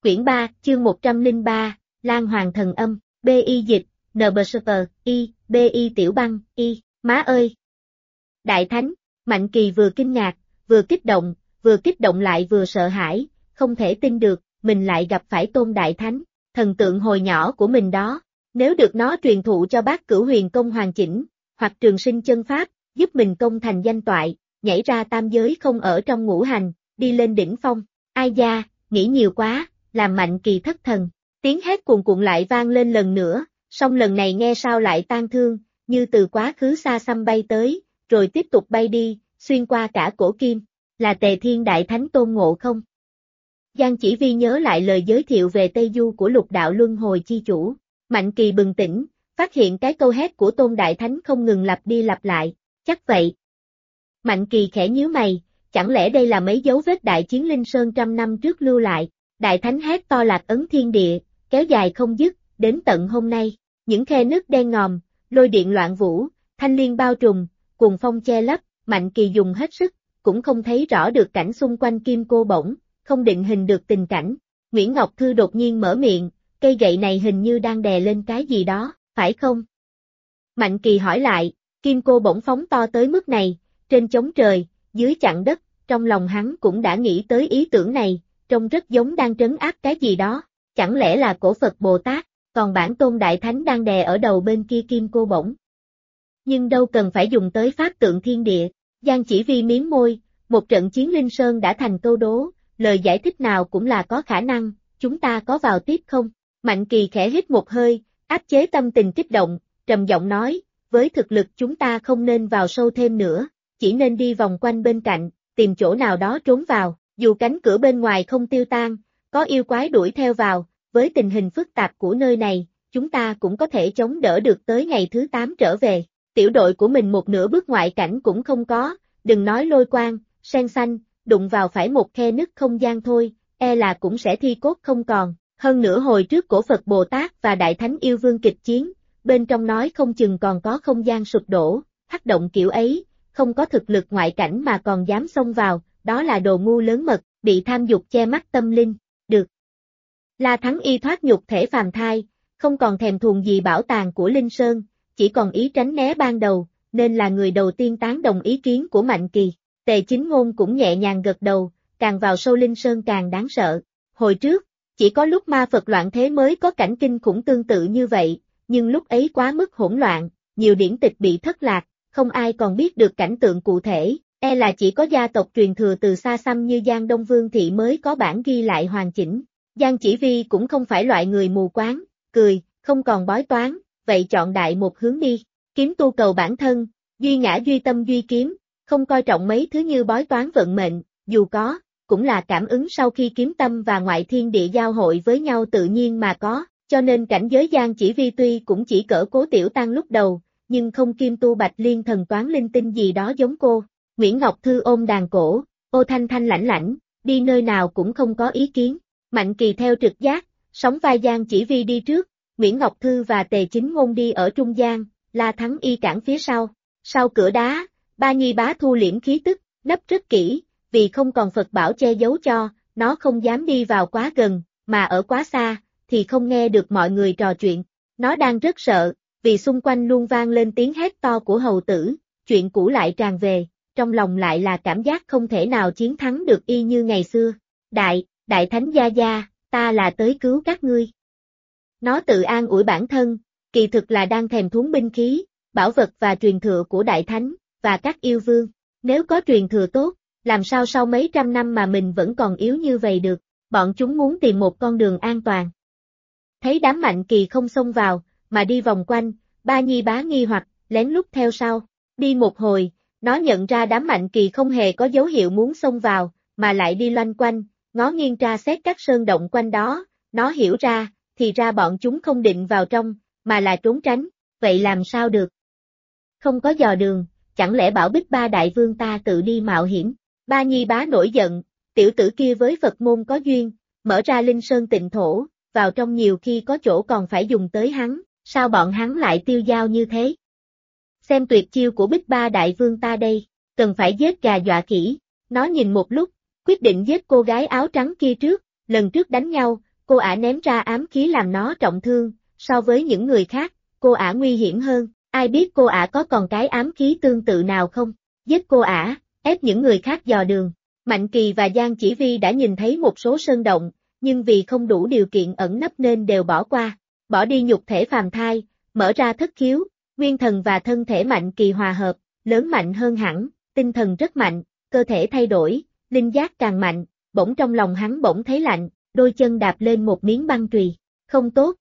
Quyển 3, chương 103, Lan Hoàng Thần Âm, B.I. dịch, NBSV, I, B.I. Tiểu Băng, I, má ơi! Đại Thánh, Mạnh Kỳ vừa kinh ngạc, vừa kích động lại vừa sợ hãi, không thể tin được, mình lại gặp phải Tôn Đại Thánh, thần tượng hồi nhỏ của mình đó, nếu được nó truyền thụ cho bác Cửu Huyền Công hoàn chỉnh, hoặc trường sinh chân pháp, giúp mình công thành danh toại, nhảy ra tam giới không ở trong ngũ hành, đi lên đỉnh phong, ai da, nghĩ nhiều quá, làm Mạnh Kỳ thất thần, tiếng hét cuồn cuộn lại vang lên lần nữa, song lần này nghe sao lại tang thương, như từ quá khứ xa xăm bay tới, rồi tiếp tục bay đi, xuyên qua cả cổ kim, là Tề Thiên Đại Thánh Tôn Ngộ Không? Giang Chỉ Vi nhớ lại lời giới thiệu về Tây Du của Lục Đạo Luân Hồi Chi Chủ, Mạnh Kỳ bừng tỉnh, phát hiện cái câu hét của Tôn Đại Thánh không ngừng lặp đi lặp lại, chắc vậy. Mạnh Kỳ khẽ nhíu mày, chẳng lẽ đây là mấy dấu vết đại chiến Linh Sơn trăm năm trước lưu lại, Đại Thánh hét to lạc ấn thiên địa, kéo dài không dứt, đến tận hôm nay, những khe nứt đen ngòm, lôi điện loạn vũ, thanh liên bao trùm, cuồng phong che lấp, Mạnh Kỳ dùng hết sức, cũng không thấy rõ được cảnh xung quanh Kim Cô Bổng, không định hình được tình cảnh. Nguyễn Ngọc Thư đột nhiên mở miệng, cây gậy này hình như đang đè lên cái gì đó, phải không? Mạnh Kỳ hỏi lại, Kim Cô Bổng phóng to tới mức này, trên chóng trời, dưới chặn đất, trong lòng hắn cũng đã nghĩ tới ý tưởng này, trông rất giống đang trấn áp cái gì đó, chẳng lẽ là cổ Phật Bồ Tát, còn bản Tôn Đại Thánh đang đè ở đầu bên kia Kim Cô Bổng. Nhưng đâu cần phải dùng tới pháp tượng thiên địa, Giang Chỉ Vi miếm môi, một trận chiến Linh Sơn đã thành câu đố, lời giải thích nào cũng là có khả năng, chúng ta có vào tiếp không? Mạnh Kỳ khẽ hít một hơi, áp chế tâm tình kích động, trầm giọng nói, với thực lực chúng ta không nên vào sâu thêm nữa, chỉ nên đi vòng quanh bên cạnh, tìm chỗ nào đó trốn vào, dù cánh cửa bên ngoài không tiêu tan, có yêu quái đuổi theo vào, với tình hình phức tạp của nơi này, chúng ta cũng có thể chống đỡ được tới ngày thứ 8 trở về. Tiểu đội của mình một nửa bước ngoại cảnh cũng không có, đừng nói lôi quang, sen xanh, đụng vào phải một khe nứt không gian thôi, e là cũng sẽ thi cốt không còn. Hơn nữa hồi trước cổ Phật Bồ Tát và Đại Thánh Yêu Vương kịch chiến, bên trong nói không chừng còn có không gian sụp đổ, hắc động kiểu ấy, không có thực lực ngoại cảnh mà còn dám xông vào, đó là đồ ngu lớn mật, bị tham dục che mắt tâm linh, được. La Thắng Y thoát nhục thể phàm thai, không còn thèm thuồng gì bảo tàng của Linh Sơn, chỉ còn ý tránh né ban đầu, nên là người đầu tiên tán đồng ý kiến của Mạnh Kỳ. Tề Chính Ngôn cũng nhẹ nhàng gật đầu, càng vào sâu Linh Sơn càng đáng sợ. Hồi trước, chỉ có lúc ma Phật loạn thế mới có cảnh kinh khủng tương tự như vậy, nhưng lúc ấy quá mức hỗn loạn, nhiều điển tịch bị thất lạc, không ai còn biết được cảnh tượng cụ thể, e là chỉ có gia tộc truyền thừa từ xa xăm như Giang Đông Vương Thị mới có bản ghi lại hoàn chỉnh. Giang Chỉ Vi cũng không phải loại người mù quáng, cười, không còn bói toán, vậy chọn đại một hướng đi, kiếm tu cầu bản thân, duy ngã duy tâm duy kiếm, không coi trọng mấy thứ như bói toán vận mệnh, dù có, cũng là cảm ứng sau khi kiếm tâm và ngoại thiên địa giao hội với nhau tự nhiên mà có, cho nên cảnh giới Giang Chỉ Vi tuy cũng chỉ cỡ Cố Tiểu Tăng lúc đầu, nhưng không kim tu bạch liên thần toán linh tinh gì đó giống cô. Nguyễn Ngọc Thư ôm đàn cổ, ô thanh thanh lãnh lãnh, đi nơi nào cũng không có ý kiến. Mạnh Kỳ theo trực giác, sóng vai Giang Chỉ Vi đi trước, Nguyễn Ngọc Thư và Tề Chính Ngôn đi ở trung gian, La Thắng Y cản phía sau. Sau cửa đá, Ba Nhi Bá thu liễm khí tức, nấp rất kỹ, vì không còn Phật bảo che giấu cho, nó không dám đi vào quá gần, mà ở quá xa, thì không nghe được mọi người trò chuyện. Nó đang rất sợ, vì xung quanh luôn vang lên tiếng hét to của hầu tử, chuyện cũ lại tràn về, trong lòng lại là cảm giác không thể nào chiến thắng được y như ngày xưa. Đại Thánh Gia Gia, ta là tới cứu các ngươi. Nó tự an ủi bản thân, kỳ thực là đang thèm thuống binh khí, bảo vật và truyền thừa của Đại Thánh, và các yêu vương. Nếu có truyền thừa tốt, làm sao sau mấy trăm năm mà mình vẫn còn yếu như vậy được, bọn chúng muốn tìm một con đường an toàn. Thấy đám Mạnh Kỳ không xông vào, mà đi vòng quanh, Ba Nhi Bá nghi hoặc, lén lút theo sau. Đi một hồi, nó nhận ra đám Mạnh Kỳ không hề có dấu hiệu muốn xông vào, mà lại đi loanh quanh, ngó nghiêng tra xét các sơn động quanh đó, nó hiểu ra, thì ra bọn chúng không định vào trong, mà là trốn tránh, vậy làm sao được? Không có dò đường, chẳng lẽ bảo Bích Ba Đại Vương ta tự đi mạo hiểm? Ba Nhi Bá nổi giận, tiểu tử kia với Phật môn có duyên, mở ra Linh Sơn tịnh thổ, vào trong nhiều khi có chỗ còn phải dùng tới hắn, sao bọn hắn lại tiêu dao như thế? Xem tuyệt chiêu của Bích Ba Đại Vương ta đây, cần phải giết gà dọa khỉ. Nó nhìn một lúc, quyết định giết cô gái áo trắng kia trước, lần trước đánh nhau, cô ả ném ra ám khí làm nó trọng thương, so với những người khác, cô ả nguy hiểm hơn, ai biết cô ả có còn cái ám khí tương tự nào không? Giết cô ả, ép những người khác dò đường. Mạnh Kỳ và Giang Chỉ Vi đã nhìn thấy một số sơn động, nhưng vì không đủ điều kiện ẩn nấp nên đều bỏ qua. Bỏ đi nhục thể phàm thai, mở ra thất khiếu, nguyên thần và thân thể Mạnh Kỳ hòa hợp, lớn mạnh hơn hẳn, tinh thần rất mạnh, cơ thể thay đổi, linh giác càng mạnh, bỗng trong lòng hắn bỗng thấy lạnh, đôi chân đạp lên một miếng băng chùy. Không tốt.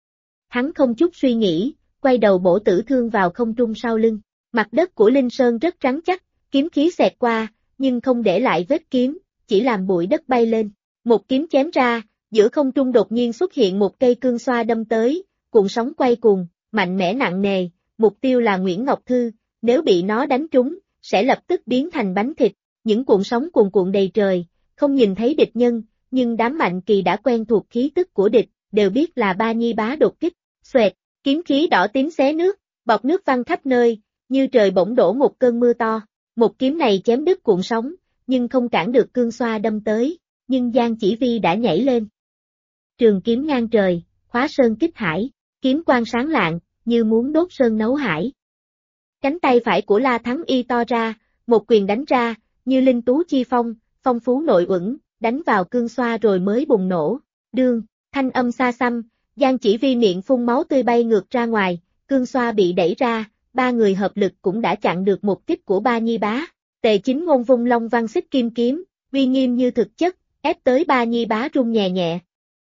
Hắn không chút suy nghĩ, quay đầu bổ Tử Thương vào không trung sau lưng. Mặt đất của Linh Sơn rất rắn chắc, kiếm khí xẹt qua, nhưng không để lại vết kiếm, chỉ làm bụi đất bay lên. Một kiếm chém ra, giữa không trung đột nhiên xuất hiện một cây cương xoa đâm tới, cuộn sóng quay cuồng, mạnh mẽ nặng nề, mục tiêu là Nguyễn Ngọc Thư, nếu bị nó đánh trúng, sẽ lập tức biến thành bánh thịt. Những cuộn sóng cuồn cuộn đầy trời, không nhìn thấy địch nhân, nhưng đám Mạnh Kỳ đã quen thuộc khí tức của địch, đều biết là Ba Nhi Bá đột kích. Xoẹt, kiếm khí đỏ tím xé nước, bọt nước văng khắp nơi, như trời bỗng đổ một cơn mưa to. Một kiếm này chém đứt cuộn sóng, nhưng không cản được cương xoa đâm tới, nhưng Giang Chỉ Vi đã nhảy lên. Trường kiếm ngang trời, khóa sơn kích hải, kiếm quang sáng lạng, như muốn đốt sơn nấu hải. Cánh tay phải của La Thắng Y to ra, một quyền đánh ra, như linh tú chi phong, phong phú nội uẩn, đánh vào cương xoa rồi mới bùng nổ. Đương, thanh âm xa xăm, Giang Chỉ Vi miệng phun máu tươi bay ngược ra ngoài, cương xoa bị đẩy ra, ba người hợp lực cũng đã chặn được một kích của Ba Nhi Bá. Tề Chính Ngôn vung long văn xích kim kiếm, uy nghiêm như thực chất, ép tới Ba Nhi Bá rung nhẹ nhẹ.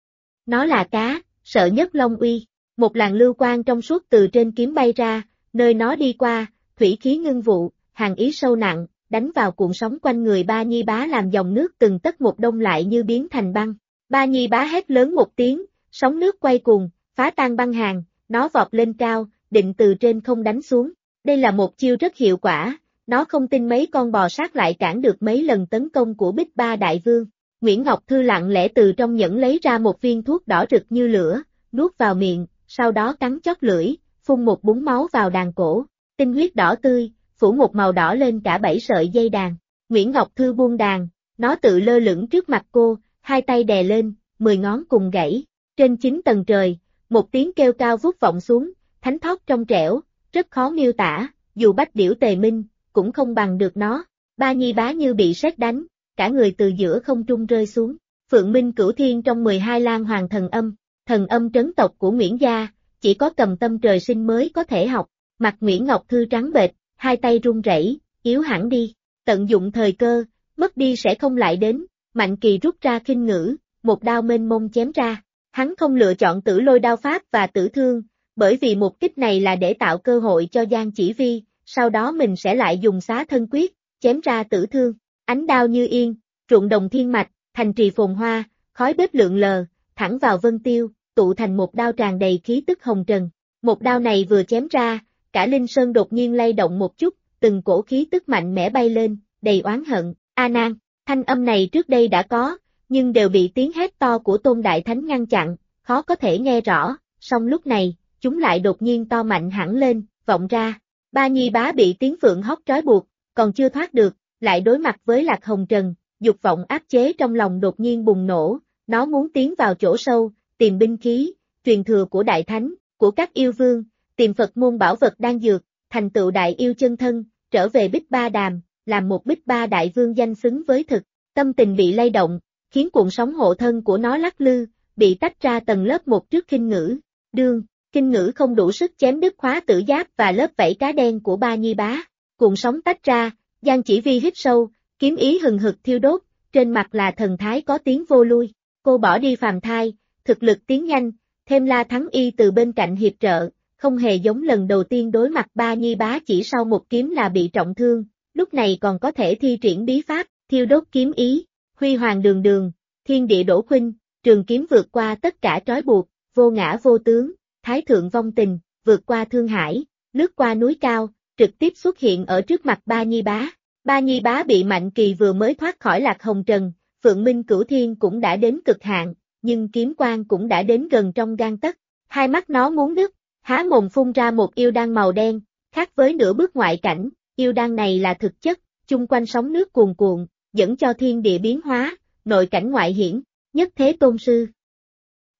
Nó là cá, sợ nhất long uy. Một làn lưu quang trong suốt từ trên kiếm bay ra, nơi nó đi qua, thủy khí ngưng vụ, hàn ý sâu nặng, đánh vào cuộn sóng quanh người Ba Nhi Bá làm dòng nước từng tấc một đông lại như biến thành băng. Ba Nhi Bá hét lớn một tiếng, sóng nước quay cuồng, phá tan băng hàng, nó vọt lên cao, định từ trên không đánh xuống. Đây là một chiêu rất hiệu quả, nó không tin mấy con bò sát lại cản được mấy lần tấn công của Bích Ba Đại Vương. Nguyễn Ngọc Thư lặng lẽ từ trong nhẫn lấy ra một viên thuốc đỏ rực như lửa, nuốt vào miệng, sau đó cắn chót lưỡi, phun một búng máu vào đàn cổ, tinh huyết đỏ tươi, phủ một màu đỏ lên cả 7 sợi dây đàn. Nguyễn Ngọc Thư buông đàn, nó tự lơ lửng trước mặt cô, hai tay đè lên, 10 ngón cùng gãy. Trên 9 tầng trời, một tiếng kêu cao vút vọng xuống, thánh thót trong trẻo, rất khó miêu tả, dù Bách Điểu Tề Minh, cũng không bằng được nó. Ba Nhi Bá như bị sét đánh, cả người từ giữa không trung rơi xuống. Phượng Minh Cửu Thiên trong 12 Lan Hoàng thần âm trấn tộc của Nguyễn gia, chỉ có Cầm Tâm trời sinh mới có thể học. Mặt Nguyễn Ngọc Thư trắng bệch, hai tay run rẩy, yếu hẳn đi. Tận dụng thời cơ, mất đi sẽ không lại đến. Mạnh Kỳ rút ra khinh ngữ, một đao mênh mông chém ra. Hắn không lựa chọn Tử Lôi đao pháp và Tử Thương, bởi vì một kích này là để tạo cơ hội cho Giang Chỉ Vi, sau đó mình sẽ lại dùng xá thân quyết, chém ra Tử Thương. Ánh đao như yên, ruộng đồng thiên mạch, thành trì phồn hoa, khói bếp lượn lờ, thẳng vào vân tiêu, tụ thành một đao tràn đầy khí tức hồng trần. Một đao này vừa chém ra, cả Linh Sơn đột nhiên lay động một chút, từng cổ khí tức mạnh mẽ bay lên, đầy oán hận. A Nan, thanh âm này trước đây đã có, nhưng đều bị tiếng hét to của Tôn Đại Thánh ngăn chặn, khó có thể nghe rõ, song lúc này, chúng lại đột nhiên to mạnh hẳn lên, vọng ra. Ba Nhi Bá bị tiếng phượng hót trói buộc, còn chưa thoát được, lại đối mặt với Lạc Hồng Trần, dục vọng áp chế trong lòng đột nhiên bùng nổ, nó muốn tiến vào chỗ sâu, tìm binh khí, truyền thừa của Đại Thánh, của các yêu vương, tìm Phật môn bảo vật đan dược, thành tựu đại yêu chân thân, trở về Bích Ba Đàm, làm một Bích Ba Đại Vương danh xứng với thực. Tâm tình bị lay động, khiến cuộn sóng hộ thân của nó lắc lư, bị tách ra tầng lớp một trước khinh ngữ. Đương, khinh ngữ không đủ sức chém đứt khóa tử giáp và lớp vảy cá đen của Ba Nhi Bá. Cuộn sóng tách ra, Giang Chỉ Vi hít sâu, kiếm ý hừng hực thiêu đốt, trên mặt là thần thái có tiếng vô lui. Cô bỏ đi phàm thai, thực lực tiến nhanh, thêm La Thắng Y từ bên cạnh hiệp trợ, không hề giống lần đầu tiên đối mặt Ba Nhi Bá chỉ sau một kiếm là bị trọng thương, lúc này còn có thể thi triển bí pháp, thiêu đốt kiếm ý, huy hoàng đường đường, thiên địa đổ khuynh, trường kiếm vượt qua tất cả trói buộc, vô ngã vô tướng, thái thượng vong tình, vượt qua thương hải, lướt qua núi cao, trực tiếp xuất hiện ở trước mặt Ba Nhi Bá. Ba Nhi Bá bị Mạnh Kỳ vừa mới thoát khỏi Lạc Hồng Trần, Phượng Minh Cửu Thiên cũng đã đến cực hạn, nhưng kiếm quang cũng đã đến gần trong gang tấc. Hai mắt nó muốn đứt, há mồm phun ra một yêu đan màu đen, khác với nửa bước ngoại cảnh, yêu đan này là thực chất, chung quanh sóng nước cuồn cuộn, dẫn cho thiên địa biến hóa, nội cảnh ngoại hiển, nhất thế tôn sư.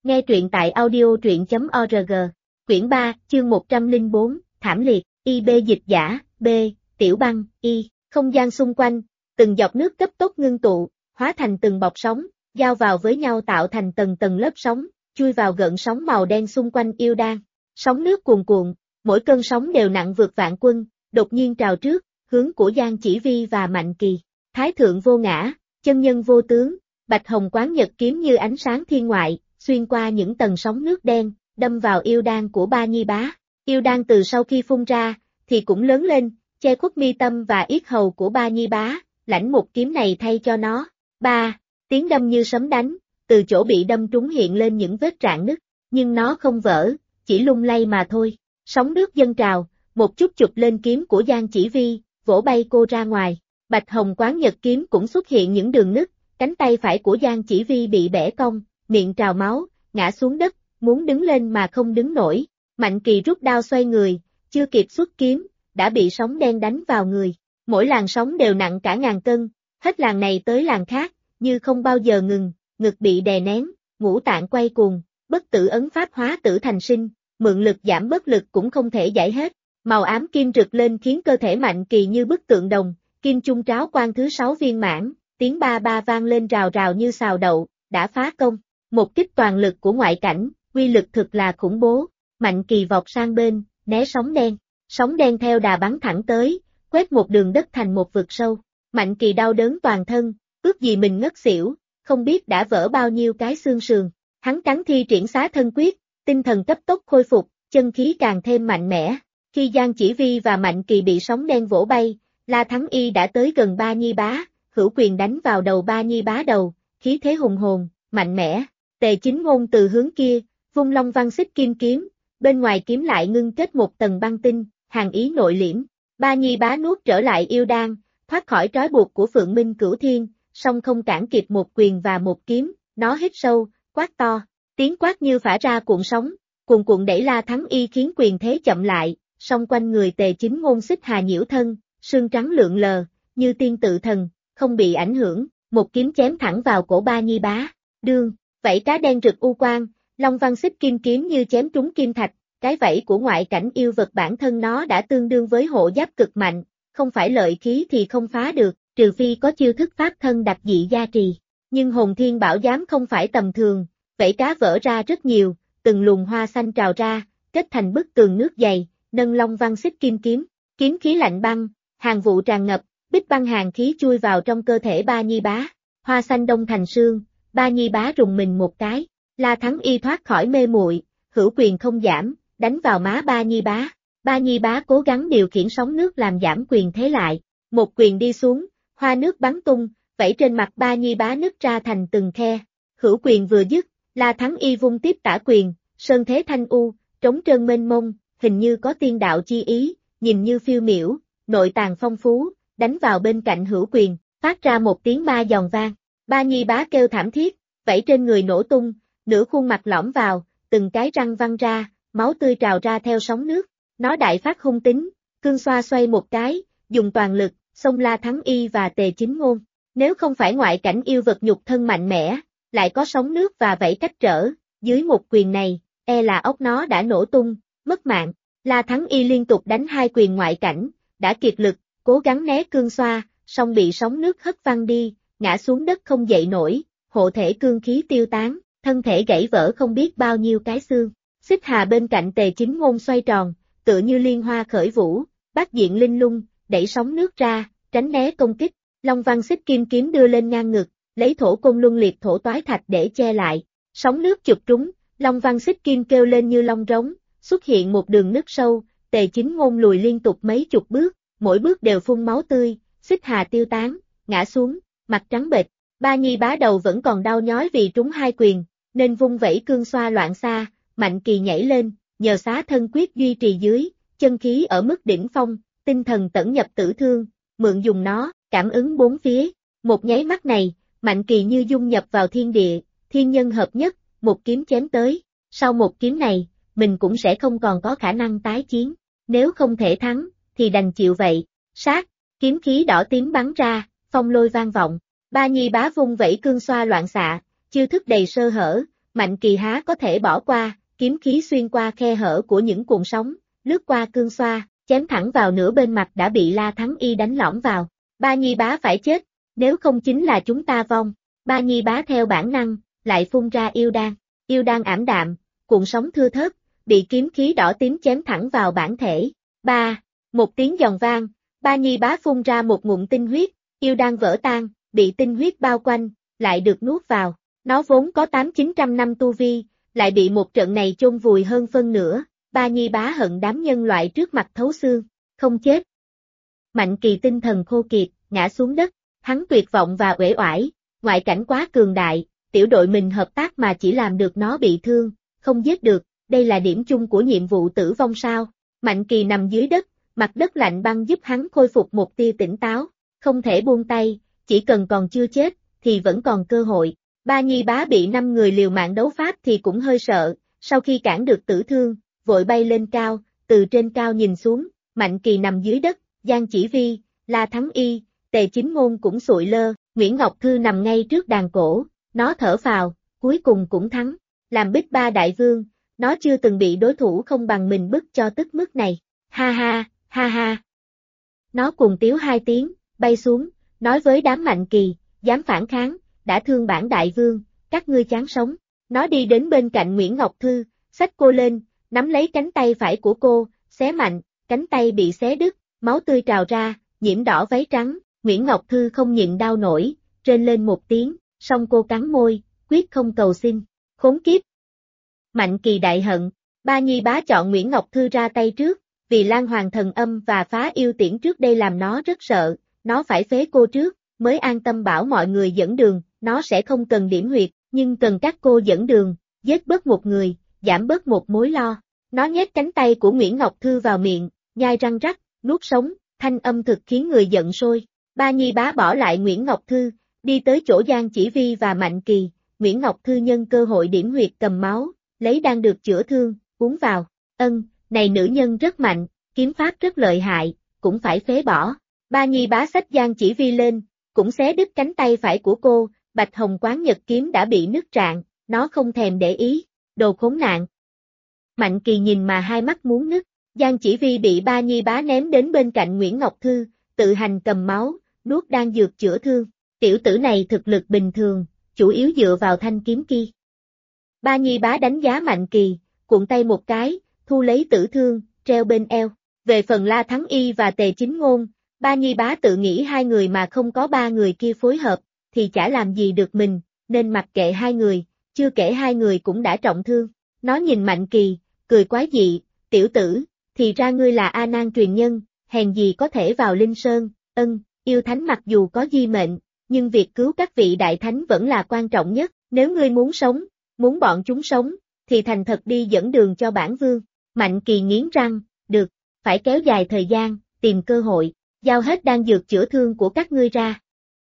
Nghe truyện tại audio.truyện.org. Quyển 3, chương 104, Thảm liệt, IB dịch giả, B, Tiểu Băng, Y, không gian xung quanh, từng giọt nước cấp tốc ngưng tụ, hóa thành từng bọt sóng, giao vào với nhau tạo thành tầng tầng lớp sóng, chui vào gợn sóng màu đen xung quanh yêu đan. Sóng nước cuồn cuộn, mỗi cơn sóng đều nặng vượt vạn quân, đột nhiên trào trước, hướng của Giang Chỉ Vi và Mạnh Kỳ. Thái thượng vô ngã, chân nhân vô tướng, bạch hồng quán nhật kiếm như ánh sáng thiên ngoại, xuyên qua những tầng sóng nước đen, đâm vào yêu đan của Ba Nhi Bá. Yêu đan từ sau khi phun ra, thì cũng lớn lên, che khuất mi tâm và yết hầu của Ba Nhi Bá, lãnh một kiếm này thay cho nó. Ba, tiếng đâm như sấm đánh, từ chỗ bị đâm trúng hiện lên những vết rạn nứt, nhưng nó không vỡ, chỉ lung lay mà thôi. Sóng nước dâng trào, một chút chụp lên kiếm của Giang Chỉ Vi, vỗ bay cô ra ngoài. Bạch hồng quán nhật kiếm cũng xuất hiện những đường nứt, cánh tay phải của Giang Chỉ Vi bị bẻ cong, miệng trào máu, ngã xuống đất, muốn đứng lên mà không đứng nổi. Mạnh Kỳ rút đao xoay người, chưa kịp xuất kiếm, đã bị sóng đen đánh vào người. Mỗi làn sóng đều nặng cả ngàn cân, hết làn này tới làn khác, như không bao giờ ngừng, ngực bị đè nén, ngũ tạng quay cuồng, bất tử ấn pháp hóa tử thành sinh, mượn lực giảm bất lực cũng không thể giải hết. Màu ám kim rực lên khiến cơ thể Mạnh Kỳ như bức tượng đồng, kim chung tráo quan thứ 6 viên mãn, tiếng ba ba vang lên rào rào như xào đậu, đã phá công. Một kích toàn lực của ngoại cảnh, uy lực thực là khủng bố. Mạnh Kỳ vọt sang bên, né sóng đen theo đà bắn thẳng tới, quét một đường đất thành một vực sâu. Mạnh Kỳ đau đớn toàn thân, ước gì mình ngất xỉu, không biết đã vỡ bao nhiêu cái xương sườn. Hắn cắn thi triển xá thân quyết, tinh thần cấp tốc khôi phục, chân khí càng thêm mạnh mẽ. Khi Giang Chỉ Vi và Mạnh Kỳ bị sóng đen vỗ bay, La Thắng Y đã tới gần Ba Nhi Bá, hữu quyền đánh vào đầu Ba Nhi Bá đầu, khí thế hùng hồn, mạnh mẽ. Tề Chính Ngôn từ hướng kia, vung Long Văn Xích Kim kiếm, bên ngoài kiếm lại ngưng kết một tầng băng tinh, hàn ý nội liễm. Ba Nhi Bá nuốt trở lại yêu đan, thoát khỏi trói buộc của Phượng Minh Cửu Thiên, song không cản kịp một quyền và một kiếm, nó hít sâu, quát to, tiếng quát như phả ra cuộn sóng, cuồn cuộn đẩy La Thắng Y khiến quyền thế chậm lại, song quanh người Tề Chính Ngôn xích hà nhiễu thân, sương trắng lượn lờ, như tiên tự thần, không bị ảnh hưởng, một kiếm chém thẳng vào cổ Ba Nhi Bá, đương. Vảy cá đen rực u quang, Long Văn Xích Kim kiếm như chém trúng kim thạch, cái vảy của ngoại cảnh yêu vật bản thân nó đã tương đương với hộ giáp cực mạnh, không phải lợi khí thì không phá được, trừ phi có chiêu thức pháp thân đặc dị gia trì. Nhưng hồn thiên bảo giám không phải tầm thường, vảy cá vỡ ra rất nhiều, từng luồng hoa xanh trào ra, kết thành bức tường nước dày, nâng Long Văn Xích Kim kiếm, kiếm khí lạnh băng, hàng vụ tràn ngập, bích băng hàng khí chui vào trong cơ thể Ba Nhi Bá, hoa xanh đông thành sương. Ba Nhi Bá rùng mình một cái, La Thắng Y thoát khỏi mê muội, hữu quyền không giảm, đánh vào má Ba Nhi Bá. Ba Nhi Bá cố gắng điều khiển sóng nước làm giảm quyền thế lại, một quyền đi xuống, hoa nước bắn tung, vẩy trên mặt Ba Nhi Bá nứt ra thành từng khe. Hữu quyền vừa dứt, La Thắng Y vung tiếp tả quyền, sơn thế thanh u, trống trơn mênh mông, hình như có tiên đạo chi ý, nhìn như phiêu miểu, nội tàng phong phú, đánh vào bên cạnh hữu quyền, phát ra một tiếng ma giòn vang. Ba Nhi Bá kêu thảm thiết, vảy trên người nổ tung, nửa khuôn mặt lõm vào, từng cái răng văng ra, máu tươi trào ra theo sóng nước. Nó đại phát hung tính, cương xoa xoay một cái, dùng toàn lực, xông La Thắng Y và Tề Chính Ngôn. Nếu không phải ngoại cảnh yêu vật nhục thân mạnh mẽ, lại có sóng nước và vảy cách trở, dưới một quyền này, e là óc nó đã nổ tung, mất mạng. La Thắng Y liên tục đánh hai quyền ngoại cảnh, đã kiệt lực, cố gắng né cương xoa, song bị sóng nước hất văng đi, ngã xuống đất không dậy nổi, hộ thể cương khí tiêu tán, thân thể gãy vỡ không biết bao nhiêu cái xương. Xích hà bên cạnh Tề Chính Ngôn xoay tròn, tựa như liên hoa khởi vũ, bát diện linh lung, đẩy sóng nước ra, tránh né công kích. Long Văn Xích Kim kiếm đưa lên ngang ngực, lấy thổ côn luân liệt thổ toái thạch để che lại. Sóng nước chụp trúng, Long Văn Xích Kim kêu lên như long rống, xuất hiện một đường nứt sâu, Tề Chính Ngôn lùi liên tục mấy chục bước, mỗi bước đều phun máu tươi, xích hà tiêu tán, ngã xuống, mặt trắng bệch. Ba Nhi Bá đầu vẫn còn đau nhói vì trúng hai quyền, nên vung vẩy cương xoa loạn xa. Mạnh Kỳ nhảy lên, nhờ xá thân quyết duy trì dưới, chân khí ở mức đỉnh phong, tinh thần tẩn nhập tử thương, mượn dùng nó, cảm ứng bốn phía. Một nháy mắt này, Mạnh Kỳ như dung nhập vào thiên địa, thiên nhân hợp nhất, một kiếm chém tới. Sau một kiếm này, mình cũng sẽ không còn có khả năng tái chiến. Nếu không thể thắng, thì đành chịu vậy. Sát, kiếm khí đỏ tím bắn ra, phong lôi vang vọng. Ba Nhi Bá vung vẩy cương xoa loạn xạ, chiêu thức đầy sơ hở, Mạnh Kỳ há có thể bỏ qua, kiếm khí xuyên qua khe hở của những cuộn sóng, lướt qua cương xoa, chém thẳng vào nửa bên mặt đã bị La Thắng Y đánh lõm vào. Ba Nhi Bá phải chết, nếu không chính là chúng ta vong. Ba Nhi Bá theo bản năng, lại phun ra yêu đan ảm đạm, cuộn sóng thưa thớt, bị kiếm khí đỏ tím chém thẳng vào bản thể. Ba, một tiếng giòn vang, Ba Nhi Bá phun ra một ngụm tinh huyết, yêu đan vỡ tan, bị tinh huyết bao quanh, lại được nuốt vào. Nó vốn có 800-900 năm tu vi, lại bị một trận này chôn vùi hơn phân nửa. Ba Nhi Bá hận đám nhân loại trước mặt thấu xương, không chết. Mạnh Kỳ tinh thần khô kiệt, ngã xuống đất, hắn tuyệt vọng và uể oải, ngoại cảnh quá cường đại, tiểu đội mình hợp tác mà chỉ làm được nó bị thương, không giết được, đây là điểm chung của nhiệm vụ tử vong sao. Mạnh Kỳ nằm dưới đất, mặt đất lạnh băng giúp hắn khôi phục một tia tỉnh táo, không thể buông tay, chỉ cần còn chưa chết, thì vẫn còn cơ hội. Ba Nhi Bá bị 5 người liều mạng đấu pháp thì cũng hơi sợ, sau khi cản được tử thương, vội bay lên cao, từ trên cao nhìn xuống, Mạnh Kỳ nằm dưới đất, Giang Chỉ Vi, La Thắng Y, Tề Chính Ngôn cũng sụi lơ, Nguyễn Ngọc Thư nằm ngay trước đàn cổ, nó thở phào, cuối cùng cũng thắng. Làm Bích Ba Đại Vương, nó chưa từng bị đối thủ không bằng mình bức cho tức mức này. Ha ha, ha ha. Nó cùng tiếu 2 tiếng, bay xuống, nói với đám Mạnh Kỳ, dám phản kháng, đã thương bản Đại Vương, các ngươi chán sống. Nó đi đến bên cạnh Nguyễn Ngọc Thư, xách cô lên, nắm lấy cánh tay phải của cô, xé mạnh, cánh tay bị xé đứt, máu tươi trào ra, nhiễm đỏ váy trắng, Nguyễn Ngọc Thư không nhịn đau nổi, rên lên một tiếng, song cô cắn môi, quyết không cầu xin. Khốn kiếp. Mạnh Kỳ đại hận, Ba Nhi Bá chọn Nguyễn Ngọc Thư ra tay trước, vì Lan Hoàng Thần Âm và Phá Yêu Tiễn trước đây làm nó rất sợ, nó phải phế cô trước, mới an tâm bảo mọi người dẫn đường, nó sẽ không cần điểm huyệt, nhưng cần các cô dẫn đường, giết bớt một người, giảm bớt một mối lo. Nó nhét cánh tay của Nguyễn Ngọc Thư vào miệng, nhai răng rắc, nuốt sống, thanh âm thực khiến người giận sôi. Ba Nhi Bá bỏ lại Nguyễn Ngọc Thư, đi tới chỗ Giang Chỉ Vi và Mạnh Kỳ, Nguyễn Ngọc Thư nhân cơ hội điểm huyệt cầm máu, lấy đan được chữa thương, uống vào. Này nữ nhân rất mạnh, kiếm pháp rất lợi hại, cũng phải phế bỏ. Ba Nhi Bá xách Giang Chỉ Vi lên, cũng xé đứt cánh tay phải của cô, Bạch Hồng Quán Nhật kiếm đã bị nứt rạn, nó không thèm để ý, đồ khốn nạn. Mạnh Kỳ nhìn mà hai mắt muốn nứt, Giang Chỉ Vi bị Ba Nhi Bá ném đến bên cạnh Nguyễn Ngọc Thư, tự hành cầm máu, nuốt đan dược chữa thương. Tiểu tử này thực lực bình thường, chủ yếu dựa vào thanh kiếm kia. Ba Nhi Bá đánh giá Mạnh Kỳ, cuộn tay một cái, thu lấy tử thương, treo bên eo. Về phần La Thắng Y và Tề Chính Ngôn, Ba Nhi Bá tự nghĩ 2 người mà không có 3 người kia phối hợp, thì chả làm gì được mình, nên mặc kệ 2 người, chưa kể 2 người cũng đã trọng thương. Nó nhìn Mạnh Kỳ, cười quái dị, tiểu tử, thì ra ngươi là A Nan truyền nhân, hèn gì có thể vào Linh Sơn, yêu thánh mặc dù có di mệnh, nhưng việc cứu các vị đại thánh vẫn là quan trọng nhất, nếu ngươi muốn sống, muốn bọn chúng sống, thì thành thật đi dẫn đường cho bản vương. Mạnh Kỳ nghiến răng, được, phải kéo dài thời gian, tìm cơ hội, giao hết đan dược chữa thương của các ngươi ra.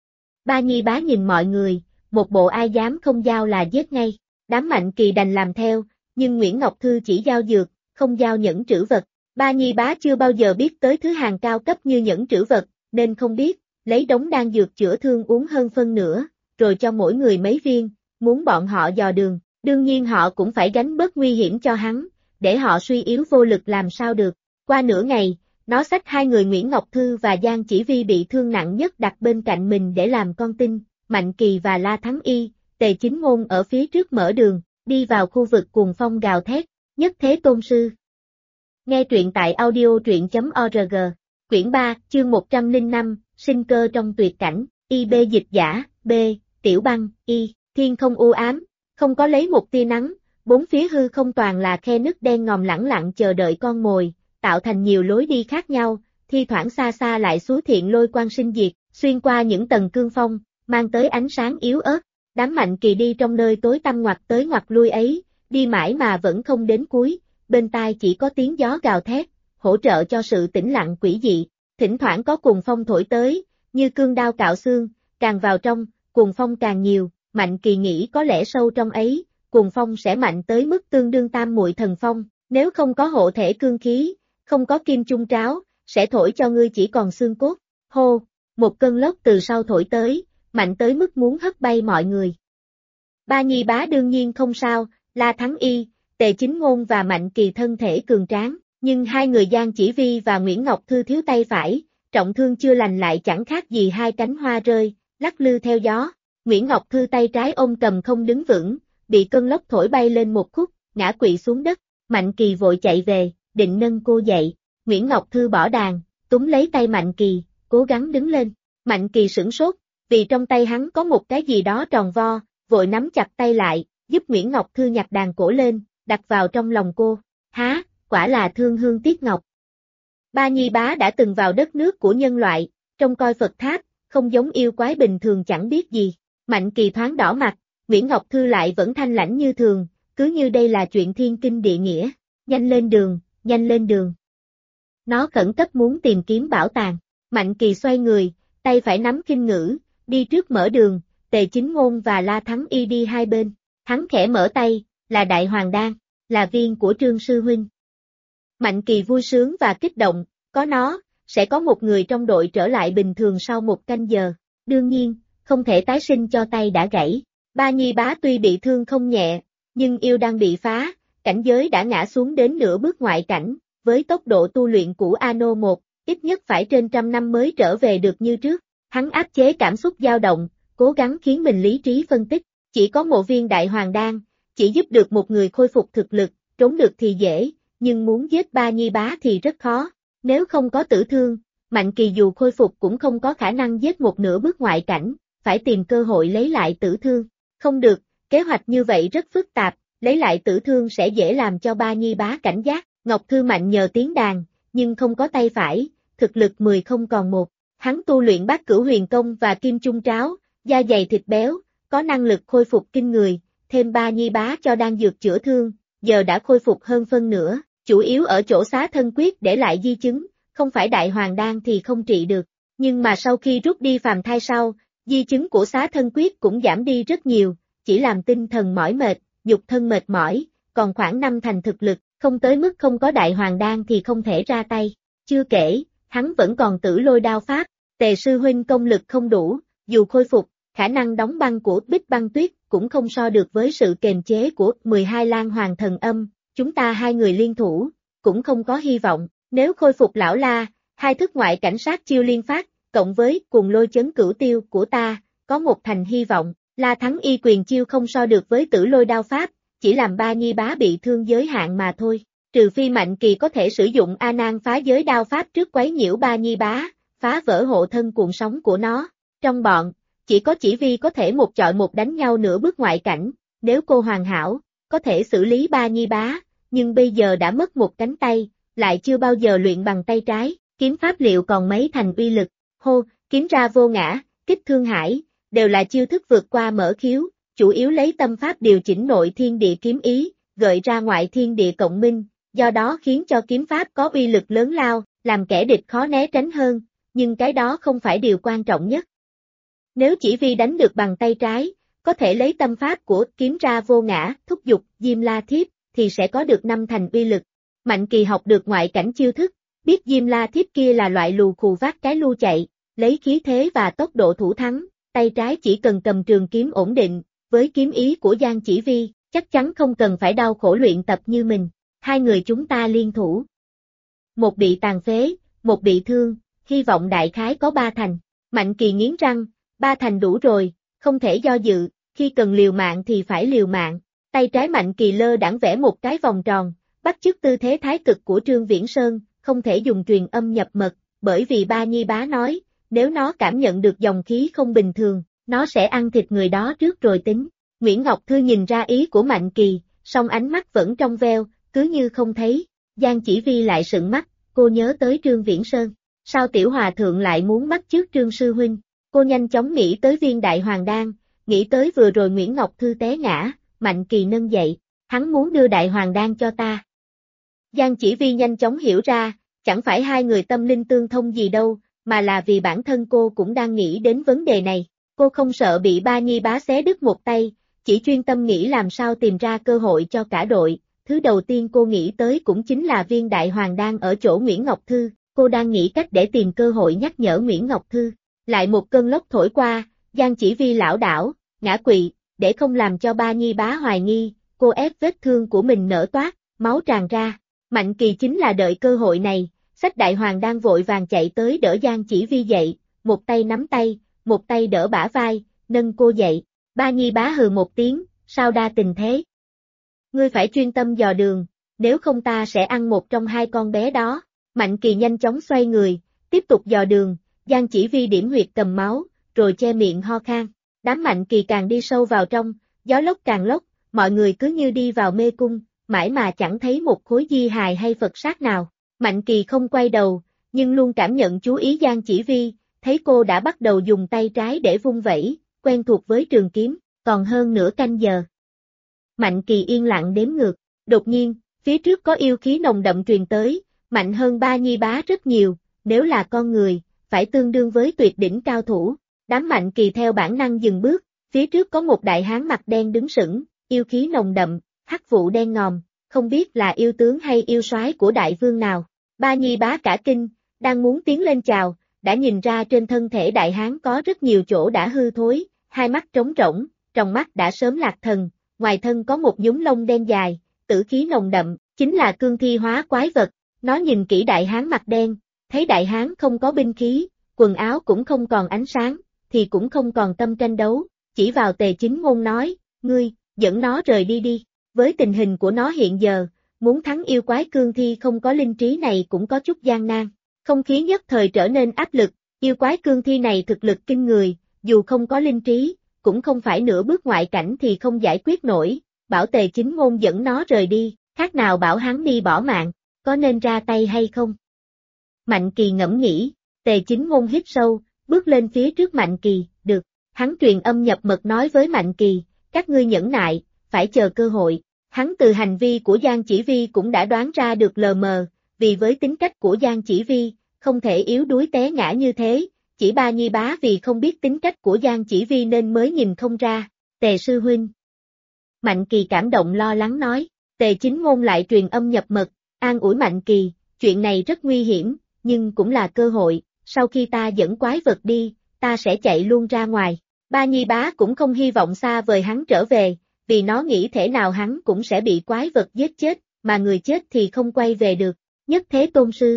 Ba Nhi Bá nhìn mọi người, một bộ ai dám không giao là giết ngay, đám Mạnh Kỳ đành làm theo, nhưng Nguyễn Ngọc Thư chỉ giao dược, không giao nhẫn trữ vật. Ba Nhi Bá chưa bao giờ biết tới thứ hàng cao cấp như nhẫn trữ vật, nên không biết, lấy đống đan dược chữa thương uống hơn phân nửa, rồi cho mỗi người mấy viên, muốn bọn họ dò đường, đương nhiên họ cũng phải gánh bớt nguy hiểm cho hắn, để họ suy yếu vô lực làm sao được. Qua nửa ngày, nó xách 2 người Nguyễn Ngọc Thư và Giang Chỉ Vi bị thương nặng nhất đặt bên cạnh mình để làm con tin, Mạnh Kỳ và La Thắng Y, Tề Chính Ngôn ở phía trước mở đường, đi vào khu vực cuồng phong gào thét, nhất thế tôn sư. Nghe truyện tại audio.org, quyển 3, chương 105, sinh cơ trong tuyệt cảnh, IB dịch giả, B, Tiểu Băng, Y, thiên không u ám, không có lấy một tia nắng, bốn phía hư không toàn là khe nứt đen ngòm lẳng lặng chờ đợi con mồi, tạo thành nhiều lối đi khác nhau, thi thoảng xa xa lại xúi thiện lôi quang sinh diệt, xuyên qua những tầng cương phong, mang tới ánh sáng yếu ớt. Đám Mạnh Kỳ đi trong nơi tối tăm ngoặt tới ngoặt lui ấy, đi mãi mà vẫn không đến cuối, bên tai chỉ có tiếng gió gào thét, hỗ trợ cho sự tĩnh lặng quỷ dị. Thỉnh thoảng có cuồng phong thổi tới, như cương đao cạo xương, càng vào trong, cuồng phong càng nhiều, Mạnh Kỳ nghĩ có lẽ sâu trong ấy, cuồng phong sẽ mạnh tới mức tương đương tam muội thần phong, nếu không có hộ thể cương khí, không có kim chung tráo, sẽ thổi cho ngươi chỉ còn xương cốt. Hô, một cơn lốc từ sau thổi tới, mạnh tới mức muốn hất bay mọi người. Ba Nhi Bá đương nhiên không sao, La Thắng Y, Tề Chính Ngôn và Mạnh Kỳ thân thể cường tráng, nhưng hai người Giang Chỉ Vi và Nguyễn Ngọc Thư thiếu tay phải, trọng thương chưa lành lại chẳng khác gì hai cánh hoa rơi, lắc lư theo gió. Nguyễn Ngọc Thư tay trái ôm cầm không đứng vững, bị cơn lốc thổi bay lên một khúc, ngã quỵ xuống đất. Mạnh Kỳ vội chạy về, định nâng cô dậy. Nguyễn Ngọc Thư bỏ đàn, túm lấy tay Mạnh Kỳ, cố gắng đứng lên. Mạnh Kỳ sửng sốt, vì trong tay hắn có một cái gì đó tròn vo, vội nắm chặt tay lại, giúp Nguyễn Ngọc Thư nhặt đàn cổ lên, đặt vào trong lòng cô. Há, quả là thương hương tiếc ngọc. Ba Nhi Bá đã từng vào đất nước của nhân loại, trông coi Phật tháp, không giống yêu quái bình thường chẳng biết gì. Mạnh Kỳ thoáng đỏ mặt, Nguyễn Ngọc Thư lại vẫn thanh lãnh như thường, cứ như đây là chuyện thiên kinh địa nghĩa. Nhanh lên đường, nhanh lên đường. Nó khẩn cấp muốn tìm kiếm bảo tàng. Mạnh Kỳ xoay người, tay phải nắm kinh ngữ, đi trước mở đường, Tề Chính Ngôn và La Thắng Y đi hai bên. Hắn khẽ mở tay, là Đại Hoàng Đan, là viên của Trương Sư Huynh. Mạnh Kỳ vui sướng và kích động, có nó, sẽ có một người trong đội trở lại bình thường sau một canh giờ. Đương nhiên, không thể tái sinh cho tay đã gãy. Ba Nhi Bá tuy bị thương không nhẹ, nhưng yêu đang bị phá, cảnh giới đã ngã xuống đến nửa bước ngoại cảnh, với tốc độ tu luyện của Ano 1, ít nhất phải trên 100 năm mới trở về được như trước. Hắn áp chế cảm xúc dao động, cố gắng khiến mình lý trí phân tích, chỉ có một viên Đại Hoàng Đan, chỉ giúp được một người khôi phục thực lực, trốn được thì dễ, nhưng muốn giết Ba Nhi Bá thì rất khó. Nếu không có tử thương, Mạnh Kỳ dù khôi phục cũng không có khả năng giết một nửa bước ngoại cảnh, phải tìm cơ hội lấy lại tử thương. Không được, kế hoạch như vậy rất phức tạp, lấy lại tử thương sẽ dễ làm cho Ba Nhi Bá cảnh giác. Ngọc Thư mạnh nhờ tiếng đàn, nhưng không có tay phải, thực lực 10 không còn một. Hắn tu luyện Bát Cửu Huyền Công và Kim Trung Tráo, da dày thịt béo, có năng lực khôi phục kinh người, thêm Ba Nhi Bá cho đan dược chữa thương, giờ đã khôi phục hơn phân nửa, chủ yếu ở chỗ xá thân quyết để lại di chứng, không phải Đại Hoàng Đan thì không trị được. Nhưng mà sau khi rút đi phàm thai sau, di chứng của xá thân quyết cũng giảm đi rất nhiều, chỉ làm tinh thần mỏi mệt, nhục thân mệt mỏi, còn khoảng 5 thành thực lực, không tới mức không có Đại Hoàng Đan thì không thể ra tay. Chưa kể, hắn vẫn còn Tử Lôi đao pháp, Tề Sư Huynh công lực không đủ, dù khôi phục, khả năng đóng băng của Bích Băng Tuyết cũng không so được với sự kềm chế của 12 Lan Hoàng Thần Âm, chúng ta hai người liên thủ, cũng không có hy vọng. Nếu khôi phục lão La, hai thức ngoại cảnh sát chiêu liên phát, cộng với Cuồng Lôi Chấn Cửu Tiêu của ta, có một thành hy vọng. La Thắng Y quyền chiêu không so được với Tử Lôi đao pháp, chỉ làm Ba Nhi Bá bị thương giới hạn mà thôi. Trừ phi Mạnh Kỳ có thể sử dụng A Nan phá giới đao pháp trước quấy nhiễu Ba Nhi Bá, phá vỡ hộ thân cuộn sóng của nó. Trong bọn, chỉ có Chỉ Vi có thể một chọi một đánh nhau nửa bước ngoại cảnh, nếu cô hoàn hảo, có thể xử lý Ba Nhi Bá, nhưng bây giờ đã mất một cánh tay, lại chưa bao giờ luyện bằng tay trái, kiếm pháp liệu còn mấy thành uy lực. Hô, kiếm ra vô ngã, kích thương hải, đều là chiêu thức vượt qua mở khiếu, chủ yếu lấy tâm pháp điều chỉnh nội thiên địa kiếm ý, gợi ra ngoại thiên địa cộng minh, do đó khiến cho kiếm pháp có uy lực lớn lao, làm kẻ địch khó né tránh hơn, nhưng cái đó không phải điều quan trọng nhất. Nếu Chỉ Vi đánh được bằng tay trái, có thể lấy tâm pháp của kiếm ra vô ngã, thúc giục Diêm La Thiếp, thì sẽ có được 5 thành uy lực. Mạnh Kỳ học được ngoại cảnh chiêu thức, biết Diêm La Thiếp kia là loại lù khù vác cái lu chạy, lấy khí thế và tốc độ thủ thắng, tay trái chỉ cần cầm trường kiếm ổn định, với kiếm ý của Giang Chỉ Vi, chắc chắn không cần phải đau khổ luyện tập như mình. Hai người chúng ta liên thủ. Một bị tàn phế, một bị thương, hy vọng đại khái có 3 thành. Mạnh Kỳ nghiến răng, 3 thành đủ rồi, không thể do dự, khi cần liều mạng thì phải liều mạng. Tay trái Mạnh Kỳ lơ đãng vẽ một cái vòng tròn, bắt chước tư thế thái cực của Trương Viễn Sơn, không thể dùng truyền âm nhập mật, bởi vì Ba Nhi Bá nói, nếu nó cảm nhận được dòng khí không bình thường, nó sẽ ăn thịt người đó trước rồi tính. Nguyễn Ngọc Thư nhìn ra ý của Mạnh Kỳ, song ánh mắt vẫn trong veo, cứ như không thấy. Giang Chỉ Vi lại sững mắt, cô nhớ tới Trương Viễn Sơn. Sao Tiểu Hòa Thượng lại muốn bắt chước Trương Sư Huynh? Cô nhanh chóng nghĩ tới viên Đại Hoàng Đan, nghĩ tới vừa rồi Nguyễn Ngọc Thư té ngã, Mạnh Kỳ nâng dậy, hắn muốn đưa Đại Hoàng Đan cho ta. Giang Chỉ Vi nhanh chóng hiểu ra, chẳng phải hai người tâm linh tương thông gì đâu, mà là vì bản thân cô cũng đang nghĩ đến vấn đề này. Cô không sợ bị Ba Nhi Bá xé đứt một tay, chỉ chuyên tâm nghĩ làm sao tìm ra cơ hội cho cả đội. Thứ đầu tiên cô nghĩ tới cũng chính là viên Đại Hoàng Đan ở chỗ Nguyễn Ngọc Thư, cô đang nghĩ cách để tìm cơ hội nhắc nhở Nguyễn Ngọc Thư. Lại một cơn lốc thổi qua, Giang Chỉ Vi lảo đảo, ngã quỵ, để không làm cho Ba Nhi Bá hoài nghi, cô ép vết thương của mình nở toát, máu tràn ra. Mạnh Kỳ chính là đợi cơ hội này, Xách Đại Hoàng đang vội vàng chạy tới đỡ Giang Chỉ Vi dậy, một tay nắm tay, một tay đỡ bả vai, nâng cô dậy. Ba Nhi Bá hừ một tiếng, sao đa tình thế? Ngươi phải chuyên tâm dò đường, nếu không ta sẽ ăn một trong hai con bé đó. Mạnh Kỳ nhanh chóng xoay người, tiếp tục dò đường, Giang Chỉ Vi điểm huyệt cầm máu, rồi che miệng ho khan. Đám Mạnh Kỳ càng đi sâu vào trong, gió lốc càng lốc, mọi người cứ như đi vào mê cung, mãi mà chẳng thấy một khối di hài hay Phật sát nào. Mạnh Kỳ không quay đầu, nhưng luôn cảm nhận chú ý Giang Chỉ Vi, thấy cô đã bắt đầu dùng tay trái để vung vẩy, quen thuộc với trường kiếm, còn hơn nửa canh giờ. Mạnh Kỳ yên lặng đếm ngược, đột nhiên, phía trước có yêu khí nồng đậm truyền tới, mạnh hơn Ba Nhi Bá rất nhiều, nếu là con người, phải tương đương với tuyệt đỉnh cao thủ. Đám Mạnh Kỳ theo bản năng dừng bước, phía trước có một đại hán mặt đen đứng sững, yêu khí nồng đậm, hắc vụ đen ngòm, không biết là yêu tướng hay yêu soái của đại vương nào. Ba Nhi Bá cả kinh, đang muốn tiến lên chào, đã nhìn ra trên thân thể đại hán có rất nhiều chỗ đã hư thối, hai mắt trống rỗng, trong mắt đã sớm lạc thần, ngoài thân có một nhúm lông đen dài, tử khí nồng đậm, chính là cương thi hóa quái vật. Nó nhìn kỹ đại hán mặt đen, thấy đại hán không có binh khí, quần áo cũng không còn ánh sáng, thì cũng không còn tâm tranh đấu, chỉ vào Tề Chính Ngôn nói, ngươi, dẫn nó rời đi đi. Với tình hình của nó hiện giờ, muốn thắng yêu quái cương thi không có linh trí này cũng có chút gian nan. Không khí nhất thời trở nên áp lực, yêu quái cương thi này thực lực kinh người, dù không có linh trí, cũng không phải nửa bước ngoại cảnh thì không giải quyết nổi, bảo Tề Chính Ngôn dẫn nó rời đi, khác nào bảo hắn đi bỏ mạng, có nên ra tay hay không? Mạnh Kỳ ngẫm nghĩ, Tề Chính Ngôn hít sâu, bước lên phía trước Mạnh Kỳ, được, hắn truyền âm nhập mật nói với Mạnh Kỳ, các ngươi nhẫn nại, phải chờ cơ hội. Hắn từ hành vi của Giang Chỉ Vi cũng đã đoán ra được lờ mờ, vì với tính cách của Giang Chỉ Vi, không thể yếu đuối té ngã như thế, chỉ Ba Nhi Bá vì không biết tính cách của Giang Chỉ Vi nên mới nhìn không ra. Tề sư huynh. Mạnh Kỳ cảm động lo lắng nói, Tề Chính Ngôn lại truyền âm nhập mật, an ủi Mạnh Kỳ, chuyện này rất nguy hiểm, nhưng cũng là cơ hội, sau khi ta dẫn quái vật đi, ta sẽ chạy luôn ra ngoài. Ba Nhi Bá cũng không hy vọng xa vời hắn trở về, vì nó nghĩ thể nào hắn cũng sẽ bị quái vật giết chết, mà người chết thì không quay về được. Nhất Thế Tôn Sư.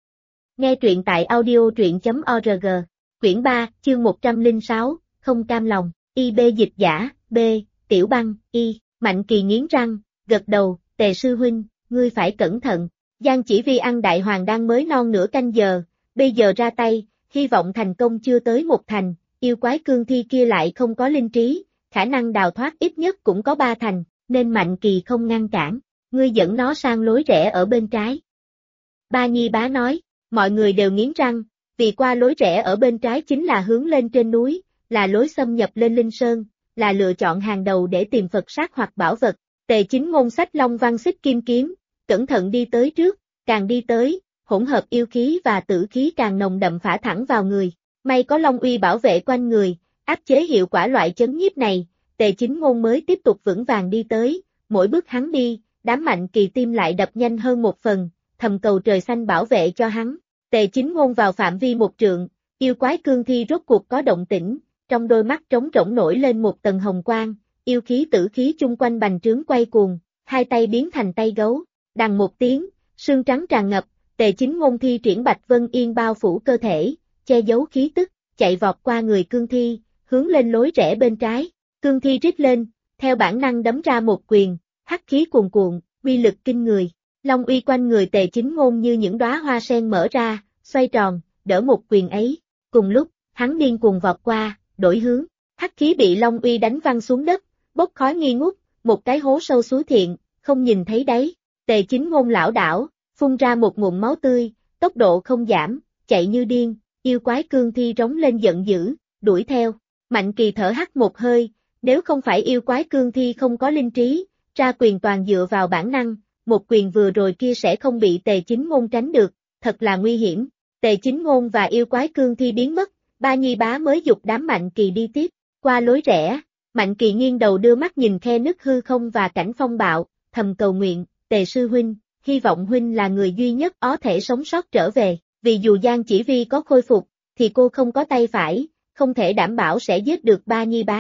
Nghe truyện tại audio.org, quyển 3, chương 106, không cam lòng, IB dịch giả, B, Tiểu Băng, Y, Mạnh Kỳ nghiến răng, gật đầu, Tề sư huynh, ngươi phải cẩn thận. Giang Chỉ Vi ăn đại hoàng đang mới non nửa canh giờ, bây giờ ra tay, hy vọng thành công chưa tới một thành, yêu quái cương thi kia lại không có linh trí, khả năng đào thoát ít nhất cũng có 3 thành, nên Mạnh Kỳ không ngăn cản, ngươi dẫn nó sang lối rẽ ở bên trái. Ba Nhi Bá nói, mọi người đều nghiến răng, vì qua lối rẽ ở bên trái chính là hướng lên trên núi, là lối xâm nhập lên Linh Sơn, là lựa chọn hàng đầu để tìm Phật sát hoặc bảo vật. Tề Chính Ngôn xách Long Văn Xích Kim Kiếm, cẩn thận đi tới trước, càng đi tới, hỗn hợp yêu khí và tử khí càng nồng đậm phả thẳng vào người. May có Long Uy bảo vệ quanh người, áp chế hiệu quả loại chấn nhiếp này, Tề Chính Ngôn mới tiếp tục vững vàng đi tới, mỗi bước hắn đi, đám Mạnh Kỳ tim lại đập nhanh hơn một phần, thầm cầu trời xanh bảo vệ cho hắn. Tề Chính Ngôn vào phạm vi 1 trượng, yêu quái cương thi rốt cuộc có động tĩnh, trong đôi mắt trống rỗng nổi lên một tầng hồng quang, yêu khí tử khí chung quanh bành trướng quay cuồng, hai tay biến thành tay gấu, đằng một tiếng, sương trắng tràn ngập, Tề Chính Ngôn thi triển Bạch Vân Yên bao phủ cơ thể, che giấu khí tức, chạy vọt qua người cương thi, hướng lên lối rẽ bên trái, cương thi rít lên, theo bản năng đấm ra một quyền, hắc khí cuồn cuộn, uy lực kinh người, long uy quanh người Tề Chính Ngôn như những đóa hoa sen mở ra, xoay tròn, đỡ một quyền ấy, cùng lúc, hắn điên cuồng vọt qua, đổi hướng, hắc khí bị long uy đánh văng xuống đất, bốc khói nghi ngút, một cái hố sâu xúi thiện, không nhìn thấy đáy, Tề Chính Ngôn lảo đảo, phun ra một ngụm máu tươi, tốc độ không giảm, chạy như điên, yêu quái cương thi rống lên giận dữ, đuổi theo, Mạnh Kỳ thở hắt một hơi, nếu không phải yêu quái cương thi không có linh trí, ra quyền toàn dựa vào bản năng, một quyền vừa rồi kia sẽ không bị Tề Chính Ngôn tránh được, thật là nguy hiểm, Tề Chính Ngôn và yêu quái cương thi biến mất, Ba Nhi Bá mới giục đám Mạnh Kỳ đi tiếp, qua lối rẽ, Mạnh Kỳ nghiêng đầu đưa mắt nhìn khe nứt hư không và cảnh phong bạo, thầm cầu nguyện, Tề sư huynh, hy vọng huynh là người duy nhất có thể sống sót trở về, vì dù Giang Chỉ Vi có khôi phục, thì cô không có tay phải, không thể đảm bảo sẽ giết được Ba Nhi Bá.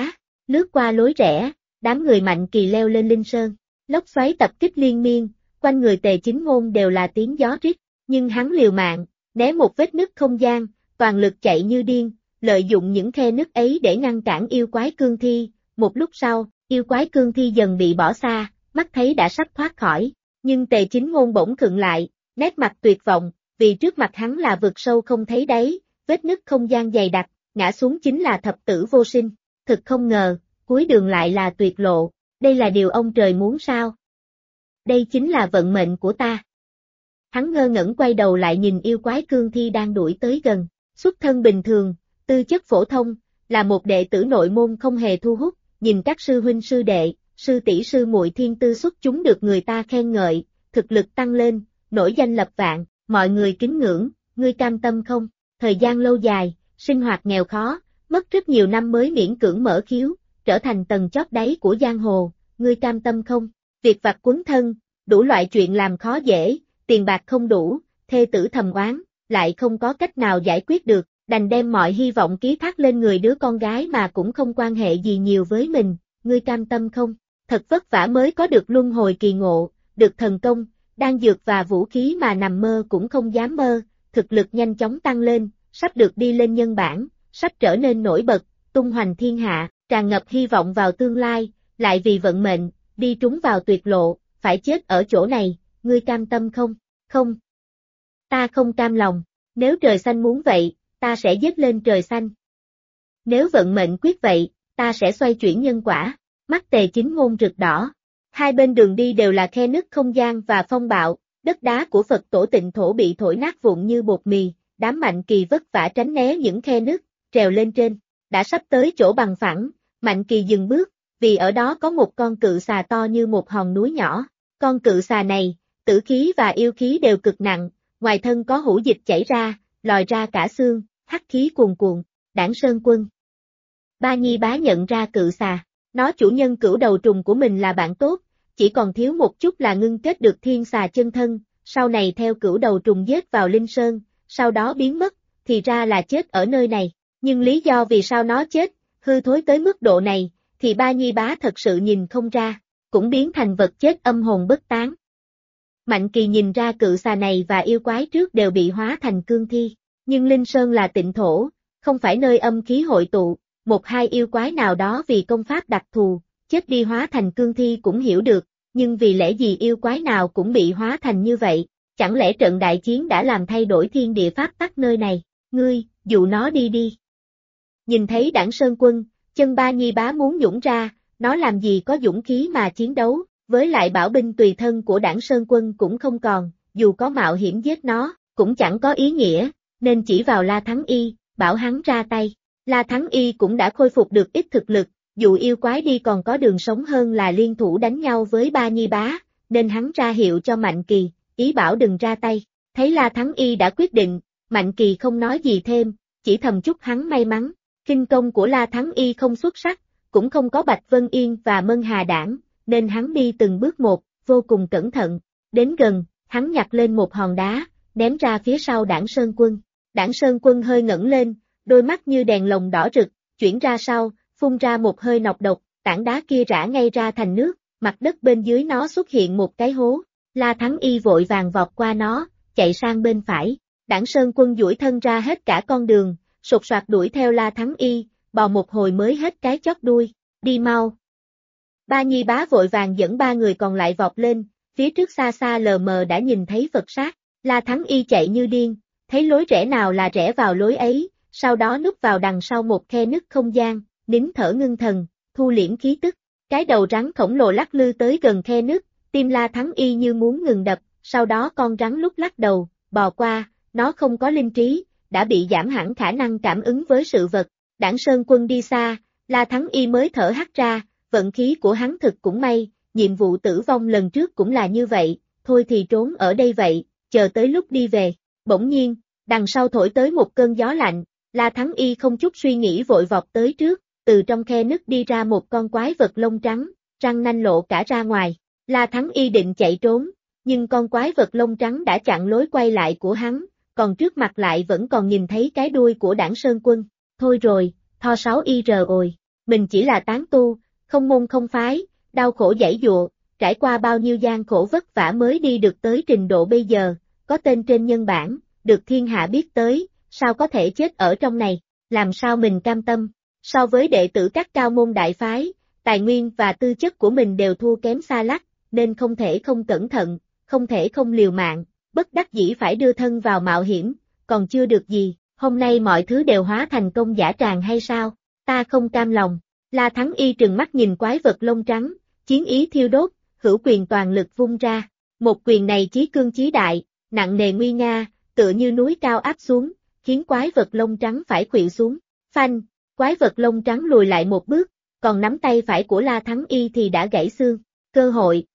Lướt qua lối rẽ, đám người Mạnh Kỳ leo lên Linh Sơn. Lốc xoáy tập kích liên miên, quanh người Tề Chính Ngôn đều là tiếng gió rít, nhưng hắn liều mạng, né một vết nứt không gian, toàn lực chạy như điên, lợi dụng những khe nứt ấy để ngăn cản yêu quái cương thi. Một lúc sau, yêu quái cương thi dần bị bỏ xa, mắt thấy đã sắp thoát khỏi, nhưng Tề Chính Ngôn bỗng khựng lại, nét mặt tuyệt vọng, vì trước mặt hắn là vực sâu không thấy đáy, vết nứt không gian dày đặc, ngã xuống chính là thập tử vô sinh. Thực không ngờ, cuối đường lại là tuyệt lộ, đây là điều ông trời muốn sao? Đây chính là vận mệnh của ta. Hắn ngơ ngẩn quay đầu lại nhìn yêu quái cương thi đang đuổi tới gần, xuất thân bình thường, tư chất phổ thông, là một đệ tử nội môn không hề thu hút, nhìn các sư huynh sư đệ, sư tỷ sư muội thiên tư xuất chúng được người ta khen ngợi, thực lực tăng lên, nổi danh lập vạn, mọi người kính ngưỡng, ngươi cam tâm không? Thời gian lâu dài, sinh hoạt nghèo khó, mất rất nhiều năm mới miễn cưỡng mở khiếu, trở thành tầng chóp đáy của giang hồ, ngươi cam tâm không? Việc vặt quấn thân, đủ loại chuyện làm khó dễ, tiền bạc không đủ, thê tử thầm oán, lại không có cách nào giải quyết được, đành đem mọi hy vọng ký thác lên người đứa con gái mà cũng không quan hệ gì nhiều với mình, ngươi cam tâm không? Thật vất vả mới có được luân hồi kỳ ngộ, được thần công, đan dược và vũ khí mà nằm mơ cũng không dám mơ, thực lực nhanh chóng tăng lên, sắp được đi lên nhân bản, sắp trở nên nổi bật, tung hoành thiên hạ, tràn ngập hy vọng vào tương lai, lại vì vận mệnh, đi trúng vào tuyệt lộ, phải chết ở chỗ này, ngươi cam tâm không? Không. Ta không cam lòng, nếu trời xanh muốn vậy, ta sẽ dứt lên trời xanh. Nếu vận mệnh quyết vậy, ta sẽ xoay chuyển nhân quả. Mắt Tề Chính Ngôn rực đỏ. Hai bên đường đi đều là khe nứt không gian và phong bạo, đất đá của Phật tổ Tịnh Thổ bị thổi nát vụn như bột mì, đám Mạnh Kỳ vất vả tránh né những khe nứt, trèo lên trên. Đã sắp tới chỗ bằng phẳng, Mạnh Kỳ dừng bước, vì ở đó có một con cự xà to như một hòn núi nhỏ. Con cự xà này, tử khí và yêu khí đều cực nặng, ngoài thân có hữu dịch chảy ra, lòi ra cả xương, hắc khí cuồn cuộn. Đảng Sơn Quân. Ba Nhi Bá nhận ra cự xà, nó chủ nhân cửu đầu trùng của mình là bạn tốt, chỉ còn thiếu một chút là ngưng kết được thiên xà chân thân, sau này theo cửu đầu trùng giết vào Linh Sơn, sau đó biến mất, thì ra là chết ở nơi này, nhưng lý do vì sao nó chết, hư thối tới mức độ này, thì Ba Nhi Bá thật sự nhìn không ra, cũng biến thành vật chết âm hồn bất tán. Mạnh Kỳ nhìn ra cự xà này và yêu quái trước đều bị hóa thành cương thi, nhưng Linh Sơn là tịnh thổ, không phải nơi âm khí hội tụ, một hai yêu quái nào đó vì công pháp đặc thù, chết đi hóa thành cương thi cũng hiểu được, nhưng vì lẽ gì yêu quái nào cũng bị hóa thành như vậy, chẳng lẽ trận đại chiến đã làm thay đổi thiên địa pháp tắc nơi này, ngươi, dụ nó đi đi. Nhìn thấy Đảng Sơn Quân, chân Ba Nhi Bá muốn dũng ra, nó làm gì có dũng khí mà chiến đấu, với lại bảo binh tùy thân của Đảng Sơn Quân cũng không còn, dù có mạo hiểm giết nó, cũng chẳng có ý nghĩa, nên chỉ vào La Thắng Y, bảo hắn ra tay. La Thắng Y cũng đã khôi phục được ít thực lực, dù yêu quái đi còn có đường sống hơn là liên thủ đánh nhau với Ba Nhi Bá, nên hắn ra hiệu cho Mạnh Kỳ, ý bảo đừng ra tay. Thấy La Thắng Y đã quyết định, Mạnh Kỳ không nói gì thêm, chỉ thầm chúc hắn may mắn. Kinh công của La Thắng Y không xuất sắc, cũng không có Bạch Vân Yên và Mân Hà Đảng, nên hắn đi từng bước một, vô cùng cẩn thận. Đến gần, hắn nhặt lên một hòn đá, ném ra phía sau Đảng Sơn Quân. Đảng Sơn Quân hơi ngẩng lên, đôi mắt như đèn lồng đỏ rực, chuyển ra sau, phun ra một hơi nọc độc, tảng đá kia rã ngay ra thành nước, mặt đất bên dưới nó xuất hiện một cái hố. La Thắng Y vội vàng vọt qua nó, chạy sang bên phải. Đảng Sơn Quân duỗi thân ra hết cả con đường, sột soạt đuổi theo La Thắng Y, bò một hồi mới hết cái chót đuôi, đi mau. Ba Nhi Bá vội vàng dẫn ba người còn lại vọt lên, phía trước xa xa lờ mờ đã nhìn thấy Phật sát, La Thắng Y chạy như điên, thấy lối rẽ nào là rẽ vào lối ấy, sau đó núp vào đằng sau một khe nứt không gian, nín thở ngưng thần, thu liễm khí tức, cái đầu rắn khổng lồ lắc lư tới gần khe nứt, tim La Thắng Y như muốn ngừng đập, sau đó con rắn lúc lắc đầu, bò qua, nó không có linh trí, đã bị giảm hẳn khả năng cảm ứng với sự vật. Đảng Sơn Quân đi xa, La Thắng Y mới thở hắt ra, vận khí của hắn thực cũng may, nhiệm vụ tử vong lần trước cũng là như vậy, thôi thì trốn ở đây vậy, chờ tới lúc đi về. Bỗng nhiên, đằng sau thổi tới một cơn gió lạnh, La Thắng Y không chút suy nghĩ vội vọt tới trước, từ trong khe nứt đi ra một con quái vật lông trắng, răng nanh lộ cả ra ngoài. La Thắng Y định chạy trốn, nhưng con quái vật lông trắng đã chặn lối quay lại của hắn, còn trước mặt lại vẫn còn nhìn thấy cái đuôi của Đảng Sơn Quân. Thôi rồi, Tho 6 IR ồi. mình chỉ là tán tu, không môn không phái, đau khổ giãy giụa, trải qua bao nhiêu gian khổ vất vả mới đi được tới trình độ bây giờ, có tên trên nhân bản, được thiên hạ biết tới, sao có thể chết ở trong này, làm sao mình cam tâm, so với đệ tử các cao môn đại phái, tài nguyên và tư chất của mình đều thua kém xa lắc, nên không thể không cẩn thận, không thể không liều mạng, bất đắc dĩ phải đưa thân vào mạo hiểm, còn chưa được gì, hôm nay mọi thứ đều hóa thành công giả tràng hay sao, ta không cam lòng, La Thắng Y trừng mắt nhìn quái vật lông trắng, chiến ý thiêu đốt, hữu quyền toàn lực vung ra, một quyền này chí cương chí đại, nặng nề nguy nga, tựa như núi cao áp xuống, khiến quái vật lông trắng phải khuỵu xuống, phanh, quái vật lông trắng lùi lại một bước, còn nắm tay phải của La Thắng Y thì đã gãy xương, cơ hội.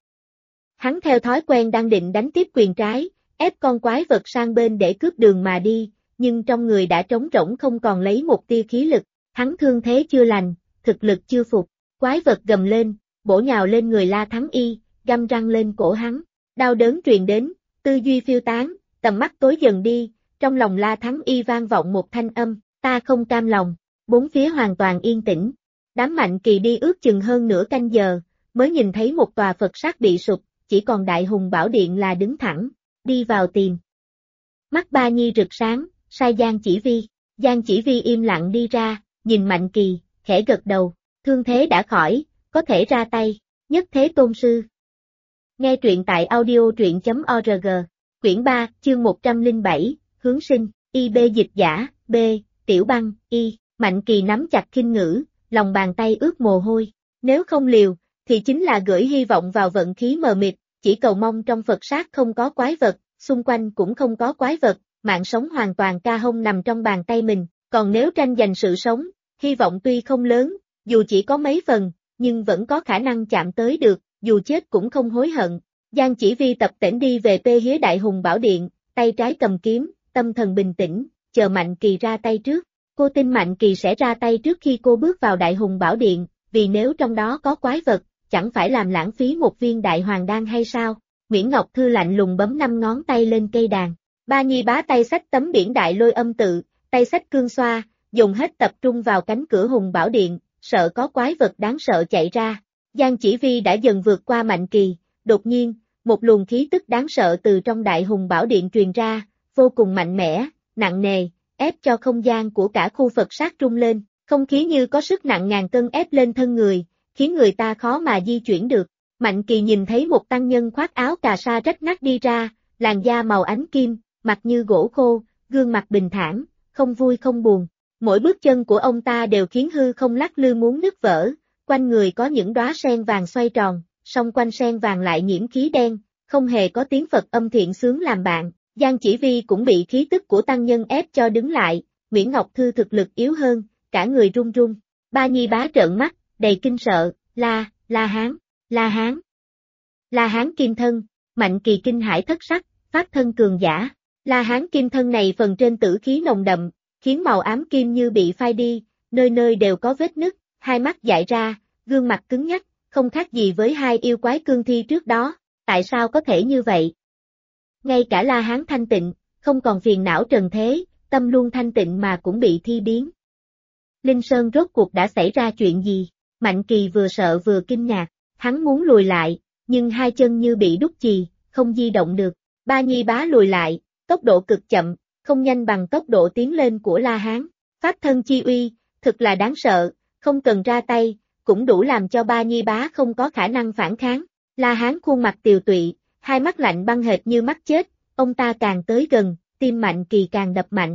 Hắn theo thói quen đang định đánh tiếp quyền trái, ép con quái vật sang bên để cướp đường mà đi, nhưng trong người đã trống rỗng không còn lấy một tia khí lực, hắn thương thế chưa lành, thực lực chưa phục, quái vật gầm lên, bổ nhào lên người La Thắng Y, găm răng lên cổ hắn, đau đớn truyền đến, tư duy phiêu tán, tầm mắt tối dần đi, trong lòng La Thắng Y vang vọng một thanh âm, ta không cam lòng, bốn phía hoàn toàn yên tĩnh, đám Mạnh Kỳ đi ước chừng hơn nửa canh giờ, mới nhìn thấy một tòa Phật sát bị sụp, chỉ còn Đại Hùng Bảo Điện là đứng thẳng, đi vào tìm. Mắt Ba Nhi rực sáng, sai Giang Chỉ Vi, Giang Chỉ Vi im lặng đi ra, nhìn Mạnh Kỳ, khẽ gật đầu, thương thế đã khỏi, có thể ra tay, Nhất Thế Tôn Sư. Nghe truyện tại audio truyện.org, quyển 3, chương 107, hướng sinh, IB dịch giả, B, Tiểu Băng, Y, Mạnh Kỳ nắm chặt khinh ngữ, lòng bàn tay ướt mồ hôi, nếu không liều, thì chính là gửi hy vọng vào vận khí mờ mịt, chỉ cầu mong trong Phật sát không có quái vật, xung quanh cũng không có quái vật, mạng sống hoàn toàn ca hông nằm trong bàn tay mình, còn nếu tranh giành sự sống, hy vọng tuy không lớn, dù chỉ có mấy phần, nhưng vẫn có khả năng chạm tới được, dù chết cũng không hối hận. Giang Chỉ Vi tập tễnh đi về phía Đại Hùng Bảo Điện, tay trái cầm kiếm, tâm thần bình tĩnh, chờ Mạnh Kỳ ra tay trước. Cô tin Mạnh Kỳ sẽ ra tay trước khi cô bước vào Đại Hùng Bảo Điện, vì nếu trong đó có quái vật, chẳng phải làm lãng phí một viên đại hoàng đan hay sao? Nguyễn Ngọc Thư lạnh lùng bấm 5 ngón tay lên cây đàn. Ba Nhi Bá tay xách tấm biển Đại Lôi Âm tự, tay xách cương xoa, dùng hết tập trung vào cánh cửa Hùng Bảo Điện, sợ có quái vật đáng sợ chạy ra. Giang Chỉ Vi đã dần vượt qua Mạnh Kỳ, đột nhiên, một luồng khí tức đáng sợ từ trong Đại Hùng Bảo Điện truyền ra, vô cùng mạnh mẽ, nặng nề, ép cho không gian của cả khu Phật sát rung lên, không khí như có sức nặng ngàn cân ép lên thân người, khiến người ta khó mà di chuyển được. Mạnh Kỳ nhìn thấy một tăng nhân khoác áo cà sa rách nát đi ra, làn da màu ánh kim, mặt như gỗ khô, gương mặt bình thản, không vui không buồn. Mỗi bước chân của ông ta đều khiến hư không lắc lư muốn nứt vỡ, quanh người có những đóa sen vàng xoay tròn, song quanh sen vàng lại nhiễm khí đen, không hề có tiếng Phật âm thiện sướng làm bạn. Giang Chỉ Vi cũng bị khí tức của tăng nhân ép cho đứng lại, Nguyễn Ngọc Thư thực lực yếu hơn, cả người run run. Ba Nhi Bá trợn mắt, đầy kinh sợ, La Hán, La Hán. La Hán kim thân, Mạnh Kỳ kinh hãi thất sắc, pháp thân cường giả. La Hán kim thân này phần trên tử khí nồng đậm, khiến màu ám kim như bị phai đi, nơi nơi đều có vết nứt, hai mắt dại ra, gương mặt cứng nhắc, không khác gì với hai yêu quái cương thi trước đó, tại sao có thể như vậy? Ngay cả La Hán thanh tịnh, không còn phiền não trần thế, tâm luôn thanh tịnh mà cũng bị thi biến. Linh Sơn rốt cuộc đã xảy ra chuyện gì? Mạnh Kỳ vừa sợ vừa kinh ngạc, hắn muốn lùi lại, nhưng hai chân như bị đúc chì, không di động được. Ba Nhi Bá lùi lại, tốc độ cực chậm, không nhanh bằng tốc độ tiến lên của La Hán. Pháp thân chi uy, thực là đáng sợ, không cần ra tay, cũng đủ làm cho Ba Nhi Bá không có khả năng phản kháng. La Hán khuôn mặt tiều tụy, hai mắt lạnh băng hệt như mắt chết, ông ta càng tới gần, tim Mạnh Kỳ càng đập mạnh.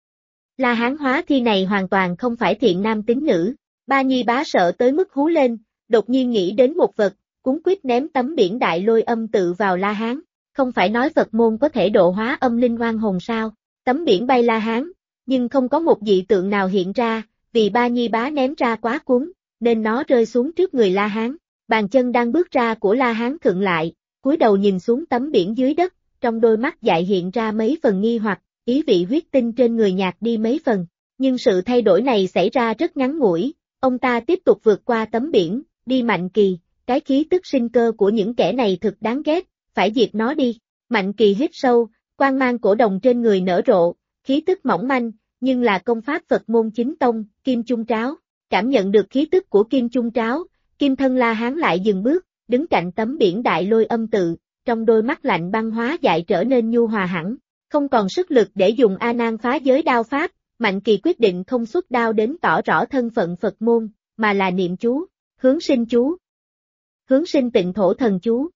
La Hán hóa thi này hoàn toàn không phải thiện nam tín nữ. Ba Nhi Bá sợ tới mức hú lên, đột nhiên nghĩ đến một vật, cuống quýt ném tấm biển Đại Lôi Âm tự vào La Hán. Không phải nói Phật môn có thể độ hóa âm linh oan hồn sao? Tấm biển bay La Hán, nhưng không có một dị tượng nào hiện ra, vì Ba Nhi Bá ném ra quá cuốn, nên nó rơi xuống trước người La Hán. Bàn chân đang bước ra của La Hán khựng lại, cúi đầu nhìn xuống tấm biển dưới đất, trong đôi mắt dại hiện ra mấy phần nghi hoặc, ý vị huyết tinh trên người nhạt đi mấy phần. Nhưng sự thay đổi này xảy ra rất ngắn ngủi, ông ta tiếp tục vượt qua tấm biển, đi Mạnh Kỳ, cái khí tức sinh cơ của những kẻ này thực đáng ghét, phải diệt nó đi. Mạnh Kỳ hít sâu, quang mang cổ đồng trên người nở rộ, khí tức mỏng manh, nhưng là công pháp Phật môn chính tông, Kim Chung Tráo. Cảm nhận được khí tức của Kim Chung Tráo, Kim Thân La Hán lại dừng bước, đứng cạnh tấm biển đại lôi âm tự, trong đôi mắt lạnh băng hóa dại trở nên nhu hòa hẳn, không còn sức lực để dùng A Nan phá giới đao pháp, Mạnh Kỳ quyết định không xuất đao đến tỏ rõ thân phận Phật môn, mà là niệm chú, hướng sinh chú, hướng sinh tịnh thổ thần chú.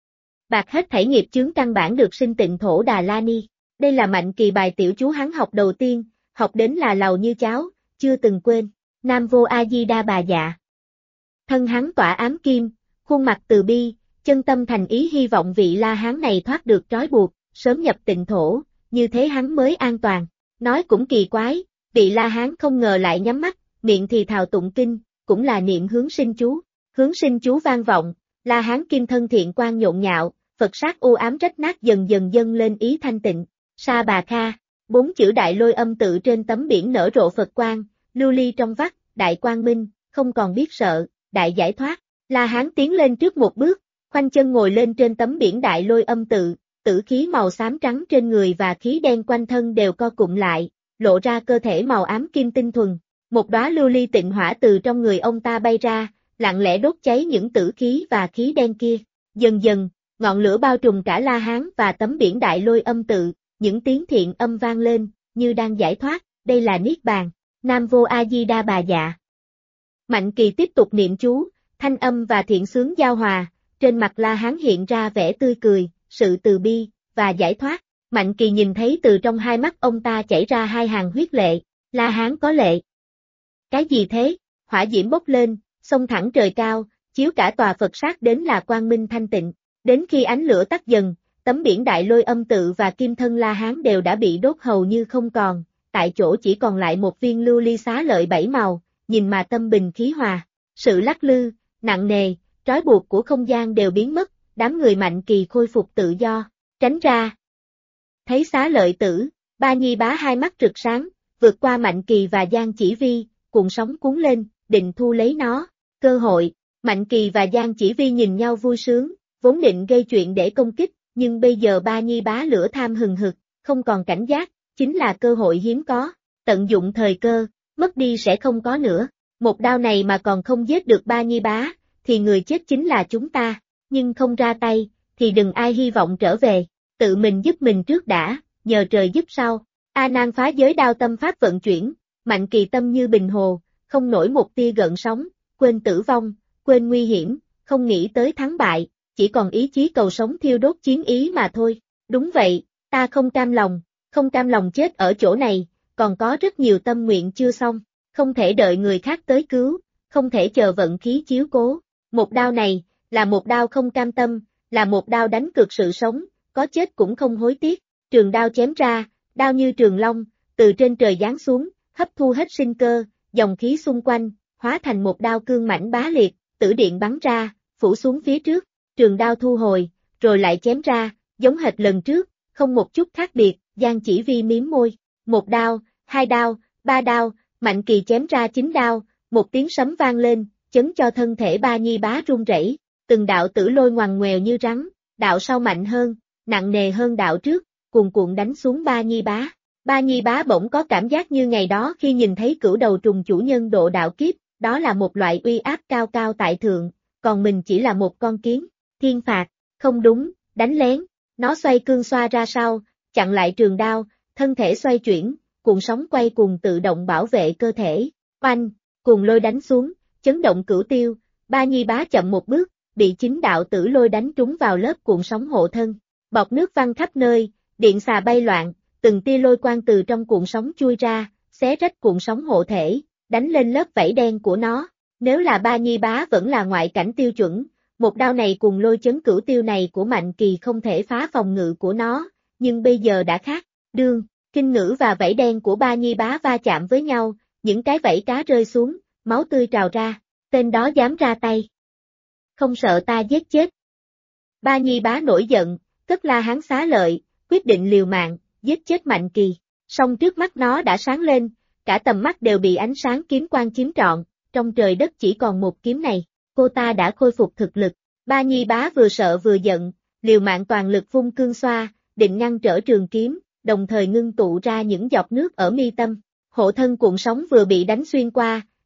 Bạc hết thảy nghiệp chướng căn bản được sinh tịnh thổ Đà La Ni. Đây là Mạnh Kỳ bài tiểu chú hắn học đầu tiên, học đến là lầu như cháo, chưa từng quên. Nam Vô A Di Đa Bà Dạ. Thân hắn tỏa ám kim, khuôn mặt từ bi, chân tâm thành ý hy vọng vị La Hán này thoát được trói buộc, sớm nhập tịnh thổ, như thế hắn mới an toàn. Nói cũng kỳ quái, vị La Hán không ngờ lại nhắm mắt, miệng thì thào tụng kinh, cũng là niệm hướng sinh chú. Hướng sinh chú vang vọng, La Hán kim thân thiện quang nhộn nhạo, Phật sát u ám rách nát dần dần dâng lên ý thanh tịnh. Sa Bà Kha, 4 chữ đại lôi âm tự trên tấm biển nở rộ Phật quang, lưu ly trong vắt, đại quang minh, không còn biết sợ, đại giải thoát. La Hán tiến lên trước một bước, khoanh chân ngồi lên trên tấm biển đại lôi âm tự, tử khí màu xám trắng trên người và khí đen quanh thân đều co cụm lại, lộ ra cơ thể màu ám kim tinh thuần. Một đóa lưu ly tịnh hỏa từ trong người ông ta bay ra, lặng lẽ đốt cháy những tử khí và khí đen kia. Dần dần, ngọn lửa bao trùm cả La Hán và tấm biển đại lôi âm tự, những tiếng thiện âm vang lên, như đang giải thoát, đây là Niết Bàn. Nam Vô A Di Đa Bà Dạ. Mạnh Kỳ tiếp tục niệm chú, thanh âm và thiện xướng giao hòa, trên mặt La Hán hiện ra vẻ tươi cười, sự từ bi, và giải thoát. Mạnh Kỳ nhìn thấy từ trong hai mắt ông ta chảy ra hai hàng huyết lệ, La Hán có lệ. Cái gì thế? Hỏa diễm bốc lên, xông thẳng trời cao, chiếu cả tòa Phật sát đến là quang minh thanh tịnh. Đến khi ánh lửa tắt dần, tấm biển đại lôi âm tự và kim thân La Hán đều đã bị đốt hầu như không còn, tại chỗ chỉ còn lại một viên lưu ly xá lợi 7 màu, nhìn mà tâm bình khí hòa. Sự lắc lư, nặng nề, trói buộc của không gian đều biến mất, đám người Mạnh Kỳ khôi phục tự do, tránh ra. Thấy xá lợi tử, Ba Nhi Bá hai mắt rực sáng, vượt qua Mạnh Kỳ và Giang Chỉ Vi, cuộn sóng cuốn lên, định thu lấy nó. Cơ hội, Mạnh Kỳ và Giang Chỉ Vi nhìn nhau vui sướng, vốn định gây chuyện để công kích, nhưng bây giờ Ba Nhi Bá lửa tham hừng hực, không còn cảnh giác, chính là cơ hội hiếm có, tận dụng thời cơ, mất đi sẽ không có nữa. Một đao này mà còn không giết được Ba Nhi Bá, thì người chết chính là chúng ta, nhưng không ra tay, thì đừng ai hy vọng trở về, tự mình giúp mình trước đã, nhờ trời giúp sau. A Nan phá giới đao tâm pháp vận chuyển, Mạnh Kỳ tâm như bình hồ, không nổi một tia gợn sóng, quên tử vong, quên nguy hiểm, không nghĩ tới thắng bại, chỉ còn ý chí cầu sống thiêu đốt chiến ý mà thôi. Đúng vậy, ta không cam lòng chết ở chỗ này, còn có rất nhiều tâm nguyện chưa xong, không thể đợi người khác tới cứu, không thể chờ vận khí chiếu cố. Một đao này, là một đao không cam tâm, là một đao đánh cược sự sống, có chết cũng không hối tiếc. Trường đao chém ra, đao như trường long, từ trên trời giáng xuống, hấp thu hết sinh cơ, dòng khí xung quanh, hóa thành một đao cương mãnh bá liệt, tử điện bắn ra, phủ xuống phía trước. Trường đao thu hồi, rồi lại chém ra, giống hệt lần trước, không một chút khác biệt. Giang Chỉ Vi miếm môi, một đao, hai đao, ba đao, Mạnh Kỳ chém ra 9 đao, một tiếng sấm vang lên, chấn cho thân thể Ba Nhi Bá run rẩy. Từng đạo tử lôi ngoằn ngoèo như rắn, đạo sau mạnh hơn, nặng nề hơn đạo trước, cuồn cuộn đánh xuống Ba Nhi Bá. Ba Nhi Bá bỗng có cảm giác như ngày đó khi nhìn thấy cửu đầu trùng chủ nhân độ đạo kiếp, đó là một loại uy áp cao cao tại thượng, còn mình chỉ là một con kiến. Thiên phạt, không đúng, đánh lén, nó xoay cương xoa ra sau, chặn lại trường đao, thân thể xoay chuyển, cuộn sóng quay cuồng tự động bảo vệ cơ thể. Oanh, cuồng lôi đánh xuống, chấn động cửu tiêu, Ba Nhi Bá chậm một bước, bị 9 đạo tử lôi đánh trúng vào lớp cuộn sóng hộ thân. Bọt nước văng khắp nơi, điện xà bay loạn, từng tia lôi quang từ trong cuộn sóng chui ra, xé rách cuộn sóng hộ thể, đánh lên lớp vảy đen của nó. Nếu là Ba Nhi Bá vẫn là ngoại cảnh tiêu chuẩn, một đao này cùng lôi chấn cửu tiêu này của Mạnh Kỳ không thể phá phòng ngự của nó, nhưng bây giờ đã khác. Đương, kinh ngữ và vảy đen của Ba Nhi Bá va chạm với nhau, những cái vảy cá rơi xuống, máu tươi trào ra, tên đó dám ra tay. Không sợ ta giết chết. Ba Nhi Bá nổi giận, cất La Hán xá lợi, quyết định liều mạng, giết chết Mạnh Kỳ. Song trước mắt nó đã sáng lên, cả tầm mắt đều bị ánh sáng kiếm quang chiếm trọn, trong trời đất chỉ còn một kiếm này, cô ta đã khôi phục thực lực. Ba Nhi Bá vừa sợ vừa giận, liều mạng toàn lực vung cương xoa, định ngăn trở trường kiếm, đồng thời ngưng tụ ra những giọt nước ở mi tâm. Hộ thân cuộn sóng vừa bị đánh xuyên qua,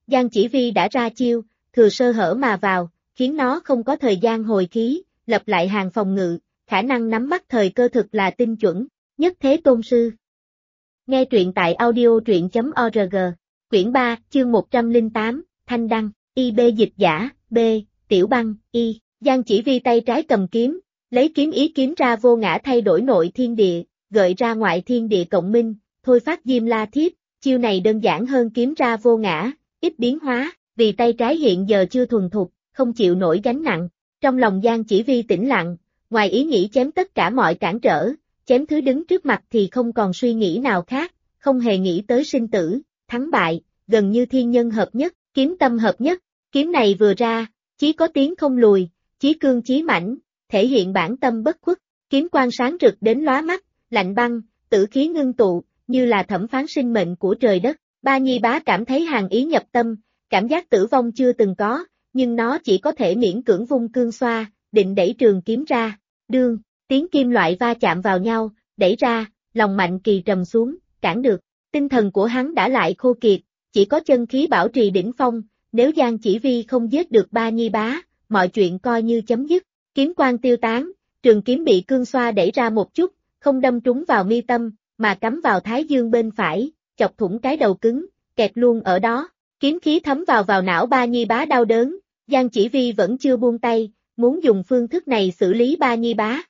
Giang Chỉ Vi đã ra chiêu, thừa sơ hở mà vào, khiến nó không có thời gian hồi khí, lập lại hàng phòng ngự, khả năng nắm bắt thời cơ thực là tinh chuẩn, nhất thế tôn sư. Nghe truyện tại audio truyện.org, quyển 3, chương 108, Thanh Đăng, IB dịch giả, B, Tiểu Băng, Y, Giang Chỉ Vi tay trái cầm kiếm, lấy kiếm ý kiếm ra vô ngã thay đổi nội thiên địa, gợi ra ngoại thiên địa cộng minh, thôi phát Diêm La Thiếp, chiêu này đơn giản hơn kiếm ra vô ngã, ít biến hóa, vì tay trái hiện giờ chưa thuần thục, không chịu nổi gánh nặng. Trong lòng Giang Chỉ Vi tĩnh lặng, ngoài ý nghĩ chém tất cả mọi cản trở, chém thứ đứng trước mặt thì không còn suy nghĩ nào khác, không hề nghĩ tới sinh tử, thắng bại, gần như thiên nhân hợp nhất, kiếm tâm hợp nhất, kiếm này vừa ra, chí có tiếng không lùi, chí cương chí mãnh, thể hiện bản tâm bất khuất, kiếm quang sáng rực đến lóa mắt, lạnh băng, tử khí ngưng tụ, như là thẩm phán sinh mệnh của trời đất. Ba Nhi Bá cảm thấy hàn ý nhập tâm, cảm giác tử vong chưa từng có, nhưng nó chỉ có thể miễn cưỡng vung cương xoa, định đẩy trường kiếm ra. Đương, tiếng kim loại va chạm vào nhau, đẩy ra, lòng Mạnh Kỳ trầm xuống, cản được. Tinh thần của hắn đã lại khô kiệt, chỉ có chân khí bảo trì đỉnh phong, nếu Giang Chỉ Vi không giết được Ba Nhi Bá, mọi chuyện coi như chấm dứt. Kiếm quang tiêu tán, trường kiếm bị cương xoa đẩy ra một chút, không đâm trúng vào mi tâm, mà cắm vào thái dương bên phải, chọc thủng cái đầu cứng, kẹt luôn ở đó. Kiếm khí thấm vào não Ba Nhi Bá đau đớn, Giang Chỉ Vi vẫn chưa buông tay, muốn dùng phương thức này xử lý Ba Nhi Bá.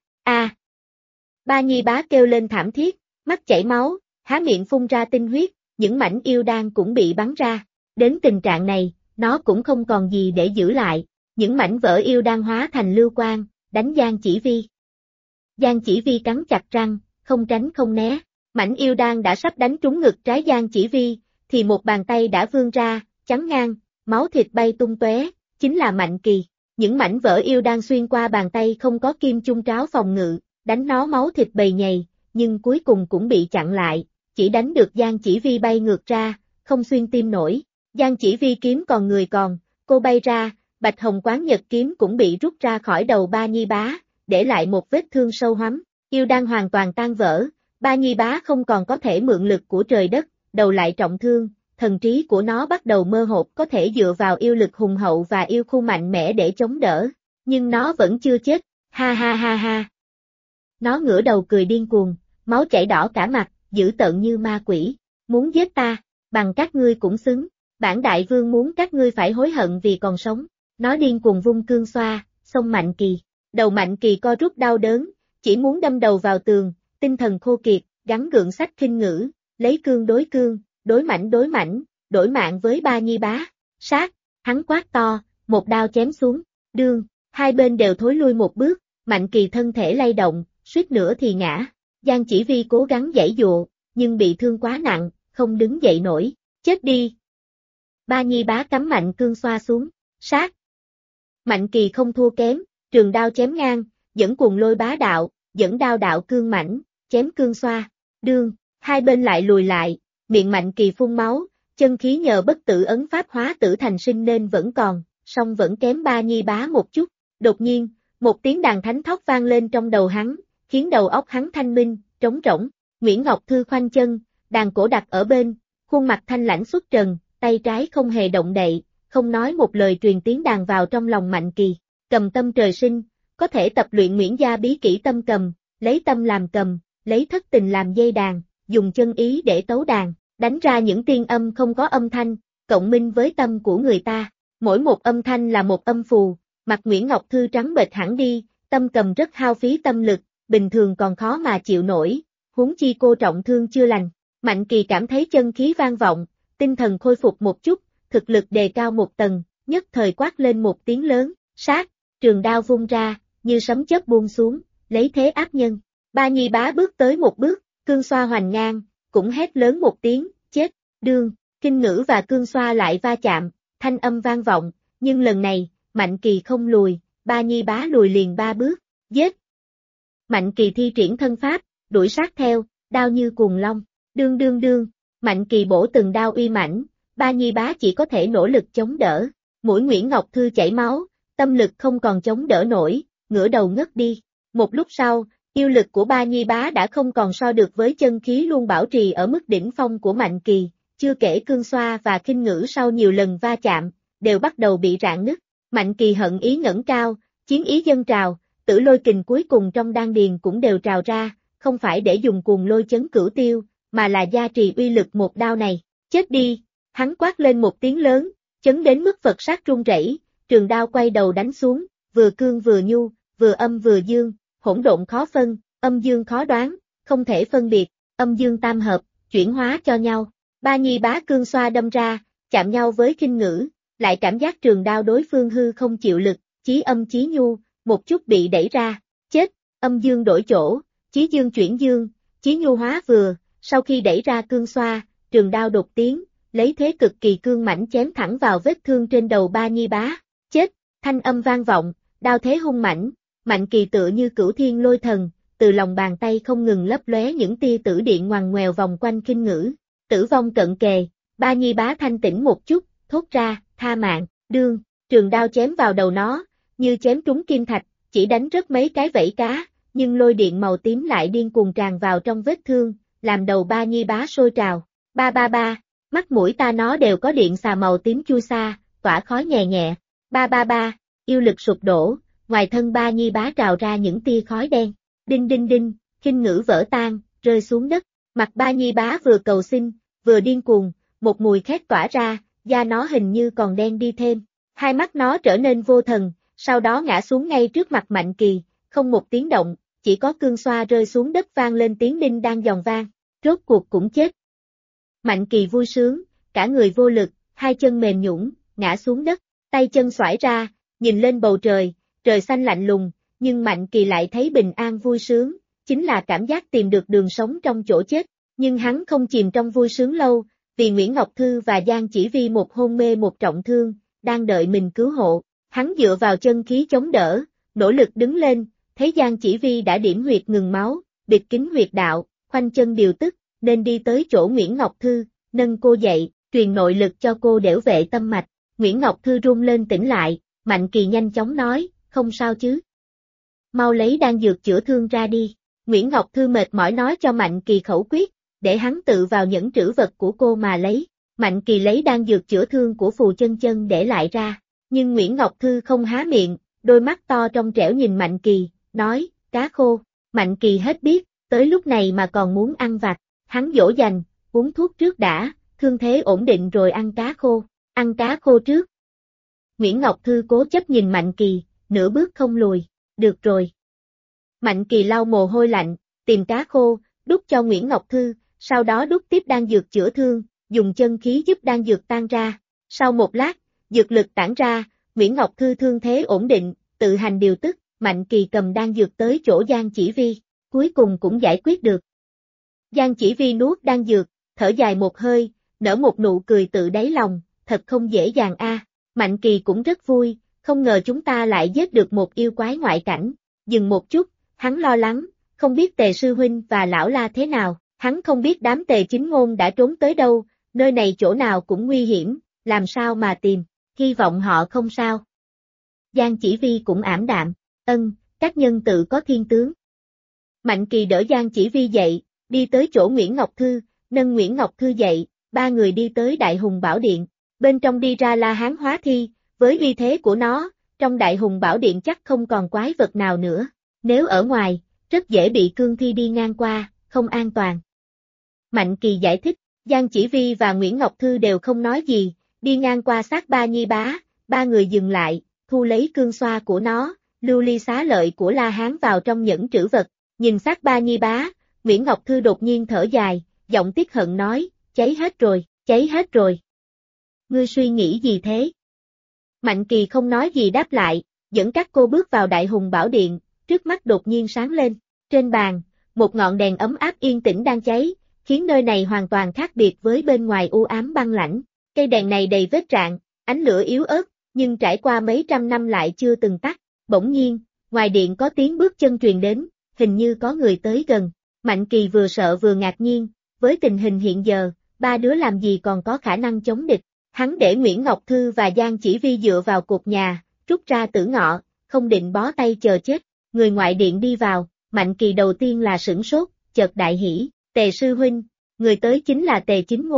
Ba Nhi Bá kêu lên thảm thiết, mắt chảy máu, há miệng phun ra tinh huyết, những mảnh yêu đan cũng bị bắn ra. Đến tình trạng này, nó cũng không còn gì để giữ lại, những mảnh vỡ yêu đan hóa thành lưu quang, đánh Giang Chỉ Vi. Giang Chỉ Vi cắn chặt răng, không tránh không né, mảnh yêu đan đã sắp đánh trúng ngực trái Giang Chỉ Vi, thì một bàn tay đã vươn ra, chắn ngang, máu thịt bay tung tóe, chính là Mạnh Kỳ. Những mảnh vỡ yêu đan xuyên qua bàn tay không có kim chung tráo phòng ngự, đánh nó máu thịt bầy nhầy, nhưng cuối cùng cũng bị chặn lại, chỉ đánh được Giang Chỉ Vi bay ngược ra, không xuyên tim nổi. Giang Chỉ Vi kiếm còn người còn, cô bay ra, Bạch Hồng Quán Nhật kiếm cũng bị rút ra khỏi đầu Ba Nhi Bá, để lại một vết thương sâu hoắm, yêu đan hoàn toàn tan vỡ, Ba Nhi Bá không còn có thể mượn lực của trời đất, đầu lại trọng thương, thần trí của nó bắt đầu mơ hồ, có thể dựa vào yêu lực hùng hậu và yêu khu mạnh mẽ để chống đỡ, nhưng nó vẫn chưa chết, ha ha ha ha. Nó ngửa đầu cười điên cuồng, máu chảy đỏ cả mặt, dữ tợn như ma quỷ, muốn giết ta, bằng các ngươi cũng xứng, bản đại vương muốn các ngươi phải hối hận vì còn sống. Nó điên cuồng vung cương xoa, xông Mạnh Kỳ, đầu Mạnh Kỳ co rút đau đớn, chỉ muốn đâm đầu vào tường, tinh thần khô kiệt, gắng gượng sách khinh ngữ, lấy cương, đối mãnh, đổi mạng với Ba Nhi Bá. Sát, hắn quát to, một đao chém xuống, đương, hai bên đều thối lui một bước, Mạnh Kỳ thân thể lay động, suýt nữa thì ngã. Giang Chỉ Vi cố gắng giãy dụa, nhưng bị thương quá nặng, không đứng dậy nổi, chết đi. Ba Nhi Bá cắm mạnh cương xoa xuống, sát. Mạnh Kỳ không thua kém, trường đao chém ngang, dẫn cuồng lôi bá đạo, dẫn đao đạo cương mãnh, chém cương xoa, đương, hai bên lại lùi lại, miệng Mạnh Kỳ phun máu, chân khí nhờ bất tử ấn pháp hóa tử thành sinh nên vẫn còn, song vẫn kém Ba Nhi Bá một chút. Đột nhiên, một tiếng đàn thánh thót vang lên trong đầu hắn, khiến đầu óc hắn thanh minh, trống rỗng. Nguyễn Ngọc Thư khoanh chân, đàn cổ đặt ở bên, khuôn mặt thanh lãnh xuất trần, tay trái không hề động đậy, không nói một lời truyền tiếng đàn vào trong lòng Mạnh Kỳ. Cầm tâm trời sinh, có thể tập luyện Nguyễn gia bí kỹ tâm cầm, lấy tâm làm cầm, lấy thất tình làm dây đàn, dùng chân ý để tấu đàn, đánh ra những tiên âm không có âm thanh, cộng minh với tâm của người ta. Mỗi một âm thanh là một âm phù, mặt Nguyễn Ngọc Thư trắng bệch hẳn đi, tâm cầm rất hao phí tâm lực, bình thường còn khó mà chịu nổi, huống chi cô trọng thương chưa lành. Mạnh Kỳ cảm thấy chân khí vang vọng, tinh thần khôi phục một chút, thực lực đề cao một tầng, nhất thời quát lên một tiếng lớn, sát, trường đao vung ra, như sấm chớp buông xuống, lấy thế áp nhân. Ba Nhi Bá bước tới một bước, cương xoa hoành ngang, cũng hét lớn một tiếng, chết, đương, kinh ngữ và cương xoa lại va chạm, thanh âm vang vọng, nhưng lần này, Mạnh Kỳ không lùi, Ba Nhi Bá lùi liền 3 bước, giết. Mạnh Kỳ thi triển thân pháp, đuổi sát theo, đao như cuồng long, đương, Mạnh Kỳ bổ từng đao uy mãnh, Ba Nhi Bá chỉ có thể nỗ lực chống đỡ, mũi Nguyễn Ngọc Thư chảy máu, tâm lực không còn chống đỡ nổi, ngửa đầu ngất đi. Một lúc sau, yêu lực của Ba Nhi Bá đã không còn so được với chân khí luôn bảo trì ở mức đỉnh phong của Mạnh Kỳ, chưa kể Cương Xoa và Khinh Ngữ sau nhiều lần va chạm, đều bắt đầu bị rạn nứt. Mạnh Kỳ hận ý ngẩng cao, chiến ý dâng trào, tử lôi kình cuối cùng trong đan điền cũng đều trào ra, không phải để dùng cuồng lôi chấn cửu tiêu, mà là gia trì uy lực một đao này. Chết đi! Hắn quát lên một tiếng lớn, chấn đến mức Phật sát rung rẩy, trường đao quay đầu đánh xuống, vừa cương vừa nhu, vừa âm vừa dương, hỗn độn khó phân, âm dương khó đoán, không thể phân biệt, âm dương tam hợp, chuyển hóa cho nhau. Ba nhi bá cương xoa đâm ra, chạm nhau với Khinh Ngữ, lại cảm giác trường đao đối phương hư không chịu lực, chí âm chí nhu, một chút bị đẩy ra, chết, âm dương đổi chỗ, chí dương chuyển dương, chí nhu hóa vừa, sau khi đẩy ra cương xoa, trường đao đột tiến, lấy thế cực kỳ cương mãnh chém thẳng vào vết thương trên đầu ba nhi bá, chết, thanh âm vang vọng, đao thế hung mãnh, Mạnh Kỳ tựa như cửu thiên lôi thần, từ lòng bàn tay không ngừng lấp lóe những tia tử điện ngoằn ngoèo vòng quanh Khinh Ngữ, tử vong cận kề, ba nhi bá thanh tỉnh một chút, thốt ra, tha mạng, đương, trường đao chém vào đầu nó, như chém trúng kim thạch, chỉ đánh rớt mấy cái vảy cá, nhưng lôi điện màu tím lại điên cuồng tràn vào trong vết thương, làm đầu ba nhi bá sôi trào, ba ba ba, mắt mũi ta nó đều có điện xà màu tím chua xa, tỏa khói nhẹ nhẹ, ba ba ba, yêu lực sụp đổ, ngoài thân ba nhi bá trào ra những tia khói đen, đinh đinh đinh, Khinh Ngữ vỡ tan, rơi xuống đất, mặt ba nhi bá vừa cầu xin, vừa điên cuồng, một mùi khét tỏa ra, da nó hình như còn đen đi thêm, hai mắt nó trở nên vô thần, sau đó ngã xuống ngay trước mặt Mạnh Kỳ, không một tiếng động, chỉ có cương xoa rơi xuống đất vang lên tiếng đinh đang giòn vang, rốt cuộc cũng chết. Mạnh Kỳ vui sướng, cả người vô lực, hai chân mềm nhũn, ngã xuống đất, tay chân xoải ra, nhìn lên bầu trời, trời xanh lạnh lùng, nhưng Mạnh Kỳ lại thấy bình an vui sướng, chính là cảm giác tìm được đường sống trong chỗ chết, nhưng hắn không chìm trong vui sướng lâu, vì Nguyễn Ngọc Thư và Giang Chỉ Vi một hôn mê một trọng thương, đang đợi mình cứu hộ, hắn dựa vào chân khí chống đỡ, nỗ lực đứng lên, thấy Giang Chỉ Vi đã điểm huyệt ngừng máu, bịt kín huyệt đạo, khoanh chân điều tức, nên đi tới chỗ Nguyễn Ngọc Thư, nâng cô dậy, truyền nội lực cho cô đểu vệ tâm mạch, Nguyễn Ngọc Thư run lên tỉnh lại, Mạnh Kỳ nhanh chóng nói, không sao chứ. Mau lấy đan dược chữa thương ra đi, Nguyễn Ngọc Thư mệt mỏi nói cho Mạnh Kỳ khẩu quyết, để hắn tự vào nhẫn trữ vật của cô mà lấy, Mạnh Kỳ lấy đan dược chữa thương của Phù Chân Chân để lại ra, nhưng Nguyễn Ngọc Thư không há miệng, đôi mắt to trong trẻo nhìn Mạnh Kỳ, nói, cá khô, Mạnh Kỳ hết biết, tới lúc này mà còn muốn ăn vặt, hắn dỗ dành, uống thuốc trước đã, thương thế ổn định rồi ăn cá khô trước. Nguyễn Ngọc Thư cố chấp nhìn Mạnh Kỳ, nửa bước không lùi, được rồi. Mạnh Kỳ lau mồ hôi lạnh, tìm cá khô, đút cho Nguyễn Ngọc Thư, sau đó đút tiếp đan dược chữa thương, dùng chân khí giúp đan dược tan ra. Sau một lát, dược lực tản ra, Nguyễn Ngọc Thư thương thế ổn định, tự hành điều tức, Mạnh Kỳ cầm đan dược tới chỗ Giang Chỉ Vi, cuối cùng cũng giải quyết được. Giang Chỉ Vi nuốt đan dược, thở dài một hơi, nở một nụ cười tự đáy lòng, thật không dễ dàng a. Mạnh Kỳ cũng rất vui, không ngờ chúng ta lại giết được một yêu quái ngoại cảnh. Dừng một chút, hắn lo lắng, không biết Tề sư huynh và lão La thế nào, hắn không biết đám Tề Chính Ngôn đã trốn tới đâu, nơi này chỗ nào cũng nguy hiểm, làm sao mà tìm, hy vọng họ không sao. Giang Chỉ Vi cũng ảm đạm, các nhân tự có thiên tướng. Mạnh Kỳ đỡ Giang Chỉ Vi dậy, đi tới chỗ Nguyễn Ngọc Thư, nâng Nguyễn Ngọc Thư dậy, ba người đi tới Đại Hùng Bảo Điện, bên trong đi ra La Hán Hóa Thi, với uy thế của nó, trong Đại Hùng Bảo Điện chắc không còn quái vật nào nữa, nếu ở ngoài, rất dễ bị cương thi đi ngang qua, không an toàn. Mạnh Kỳ giải thích, Giang Chỉ Vi và Nguyễn Ngọc Thư đều không nói gì, đi ngang qua xác ba nhi bá, ba người dừng lại, thu lấy cương xoa của nó, lưu ly xá lợi của La Hán vào trong nhẫn trữ vật, nhìn xác ba nhi bá, Nguyễn Ngọc Thư đột nhiên thở dài, giọng tiếc hận nói, cháy hết rồi. Ngươi suy nghĩ gì thế? Mạnh Kỳ không nói gì đáp lại, dẫn các cô bước vào Đại Hùng Bảo Điện, trước mắt đột nhiên sáng lên, trên bàn, một ngọn đèn ấm áp yên tĩnh đang cháy, khiến nơi này hoàn toàn khác biệt với bên ngoài u ám băng lãnh, cây đèn này đầy vết rạn, ánh lửa yếu ớt, nhưng trải qua mấy trăm năm lại chưa từng tắt, bỗng nhiên, ngoài điện có tiếng bước chân truyền đến, hình như có người tới gần, Mạnh Kỳ vừa sợ vừa ngạc nhiên, với tình hình hiện giờ, ba đứa làm gì còn có khả năng chống địch, hắn để Nguyễn Ngọc Thư và Giang Chỉ Vi dựa vào cột nhà, rút ra tử ngọ, không định bó tay chờ chết, người ngoại điện đi vào, Mạnh Kỳ đầu tiên là sửng sốt, chợt đại hỉ, Tề sư huynh, người tới chính là Tề Chính Ngôn,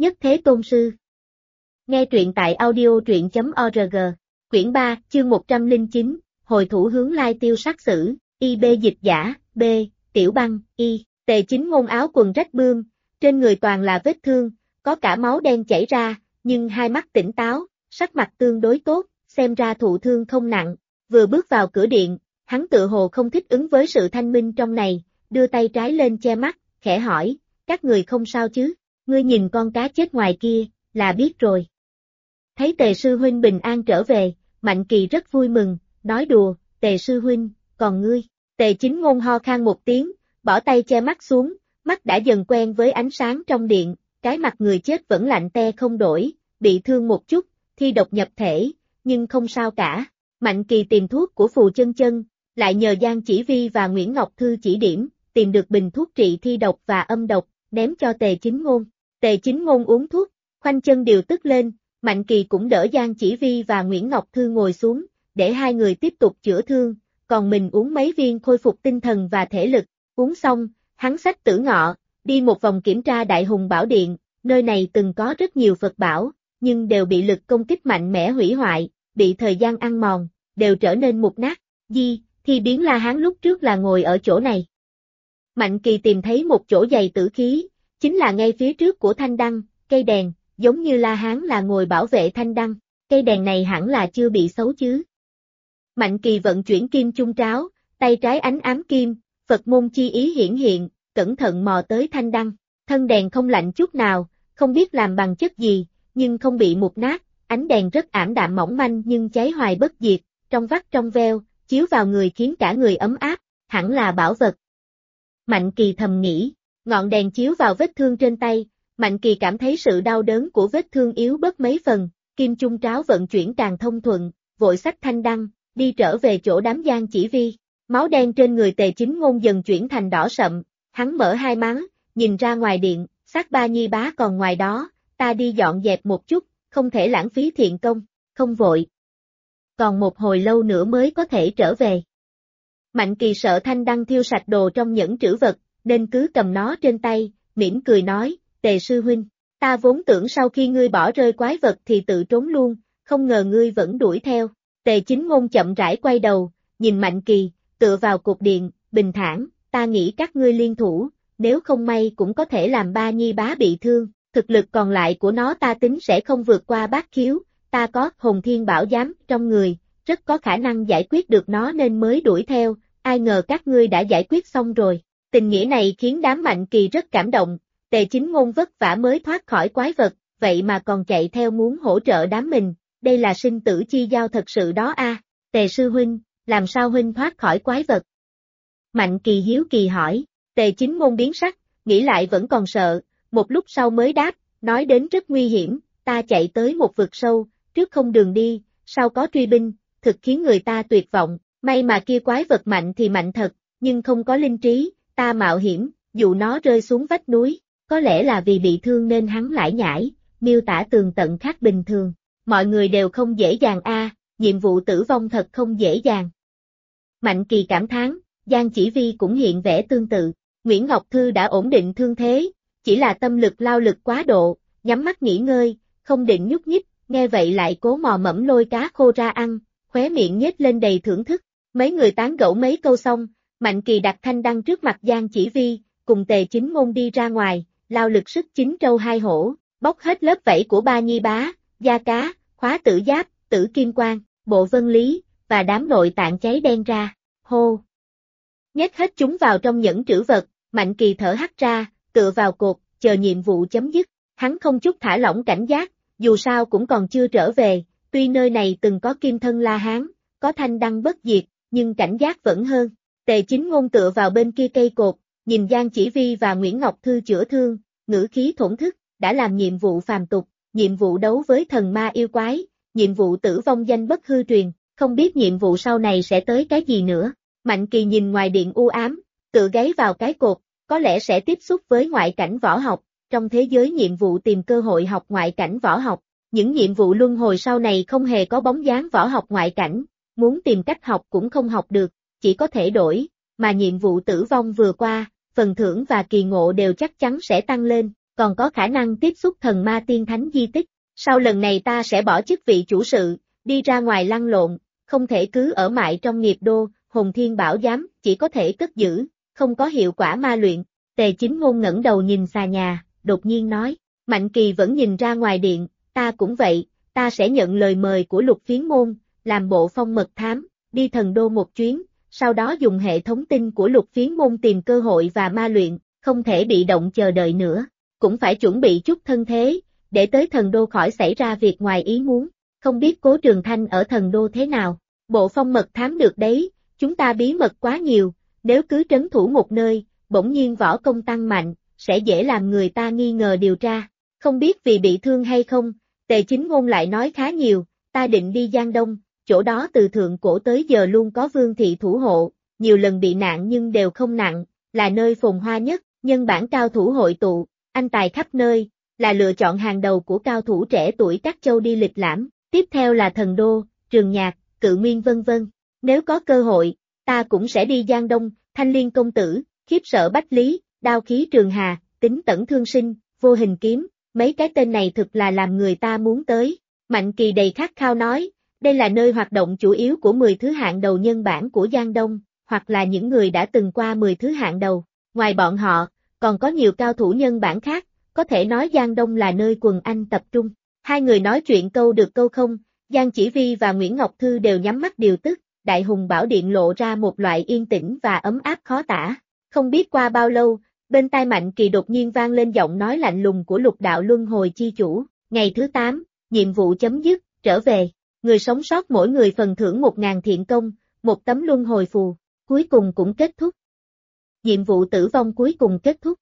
Nhất Thế Tôn Sư. Nghe truyện tại audio.truyện.org. Quyển 3, chương 109, Hồi thủ hướng lai tiêu sát xử, IB dịch giả, B, Tiểu Băng, Y. Tề Chính Ngôn áo quần rách bươm, trên người toàn là vết thương, có cả máu đen chảy ra, nhưng hai mắt tỉnh táo, sắc mặt tương đối tốt, xem ra thụ thương không nặng. Vừa bước vào cửa điện, hắn tựa hồ không thích ứng với sự thanh minh trong này, đưa tay trái lên che mắt, khẽ hỏi, các người không sao chứ, ngươi nhìn con cá chết ngoài kia, là biết rồi. Thấy Tề sư huynh bình an trở về, Mạnh Kỳ rất vui mừng, nói đùa, Tề sư huynh, còn ngươi. Tề Chính Ngôn ho khan một tiếng, bỏ tay che mắt xuống, mắt đã dần quen với ánh sáng trong điện, cái mặt người chết vẫn lạnh te không đổi, bị thương một chút, thi độc nhập thể, nhưng không sao cả. Mạnh Kỳ tìm thuốc của Phù Chân Chân, lại nhờ Giang Chỉ Vi và Nguyễn Ngọc Thư chỉ điểm, tìm được bình thuốc trị thi độc và âm độc, ném cho Tề Chính Ngôn. Tề Chính Ngôn uống thuốc, khoanh chân điều tức lên, Mạnh Kỳ cũng đỡ Giang Chỉ Vi và Nguyễn Ngọc Thư ngồi xuống, để hai người tiếp tục chữa thương, còn mình uống mấy viên khôi phục tinh thần và thể lực. Uống xong, hắn xách Tử Ngọ, đi một vòng kiểm tra Đại Hùng Bảo Điện, nơi này từng có rất nhiều Phật bảo, nhưng đều bị lực công kích mạnh mẽ hủy hoại, bị thời gian ăn mòn, đều trở nên mục nát. Thì biến La Hán lúc trước là ngồi ở chỗ này. Mạnh Kỳ tìm thấy một chỗ dày tử khí, chính là ngay phía trước của thanh đăng, cây đèn, giống như La Hán là ngồi bảo vệ thanh đăng, cây đèn này hẳn là chưa bị xấu chứ. Mạnh Kỳ vận chuyển kim chung tráo, tay trái ánh ám kim, Phật môn chi ý hiển hiện, cẩn thận mò tới thanh đăng, thân đèn không lạnh chút nào, không biết làm bằng chất gì, nhưng không bị mục nát, ánh đèn rất ảm đạm mỏng manh nhưng cháy hoài bất diệt, trong vắt trong veo, chiếu vào người khiến cả người ấm áp, hẳn là bảo vật. Mạnh Kỳ thầm nghĩ, ngọn đèn chiếu vào vết thương trên tay, Mạnh Kỳ cảm thấy sự đau đớn của vết thương yếu bớt mấy phần, kim chung tráo vận chuyển càng thông thuận, vội xách thanh đăng, đi trở về chỗ đám Giang Chỉ Vi. Máu đen trên người Tề Chính Ngôn dần chuyển thành đỏ sậm, hắn mở hai má, nhìn ra ngoài điện, xác Ba Nhi bá còn ngoài đó, ta đi dọn dẹp một chút, không thể lãng phí thiện công, không vội. Còn một hồi lâu nữa mới có thể trở về. Mạnh Kỳ sợ thanh đăng thiêu sạch đồ trong nhẫn trữ vật, nên cứ cầm nó trên tay, mỉm cười nói, Tề sư huynh, ta vốn tưởng sau khi ngươi bỏ rơi quái vật thì tự trốn luôn, không ngờ ngươi vẫn đuổi theo. Tề Chính Ngôn chậm rãi quay đầu, nhìn Mạnh Kỳ, tựa vào cột điện, bình thản, ta nghĩ các ngươi liên thủ, nếu không may cũng có thể làm Ba Nhi bá bị thương, thực lực còn lại của nó ta tính sẽ không vượt qua Bát Khiếu, ta có Hồn Thiên Bảo Giám trong người, rất có khả năng giải quyết được nó nên mới đuổi theo, ai ngờ các ngươi đã giải quyết xong rồi. Tình nghĩa này khiến đám Mạnh Kỳ rất cảm động, Tề Chính Ngôn vất vả mới thoát khỏi quái vật, vậy mà còn chạy theo muốn hỗ trợ đám mình, đây là sinh tử chi giao thật sự đó a. Tề sư huynh, làm sao huynh thoát khỏi quái vật? Mạnh Kỳ hiếu kỳ hỏi, Tề Chính Ngôn biến sắc, nghĩ lại vẫn còn sợ, một lúc sau mới đáp, nói đến rất nguy hiểm, ta chạy tới một vực sâu, trước không đường đi, sau có truy binh, thực khiến người ta tuyệt vọng, may mà kia quái vật mạnh thì mạnh thật, nhưng không có linh trí, ta mạo hiểm, dù nó rơi xuống vách núi, có lẽ là vì bị thương nên hắn lải nhải, miêu tả tường tận khác bình thường, mọi người đều không dễ dàng a, nhiệm vụ tử vong thật không dễ dàng. Mạnh Kỳ cảm thán, Giang Chỉ Vi cũng hiện vẻ tương tự, Nguyễn Ngọc Thư đã ổn định thương thế, chỉ là tâm lực lao lực quá độ, nhắm mắt nghỉ ngơi, không định nhúc nhích, nghe vậy lại cố mò mẫm lôi cá khô ra ăn, khóe miệng nhếch lên đầy thưởng thức. Mấy người tán gẫu mấy câu xong, Mạnh Kỳ đặt thanh đăng trước mặt Giang Chỉ Vi, cùng Tề Chính Ngôn đi ra ngoài, lao lực sức chín trâu hai hổ, bóc hết lớp vảy của Ba Nhi bá, da cá, khóa tử giáp, tử kim quang, bộ vân lý, và đám nội tạng cháy đen ra, hô. Nhét hết chúng vào trong nhẫn trữ vật, Mạnh Kỳ thở hắt ra, tựa vào cột, chờ nhiệm vụ chấm dứt, hắn không chút thả lỏng cảnh giác, dù sao cũng còn chưa trở về, tuy nơi này từng có kim thân La Hán, có thanh đăng bất diệt, nhưng cảnh giác vẫn hơn. Tề Chính Ngôn tựa vào bên kia cây cột, nhìn Giang Chỉ Vi và Nguyễn Ngọc Thư chữa thương, ngữ khí thổn thức, đã làm nhiệm vụ phàm tục, nhiệm vụ đấu với thần ma yêu quái, nhiệm vụ tử vong danh bất hư truyền, không biết nhiệm vụ sau này sẽ tới cái gì nữa. Mạnh Kỳ nhìn ngoài điện u ám, tựa gáy vào cái cột, có lẽ sẽ tiếp xúc với ngoại cảnh võ học, trong thế giới nhiệm vụ tìm cơ hội học ngoại cảnh võ học. Những nhiệm vụ luân hồi sau này không hề có bóng dáng võ học ngoại cảnh, muốn tìm cách học cũng không học được, chỉ có thể đổi, mà nhiệm vụ tử vong vừa qua, phần thưởng và kỳ ngộ đều chắc chắn sẽ tăng lên, còn có khả năng tiếp xúc thần ma tiên thánh di tích. Sau lần này ta sẽ bỏ chức vị chủ sự, đi ra ngoài lăn lộn, không thể cứ ở mãi trong nghiệp đô, Hồn Thiên Bảo Giám, chỉ có thể cất giữ, không có hiệu quả ma luyện. Tề Chính Ngôn ngẩng đầu nhìn xà nhà, đột nhiên nói, Mạnh Kỳ vẫn nhìn ra ngoài điện, ta cũng vậy, ta sẽ nhận lời mời của Lục Phiến Môn, làm bộ phong mật thám, đi thần đô một chuyến, sau đó dùng hệ thống tin của Lục Phiến Môn tìm cơ hội và ma luyện, không thể bị động chờ đợi nữa, cũng phải chuẩn bị chút thân thế, để tới thần đô khỏi xảy ra việc ngoài ý muốn, không biết Cố Trường Thanh ở thần đô thế nào, bộ phong mật thám được đấy, chúng ta bí mật quá nhiều, nếu cứ trấn thủ một nơi, bỗng nhiên võ công tăng mạnh, sẽ dễ làm người ta nghi ngờ điều tra, không biết vì bị thương hay không, Tề Chính Ngôn lại nói khá nhiều, ta định đi Giang Đông, chỗ đó từ thượng cổ tới giờ luôn có vương thị thủ hộ, nhiều lần bị nạn nhưng đều không nặng, là nơi phồn hoa nhất, nhân bản cao thủ hội tụ, anh tài khắp nơi, là lựa chọn hàng đầu của cao thủ trẻ tuổi các châu đi lịch lãm, tiếp theo là Thần Đô, Trường Nhạc, Cự Nguyên vân vân. Nếu có cơ hội, ta cũng sẽ đi Giang Đông, Thanh Liên công tử, Khiếp Sợ Bách Lý, Đao Khí Trường Hà, Tính Tẩn Thương Sinh, Vô Hình Kiếm, mấy cái tên này thực là làm người ta muốn tới. Mạnh Kỳ đầy khát khao nói, đây là nơi hoạt động chủ yếu của 10 thứ hạng đầu nhân bản của Giang Đông, hoặc là những người đã từng qua 10 thứ hạng đầu. Ngoài bọn họ, còn có nhiều cao thủ nhân bản khác, có thể nói Giang Đông là nơi quần anh tập trung. Hai người nói chuyện câu được câu không, Giang Chỉ Vi và Nguyễn Ngọc Thư đều nhắm mắt điều tức, Đại Hùng Bảo Điện lộ ra một loại yên tĩnh và ấm áp khó tả. Không biết qua bao lâu, bên tai Mạnh Kỳ đột nhiên vang lên giọng nói lạnh lùng của Lục Đạo Luân Hồi chi chủ, ngày thứ 8, nhiệm vụ chấm dứt, trở về, người sống sót mỗi người phần thưởng 1.000 thiện công, một tấm luân hồi phù, cuối cùng cũng kết thúc. Nhiệm vụ tử vong cuối cùng kết thúc.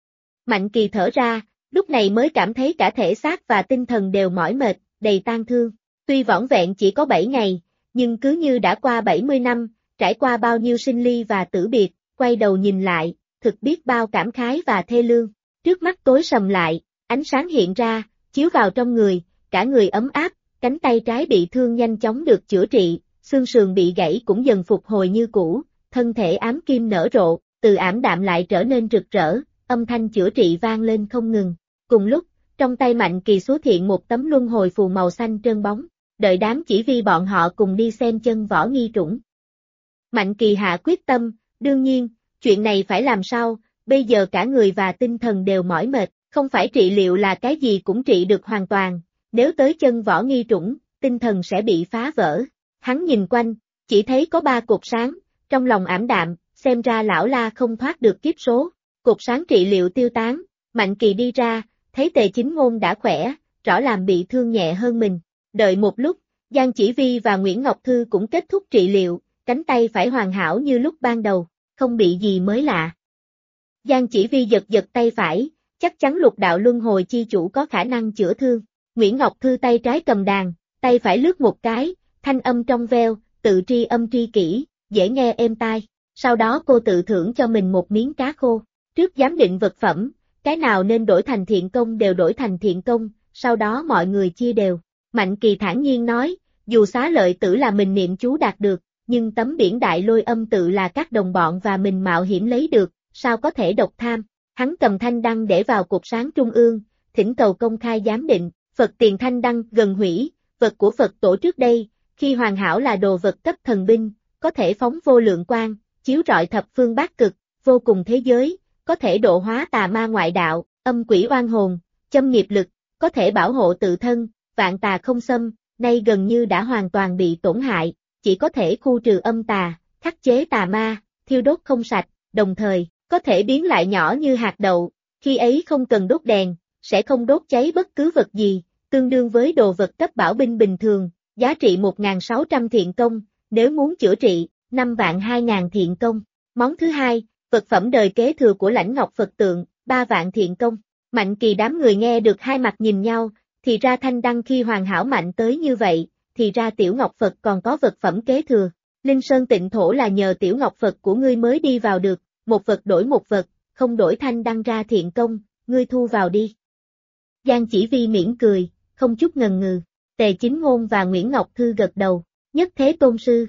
Mạnh Kỳ thở ra, lúc này mới cảm thấy cả thể xác và tinh thần đều mỏi mệt, đầy tang thương. Tuy vỏn vẹn chỉ có 7 ngày, nhưng cứ như đã qua 70 năm, trải qua bao nhiêu sinh ly và tử biệt, quay đầu nhìn lại, thực biết bao cảm khái và thê lương. Trước mắt tối sầm lại, ánh sáng hiện ra, chiếu vào trong người, cả người ấm áp, cánh tay trái bị thương nhanh chóng được chữa trị, xương sườn bị gãy cũng dần phục hồi như cũ, thân thể ám kim nở rộ, từ ảm đạm lại trở nên rực rỡ, âm thanh chữa trị vang lên không ngừng. Cùng lúc, trong tay Mạnh Kỳ xuất hiện một tấm luân hồi phù màu xanh trơn bóng, đợi đám Chỉ Vi bọn họ cùng đi xem chân võ nghi trũng. Mạnh Kỳ hạ quyết tâm, đương nhiên, chuyện này phải làm sao, bây giờ cả người và tinh thần đều mỏi mệt, không phải trị liệu là cái gì cũng trị được hoàn toàn, nếu tới chân võ nghi trũng, tinh thần sẽ bị phá vỡ. Hắn nhìn quanh, chỉ thấy có 3 cột sáng, trong lòng ảm đạm, xem ra lão la không thoát được kiếp số. Cột sáng trị liệu tiêu tán, Mạnh Kỳ đi ra, thấy Tề Chính Ngôn đã khỏe, rõ làm bị thương nhẹ hơn mình. Đợi một lúc, Giang Chỉ Vi và Nguyễn Ngọc Thư cũng kết thúc trị liệu, cánh tay phải hoàn hảo như lúc ban đầu, không bị gì mới lạ. Giang Chỉ Vi giật giật tay phải, chắc chắn Lục Đạo Luân Hồi chi chủ có khả năng chữa thương. Nguyễn Ngọc Thư tay trái cầm đàn, tay phải lướt một cái, thanh âm trong veo, tự tri âm tri kỷ, dễ nghe êm tai. Sau đó cô tự thưởng cho mình một miếng cá khô. Trước giám định vật phẩm, cái nào nên đổi thành thiện công đều đổi thành thiện công, sau đó mọi người chia đều. Mạnh Kỳ thản nhiên nói, dù xá lợi tử là mình niệm chú đạt được, nhưng tấm biển đại lôi âm tự là các đồng bọn và mình mạo hiểm lấy được, sao có thể độc tham. Hắn cầm thanh đăng để vào cột sáng trung ương, thỉnh cầu công khai giám định, Phật tiền thanh đăng gần hủy, vật của Phật tổ trước đây, khi hoàn hảo là đồ vật cấp thần binh, có thể phóng vô lượng quang, chiếu rọi thập phương bát cực, vô cùng thế giới, có thể độ hóa tà ma ngoại đạo, âm quỷ oan hồn, châm nghiệp lực, có thể bảo hộ tự thân, vạn tà không xâm, nay gần như đã hoàn toàn bị tổn hại, chỉ có thể khu trừ âm tà, khắc chế tà ma, thiêu đốt không sạch, đồng thời, có thể biến lại nhỏ như hạt đậu, khi ấy không cần đốt đèn, sẽ không đốt cháy bất cứ vật gì, tương đương với đồ vật cấp bảo binh bình thường, giá trị 1.600 thiện công, nếu muốn chữa trị, 5.200.000 thiện công. Món thứ hai, vật phẩm đời kế thừa của Lãnh Ngọc Phật tượng, 3 vạn thiện công. Mạnh Kỳ đám người nghe được hai mặt nhìn nhau, thì ra thanh đăng khi hoàn hảo mạnh tới như vậy, thì ra Tiểu Ngọc Phật còn có vật phẩm kế thừa. Linh Sơn Tịnh Thổ là nhờ Tiểu Ngọc Phật của ngươi mới đi vào được, một vật đổi một vật, không đổi thanh đăng ra thiện công, ngươi thu vào đi. Giang Chỉ Vi mỉm cười, không chút ngần ngừ. Tề Chính Ngôn và Nguyễn Ngọc Thư gật đầu, nhất thế tôn sư.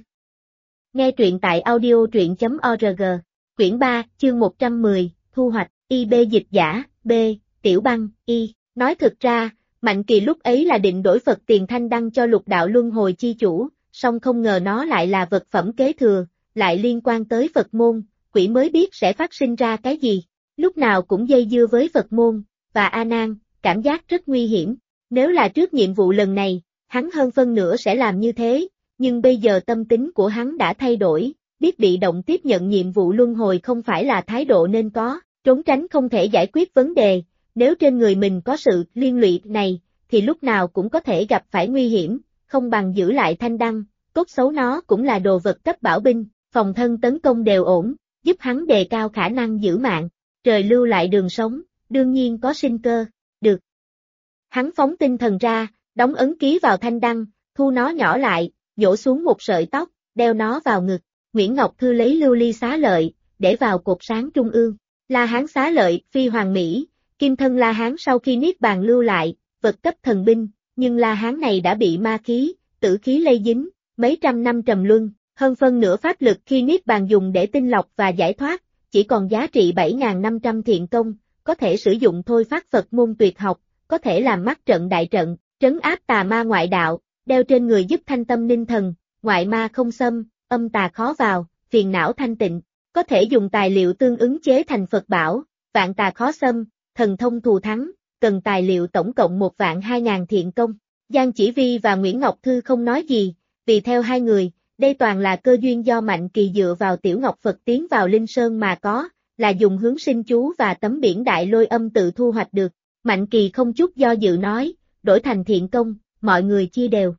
Nghe truyện tại audio truyện.org, quyển 3, chương 110, thu hoạch, IB dịch giả, B, Tiểu Băng, y. Nói thực ra, Mạnh Kỳ lúc ấy là định đổi Phật Tiền Thanh Đăng cho Lục Đạo Luân Hồi chi chủ, song không ngờ nó lại là vật phẩm kế thừa, lại liên quan tới Phật môn, quỷ mới biết sẽ phát sinh ra cái gì. Lúc nào cũng dây dưa với Phật môn, và A Nan, cảm giác rất nguy hiểm. Nếu là trước nhiệm vụ lần này, hắn hơn phân nửa sẽ làm như thế, nhưng bây giờ tâm tính của hắn đã thay đổi, biết bị động tiếp nhận nhiệm vụ luân hồi không phải là thái độ nên có, trốn tránh không thể giải quyết vấn đề, nếu trên người mình có sự liên lụy này, thì lúc nào cũng có thể gặp phải nguy hiểm, không bằng giữ lại thanh đăng, cốt xấu nó cũng là đồ vật cấp bảo binh, phòng thân tấn công đều ổn, giúp hắn đề cao khả năng giữ mạng, trời lưu lại đường sống, đương nhiên có sinh cơ, được. Hắn phóng tinh thần ra, đóng ấn ký vào thanh đăng, thu nó nhỏ lại, nhổ xuống một sợi tóc, đeo nó vào ngực. Nguyễn Ngọc Thư lấy lưu ly xá lợi, để vào cột sáng trung ương. La Hán xá lợi, phi hoàng mỹ, kim thân La Hán sau khi niết bàn lưu lại, vật cấp thần binh, nhưng La Hán này đã bị ma khí, tử khí lây dính, mấy trăm năm trầm luân, hơn phân nửa pháp lực khi niết bàn dùng để tinh lọc và giải thoát, chỉ còn giá trị 7.500 thiện công, có thể sử dụng thôi phát Phật môn tuyệt học, có thể làm mắt trận đại trận, trấn áp tà ma ngoại đạo, đeo trên người giúp thanh tâm ninh thần, ngoại ma không xâm, âm tà khó vào, phiền não thanh tịnh, có thể dùng tài liệu tương ứng chế thành Phật bảo, vạn tà khó xâm, thần thông thù thắng, cần tài liệu tổng cộng 1.200.000 thiện công. Giang Chỉ Vi và Nguyễn Ngọc Thư không nói gì, vì theo hai người, đây toàn là cơ duyên do Mạnh Kỳ dựa vào Tiểu Ngọc Phật tiến vào Linh Sơn mà có, là dùng hướng sinh chú và tấm biển đại lôi âm tự thu hoạch được. Mạnh Kỳ không chút do dự nói, đổi thành thiện công, mọi người chia đều.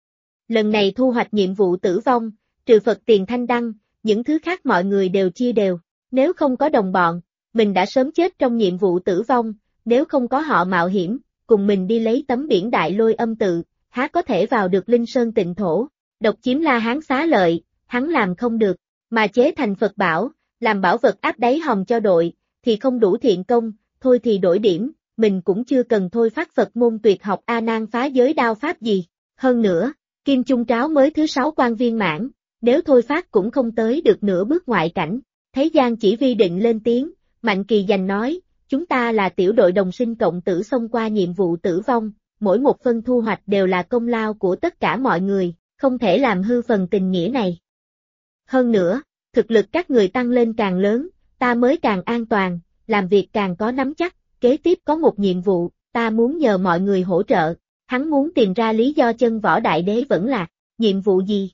Lần này thu hoạch nhiệm vụ tử vong, trừ Phật Tiền Thanh Đăng, những thứ khác mọi người đều chia đều. Nếu không có đồng bọn, mình đã sớm chết trong nhiệm vụ tử vong, nếu không có họ mạo hiểm, cùng mình đi lấy tấm biển đại lôi âm tự, há có thể vào được Linh Sơn tịnh thổ. Độc chiếm La Hán xá lợi, hắn làm không được, mà chế thành Phật bảo, làm bảo vật áp đáy hòm cho đội, thì không đủ thiện công, thôi thì đổi điểm, mình cũng chưa cần thôi phát Phật môn tuyệt học A Nan phá giới đao pháp gì. Hơn nữa, Kim Chung Tráo mới thứ 6 quan viên mãn, nếu thôi phát cũng không tới được nửa bước ngoại cảnh. Thấy Giang Chỉ Vi định lên tiếng, Mạnh Kỳ giành nói, chúng ta là tiểu đội đồng sinh cộng tử xông qua nhiệm vụ tử vong, mỗi một phân thu hoạch đều là công lao của tất cả mọi người, không thể làm hư phần tình nghĩa này. Hơn nữa, thực lực các người tăng lên càng lớn, ta mới càng an toàn, làm việc càng có nắm chắc, kế tiếp có một nhiệm vụ, ta muốn nhờ mọi người hỗ trợ, hắn muốn tìm ra lý do chân võ đại đế vẫn lạc, nhiệm vụ gì?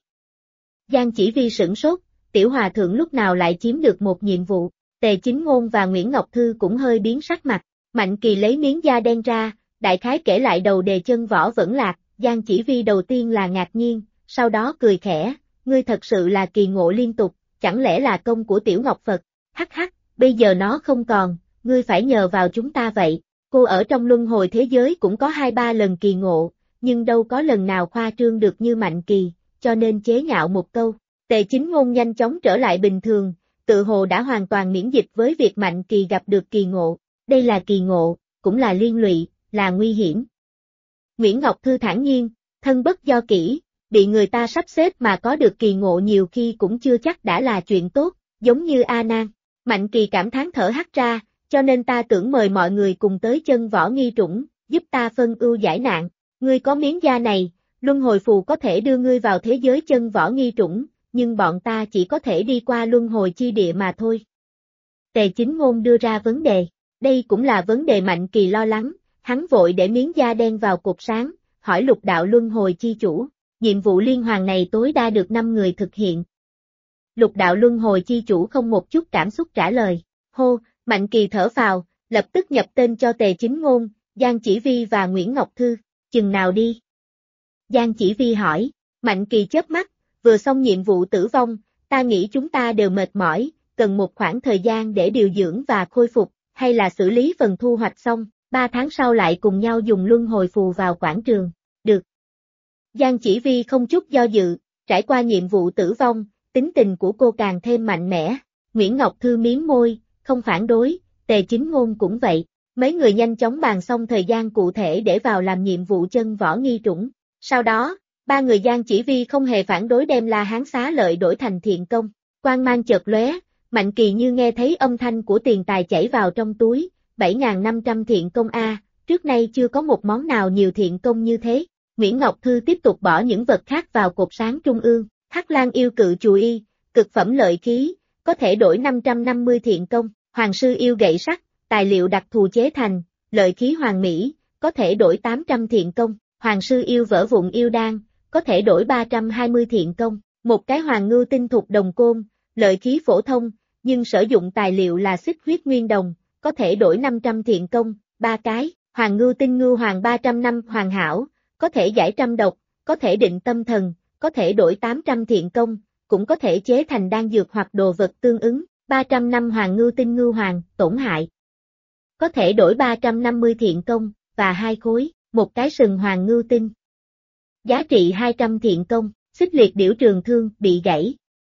Giang Chỉ Vi sửng sốt, Tiểu Hòa Thượng lúc nào lại chiếm được một nhiệm vụ, Tề Chính Ngôn và Nguyễn Ngọc Thư cũng hơi biến sắc mặt, Mạnh Kỳ lấy miếng da đen ra, đại khái kể lại đầu đề chân võ vẫn lạc, Giang Chỉ Vi đầu tiên là ngạc nhiên, sau đó cười khẽ, ngươi thật sự là kỳ ngộ liên tục, chẳng lẽ là công của Tiểu Ngọc Phật, hắc hắc, bây giờ nó không còn, ngươi phải nhờ vào chúng ta vậy, cô ở trong luân hồi thế giới cũng có 2-3 lần kỳ ngộ, nhưng đâu có lần nào khoa trương được như Mạnh Kỳ, cho nên chế nhạo một câu. Tề Chính Ngôn nhanh chóng trở lại bình thường, tự hồ đã hoàn toàn miễn dịch với việc Mạnh Kỳ gặp được kỳ ngộ, đây là kỳ ngộ, cũng là liên lụy, là nguy hiểm. Nguyễn Ngọc Thư thản nhiên, thân bất do kỹ, bị người ta sắp xếp mà có được kỳ ngộ nhiều khi cũng chưa chắc đã là chuyện tốt, giống như A Nan. Mạnh Kỳ cảm thán thở hắt ra, cho nên ta tưởng mời mọi người cùng tới chân võ nghi trũng, giúp ta phân ưu giải nạn, ngươi có miếng da này, luân hồi phù có thể đưa ngươi vào thế giới chân võ nghi trũng, nhưng bọn ta chỉ có thể đi qua luân hồi chi địa mà thôi. Tề Chính Ngôn đưa ra vấn đề, đây cũng là vấn đề Mạnh Kỳ lo lắng, hắn vội để miếng da đen vào cột sáng, hỏi Lục Đạo luân hồi chi chủ, nhiệm vụ liên hoàn này tối đa được 5 người thực hiện. Lục Đạo luân hồi chi chủ không một chút cảm xúc trả lời, hô, Mạnh Kỳ thở phào, lập tức nhập tên cho Tề Chính Ngôn, Giang Chỉ Vi và Nguyễn Ngọc Thư, chừng nào đi? Giang Chỉ Vi hỏi, Mạnh Kỳ chớp mắt, vừa xong nhiệm vụ tử vong, ta nghĩ chúng ta đều mệt mỏi, cần một khoảng thời gian để điều dưỡng và khôi phục, hay là xử lý phần thu hoạch xong, 3 tháng sau lại cùng nhau dùng luân hồi phù vào quảng trường, được. Giang Chỉ Vi không chút do dự, trải qua nhiệm vụ tử vong, tính tình của cô càng thêm mạnh mẽ, Nguyễn Ngọc Thư miếm môi, không phản đối, Tề Chính Ngôn cũng vậy, mấy người nhanh chóng bàn xong thời gian cụ thể để vào làm nhiệm vụ chân võ nghi trũng, sau đó, 3 người Giang Chỉ Vi không hề phản đối đem La Hán xá lợi đổi thành thiện công, quang mang chợt lóe, Mạnh Kỳ như nghe thấy âm thanh của tiền tài chảy vào trong túi, 7.500 thiện công a, trước nay chưa có một món nào nhiều thiện công như thế. Nguyễn Ngọc Thư tiếp tục bỏ những vật khác vào cột sáng trung ương. Hắc Lan yêu cự chù y, cực phẩm lợi khí, có thể đổi 550 thiện công. Hoàng sư yêu gậy sắt, tài liệu đặc thù chế thành, lợi khí hoàng mỹ, có thể đổi 800 thiện công. Hoàng sư yêu vỡ vụn yêu đan, có thể đổi 320 thiện công. Một cái hoàng ngưu tinh thục đồng côn, lợi khí phổ thông, nhưng sử dụng tài liệu là xích huyết nguyên đồng, có thể đổi 500 thiện công. Ba cái, hoàng ngưu tinh ngưu hoàng 300 năm hoàn hảo, có thể giải trăm độc, có thể định tâm thần, có thể đổi 800 thiện công, cũng có thể chế thành đan dược hoặc đồ vật tương ứng. 300 năm hoàng ngưu tinh ngưu hoàng, tổn hại, có thể đổi 350 thiện công, và 2 khối, một cái sừng hoàng ngưu tinh. Giá trị 200 thiện công, xích liệt điểu trường thương, bị gãy.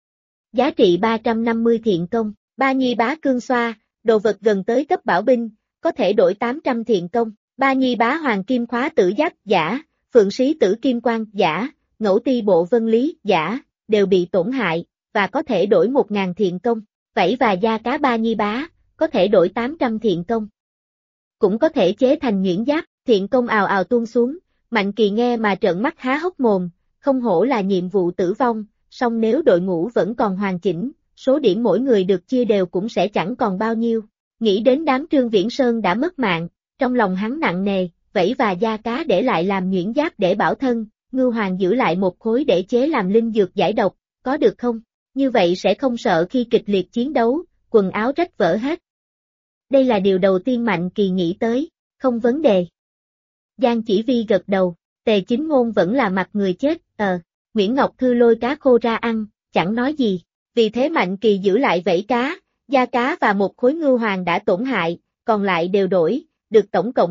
Giá trị 350 thiện công, ba nhi bá cương xoa, đồ vật gần tới cấp bảo binh, có thể đổi 800 thiện công. Ba nhi bá hoàng kim khóa tử giáp, giả, phượng sĩ tử kim quang, giả, ngẫu ti bộ vân lý, giả, đều bị tổn hại, và có thể đổi 1.000 thiện công. Vảy và da cá ba nhi bá, có thể đổi 800 thiện công. Cũng có thể chế thành nhuyễn giáp, thiện công ào ào tuôn xuống, Mạnh Kỳ nghe mà trợn mắt há hốc mồm, không hổ là nhiệm vụ tử vong, song nếu đội ngũ vẫn còn hoàn chỉnh, số điểm mỗi người được chia đều cũng sẽ chẳng còn bao nhiêu. Nghĩ đến đám Trương Viễn Sơn đã mất mạng, trong lòng hắn nặng nề, vảy và da cá để lại làm nhuyễn giáp để bảo thân, Ngưu Hoàng giữ lại một khối để chế làm linh dược giải độc, có được không? Như vậy sẽ không sợ khi kịch liệt chiến đấu, quần áo rách vỡ hết. Đây là điều đầu tiên Mạnh Kỳ nghĩ tới, không vấn đề. Giang Chỉ Vi gật đầu, Tề Chính Ngôn vẫn là mặt người chết, Nguyễn Ngọc Thư lôi cá khô ra ăn, chẳng nói gì, vì thế Mạnh Kỳ giữ lại vảy cá, da cá và một khối ngưu hoàng đã tổn hại, còn lại đều đổi, được tổng cộng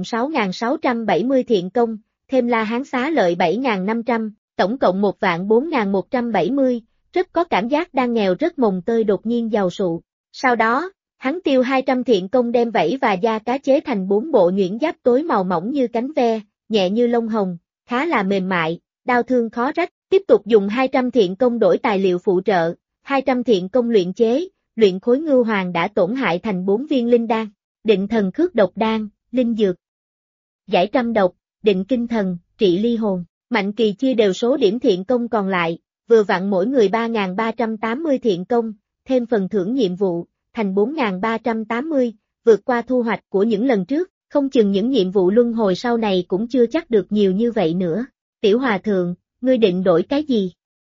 6.670 thiện công, thêm La Hán xá lợi 7.500, tổng cộng 1.4170, rất có cảm giác đang nghèo rất mồng tơi đột nhiên giàu sụ. Sau đó, hắn tiêu 200 thiện công đem vảy và da cá chế thành 4 bộ nhuyễn giáp tối màu mỏng như cánh ve, nhẹ như lông hồng, khá là mềm mại, đao thương khó rách, tiếp tục dùng 200 thiện công đổi tài liệu phụ trợ, 200 thiện công luyện chế, luyện khối ngưu hoàng đã tổn hại thành 4 viên linh đan, định thần khước độc đan, linh dược, giải trăm độc, định kinh thần, trị ly hồn. Mạnh Kỳ chia đều số điểm thiện công còn lại, vừa vặn mỗi người 3.380 thiện công, thêm phần thưởng nhiệm vụ, thành 4.380, vượt qua thu hoạch của những lần trước, không chừng những nhiệm vụ luân hồi sau này cũng chưa chắc được nhiều như vậy nữa. Tiểu Hòa Thượng, ngươi định đổi cái gì?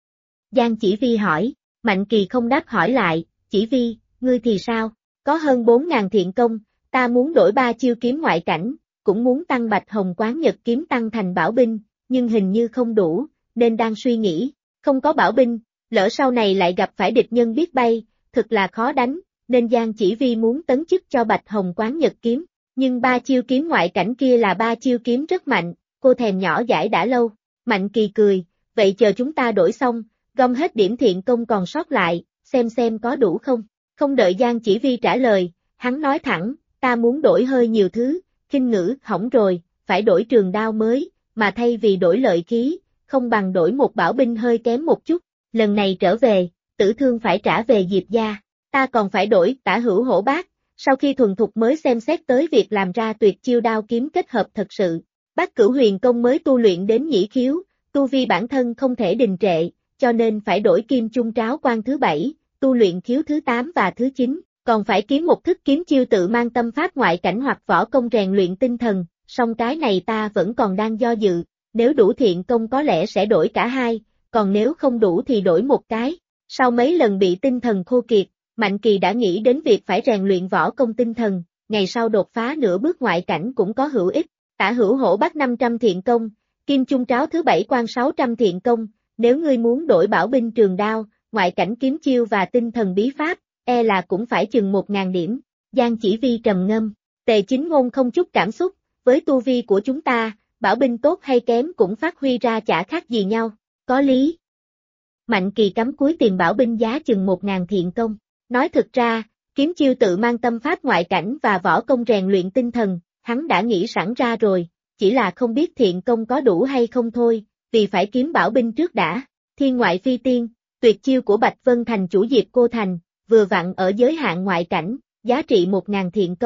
Giang Chỉ Vi hỏi, Mạnh Kỳ không đáp hỏi lại, Chỉ Vi, ngươi thì sao? Có hơn 4.000 thiện công, ta muốn đổi 3 chiêu kiếm ngoại cảnh, cũng muốn tăng Bạch Hồng Quán Nhật kiếm tăng thành bảo binh, nhưng hình như không đủ, nên đang suy nghĩ, không có bảo binh, lỡ sau này lại gặp phải địch nhân biết bay, thực là khó đánh, nên Giang Chỉ Vi muốn tấn chức cho Bạch Hồng Quán Nhật kiếm, nhưng 3 chiêu kiếm ngoại cảnh kia là 3 chiêu kiếm rất mạnh, cô thèm nhỏ dãi đã lâu. Mạnh Kỳ cười, vậy chờ chúng ta đổi xong, gom hết điểm thiện công còn sót lại, xem có đủ không. Không đợi Giang Chỉ Vi trả lời, hắn nói thẳng, ta muốn đổi hơi nhiều thứ, khinh ngữ, hỏng rồi, phải đổi trường đao mới, mà thay vì đổi lợi khí, không bằng đổi một bảo binh hơi kém một chút, lần này trở về, Tử Thương phải trả về Diệp gia, ta còn phải đổi Tả Hữu Hổ Bác, sau khi thuần thục mới xem xét tới việc làm ra tuyệt chiêu đao kiếm kết hợp thật sự. Bát Cửu Huyền Công mới tu luyện đến nhĩ khiếu, tu vi bản thân không thể đình trệ, cho nên phải đổi Kim Chung Tráo Quan thứ 7, tu luyện khiếu thứ 8 và thứ 9, còn phải kiếm một thức kiếm chiêu tự mang tâm pháp ngoại cảnh hoặc võ công rèn luyện tinh thần, song cái này ta vẫn còn đang do dự, nếu đủ thiện công có lẽ sẽ đổi cả hai, còn nếu không đủ thì đổi một cái. Sau mấy lần bị tinh thần khô kiệt, Mạnh Kỳ đã nghĩ đến việc phải rèn luyện võ công tinh thần, ngày sau đột phá nửa bước ngoại cảnh cũng có hữu ích. Tả Hữu Hổ Bác 500 thiện công, Kim Chung Tráo thứ 7 quan 600 thiện công, nếu ngươi muốn đổi bảo binh trường đao, ngoại cảnh kiếm chiêu và tinh thần bí pháp, là cũng phải chừng 1.000 điểm. Giang Chỉ Vi trầm ngâm, Tề Chính Ngôn không chút cảm xúc, với tu vi của chúng ta, bảo binh tốt hay kém cũng phát huy ra chả khác gì nhau, có lý. Mạnh Kỳ cắm cúi tìm bảo binh giá chừng 1.000 thiện công, nói thực ra, kiếm chiêu tự mang tâm pháp ngoại cảnh và võ công rèn luyện tinh thần, hắn đã nghĩ sẵn ra rồi, chỉ là không biết thiện công có đủ hay không thôi, vì phải kiếm bảo binh trước đã. Thiên Ngoại Phi Tiên, tuyệt chiêu của Bạch Vân Thành chủ Diệp Cô Thành, vừa vặn ở giới hạn ngoại cảnh, giá trị 1.000 thiện công.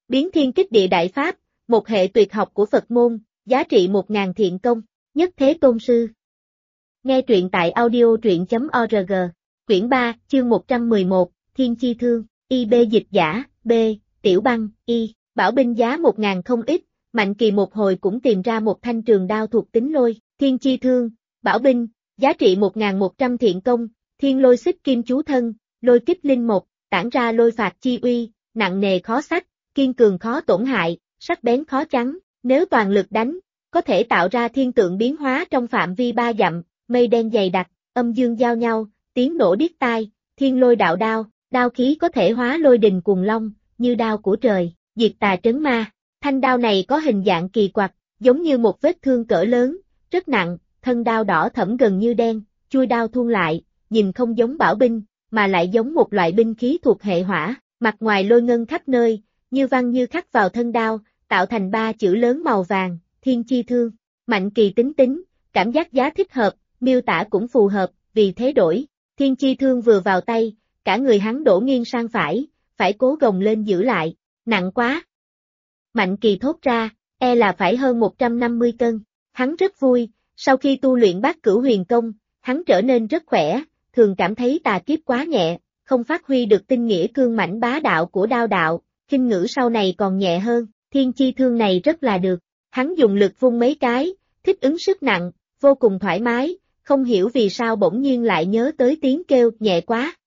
Biến thiên kích địa đại pháp, một hệ tuyệt học của Phật môn, giá trị 1000 thiện công, nhất thế tôn sư. Nghe truyện tại audio.truyện.org, quyển 3, chương 111, Thiên Chi Thương, IB dịch giả, B, Tiểu Băng, Y, bảo binh giá 1000 không ít, Mạnh Kỳ một hồi cũng tìm ra một thanh trường đao thuộc tính lôi, Thiên Chi Thương, bảo binh, giá trị 1100 thiện công, thiên lôi xích kim chú thân, lôi kích linh mộc, tản ra lôi phạt chi uy, nặng nề khó xách, kiên cường khó tổn hại, sắc bén khó chắn, nếu toàn lực đánh, có thể tạo ra thiên tượng biến hóa trong phạm vi 3 dặm, mây đen dày đặc, âm dương giao nhau, tiếng nổ điếc tai, thiên lôi đạo đao, đao khí có thể hóa lôi đình cuồng long, như đao của trời, diệt tà trấn ma. Thanh đao này có hình dạng kỳ quặc, giống như một vết thương cỡ lớn, rất nặng, thân đao đỏ thẫm gần như đen, chui đao thuôn lại, nhìn không giống bảo binh, mà lại giống một loại binh khí thuộc hệ hỏa, mặt ngoài lôi ngân khắp nơi, như văn như khắc vào thân đao, tạo thành 3 chữ lớn màu vàng, Thiên Chi Thương. Mạnh Kỳ tính, cảm giác giá thích hợp, miêu tả cũng phù hợp, vì thế đổi. Thiên Chi Thương vừa vào tay, cả người hắn đổ nghiêng sang phải cố gồng lên giữ lại, nặng quá. Mạnh Kỳ thốt ra, là phải hơn 150 cân. Hắn rất vui, sau khi tu luyện Bát Cửu Huyền Công, hắn trở nên rất khỏe, thường cảm thấy tà kiếp quá nhẹ, không phát huy được tinh nghĩa cương mãnh bá đạo của đao đạo, kinh ngữ sau này còn nhẹ hơn, Thiên Chi Thương này rất là được. Hắn dùng lực vung mấy cái, thích ứng sức nặng, vô cùng thoải mái, không hiểu vì sao bỗng nhiên lại nhớ tới tiếng kêu nhẹ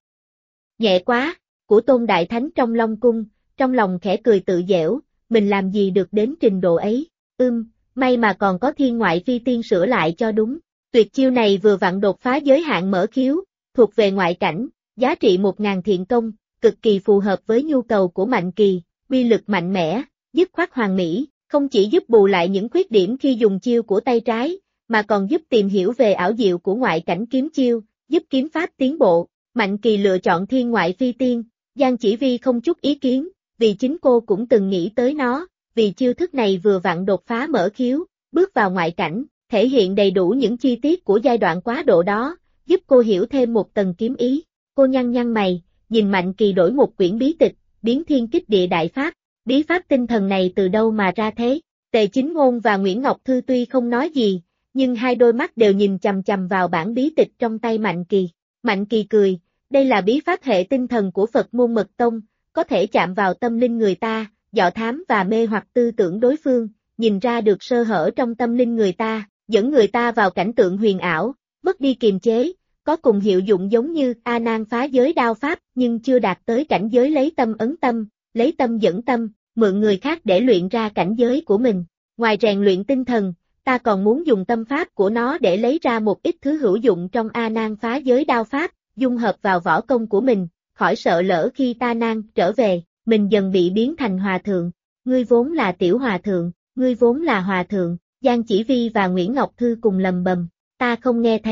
quá, của Tôn Đại Thánh trong Long Cung, trong lòng khẽ cười tự giễu, mình làm gì được đến trình độ ấy, may mà còn có Thiên Ngoại Phi Tiên sửa lại cho đúng, tuyệt chiêu này vừa vặn đột phá giới hạn mở khiếu, thuộc về ngoại cảnh, giá trị 1000 thiện công, cực kỳ phù hợp với nhu cầu của Mạnh Kỳ, uy lực mạnh mẽ, dứt khoát hoàn mỹ, không chỉ giúp bù lại những khuyết điểm khi dùng chiêu của tay trái, mà còn giúp tìm hiểu về ảo diệu của ngoại cảnh kiếm chiêu, giúp kiếm pháp tiến bộ. Mạnh Kỳ lựa chọn Thiên Ngoại Phi Tiên, Giang Chỉ Vi không chút ý kiến, vì chính cô cũng từng nghĩ tới nó, vì chiêu thức này vừa vặn đột phá mở khiếu, bước vào ngoại cảnh, thể hiện đầy đủ những chi tiết của giai đoạn quá độ đó, giúp cô hiểu thêm một tầng kiếm ý. Cô nhăn mày, nhìn Mạnh Kỳ đổi một quyển bí tịch, Biến Thiên Kích Địa Đại Pháp, bí pháp tinh thần này từ đâu mà ra thế? Tề Chính Ngôn và Nguyễn Ngọc Thư tuy không nói gì, nhưng hai đôi mắt đều nhìn chằm chằm vào bản bí tịch trong tay Mạnh Kỳ. Mạnh Kỳ cười, đây là bí pháp hệ tinh thần của Phật môn Mật Tông, có thể chạm vào tâm linh người ta, dò thám và mê hoặc tư tưởng đối phương, nhìn ra được sơ hở trong tâm linh người ta, dẫn người ta vào cảnh tượng huyền ảo, mất đi kiềm chế, có cùng hiệu dụng giống như A Nan phá giới đao pháp nhưng chưa đạt tới cảnh giới lấy tâm ấn tâm, lấy tâm dẫn tâm, mượn người khác để luyện ra cảnh giới của mình. Ngoài rèn luyện tinh thần, ta còn muốn dùng tâm pháp của nó để lấy ra một ít thứ hữu dụng trong A Nan phá giới đao pháp, dung hợp vào võ công của mình, khỏi sợ lỡ khi ta nan trở về, mình dần bị biến thành hòa thượng. Ngươi vốn là tiểu hòa thượng, ngươi vốn là hòa thượng, Giang Chỉ Vi và Nguyễn Ngọc Thư cùng lầm bầm, ta không nghe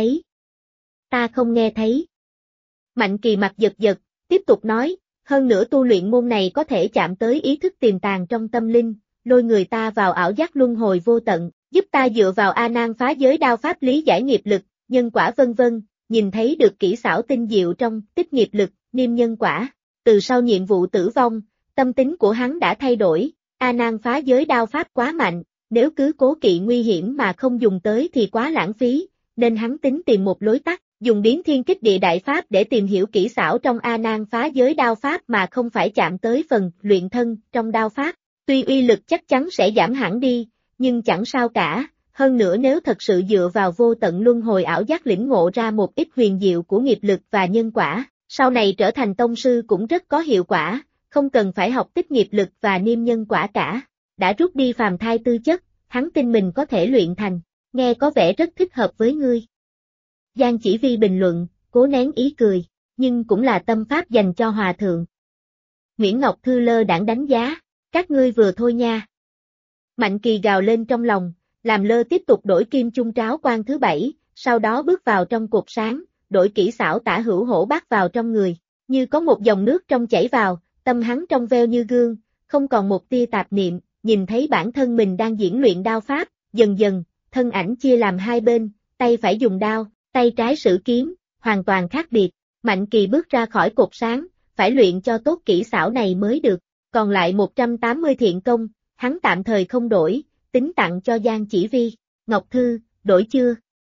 thấy. Mạnh Kỳ mặt giật, tiếp tục nói, hơn nữa tu luyện môn này có thể chạm tới ý thức tiềm tàng trong tâm linh, lôi người ta vào ảo giác luân hồi vô tận, giúp ta dựa vào A Nan phá giới đao pháp lý giải nghiệp lực, nhân quả vân vân, nhìn thấy được kỹ xảo tinh diệu trong tích nghiệp lực, niêm nhân quả. Từ sau nhiệm vụ tử vong, tâm tính của hắn đã thay đổi, A Nan phá giới đao pháp quá mạnh, nếu cứ cố kỵ nguy hiểm mà không dùng tới thì quá lãng phí, nên hắn tính tìm một lối tắt, dùng Biến Thiên Kích Địa Đại Pháp để tìm hiểu kỹ xảo trong A Nan phá giới đao pháp mà không phải chạm tới phần luyện thân trong đao pháp. Tuy uy lực chắc chắn sẽ giảm hẳn đi, nhưng chẳng sao cả, hơn nữa nếu thật sự dựa vào vô tận luân hồi ảo giác lĩnh ngộ ra một ít huyền diệu của nghiệp lực và nhân quả, sau này trở thành tông sư cũng rất có hiệu quả, không cần phải học tích nghiệp lực và niêm nhân quả cả. Đã rút đi phàm thai tư chất, hắn tin mình có thể luyện thành, nghe có vẻ rất thích hợp với ngươi. Giang Chỉ Vi bình luận, cố nén ý cười, nhưng cũng là tâm pháp dành cho hòa thượng. Nguyễn Ngọc Thư lơ đãng đánh giá, các ngươi vừa thôi nha. Mạnh Kỳ gào lên trong lòng, làm lơ tiếp tục đổi kim chung tráo quan thứ 7, sau đó bước vào trong cột sáng, đổi kỹ xảo tả hữu hổ bát vào trong người, như có một dòng nước trong chảy vào, tâm hắn trong veo như gương, không còn một tia tạp niệm, nhìn thấy bản thân mình đang diễn luyện đao pháp, dần dần, thân ảnh chia làm hai bên, tay phải dùng đao, tay trái sử kiếm, hoàn toàn khác biệt. Mạnh Kỳ bước ra khỏi cột sáng, phải luyện cho tốt kỹ xảo này mới được. còn lại 180 thiện công, hắn tạm thời không đổi, tính tặng cho Giang Chỉ Vi. Ngọc Thư, đổi chưa?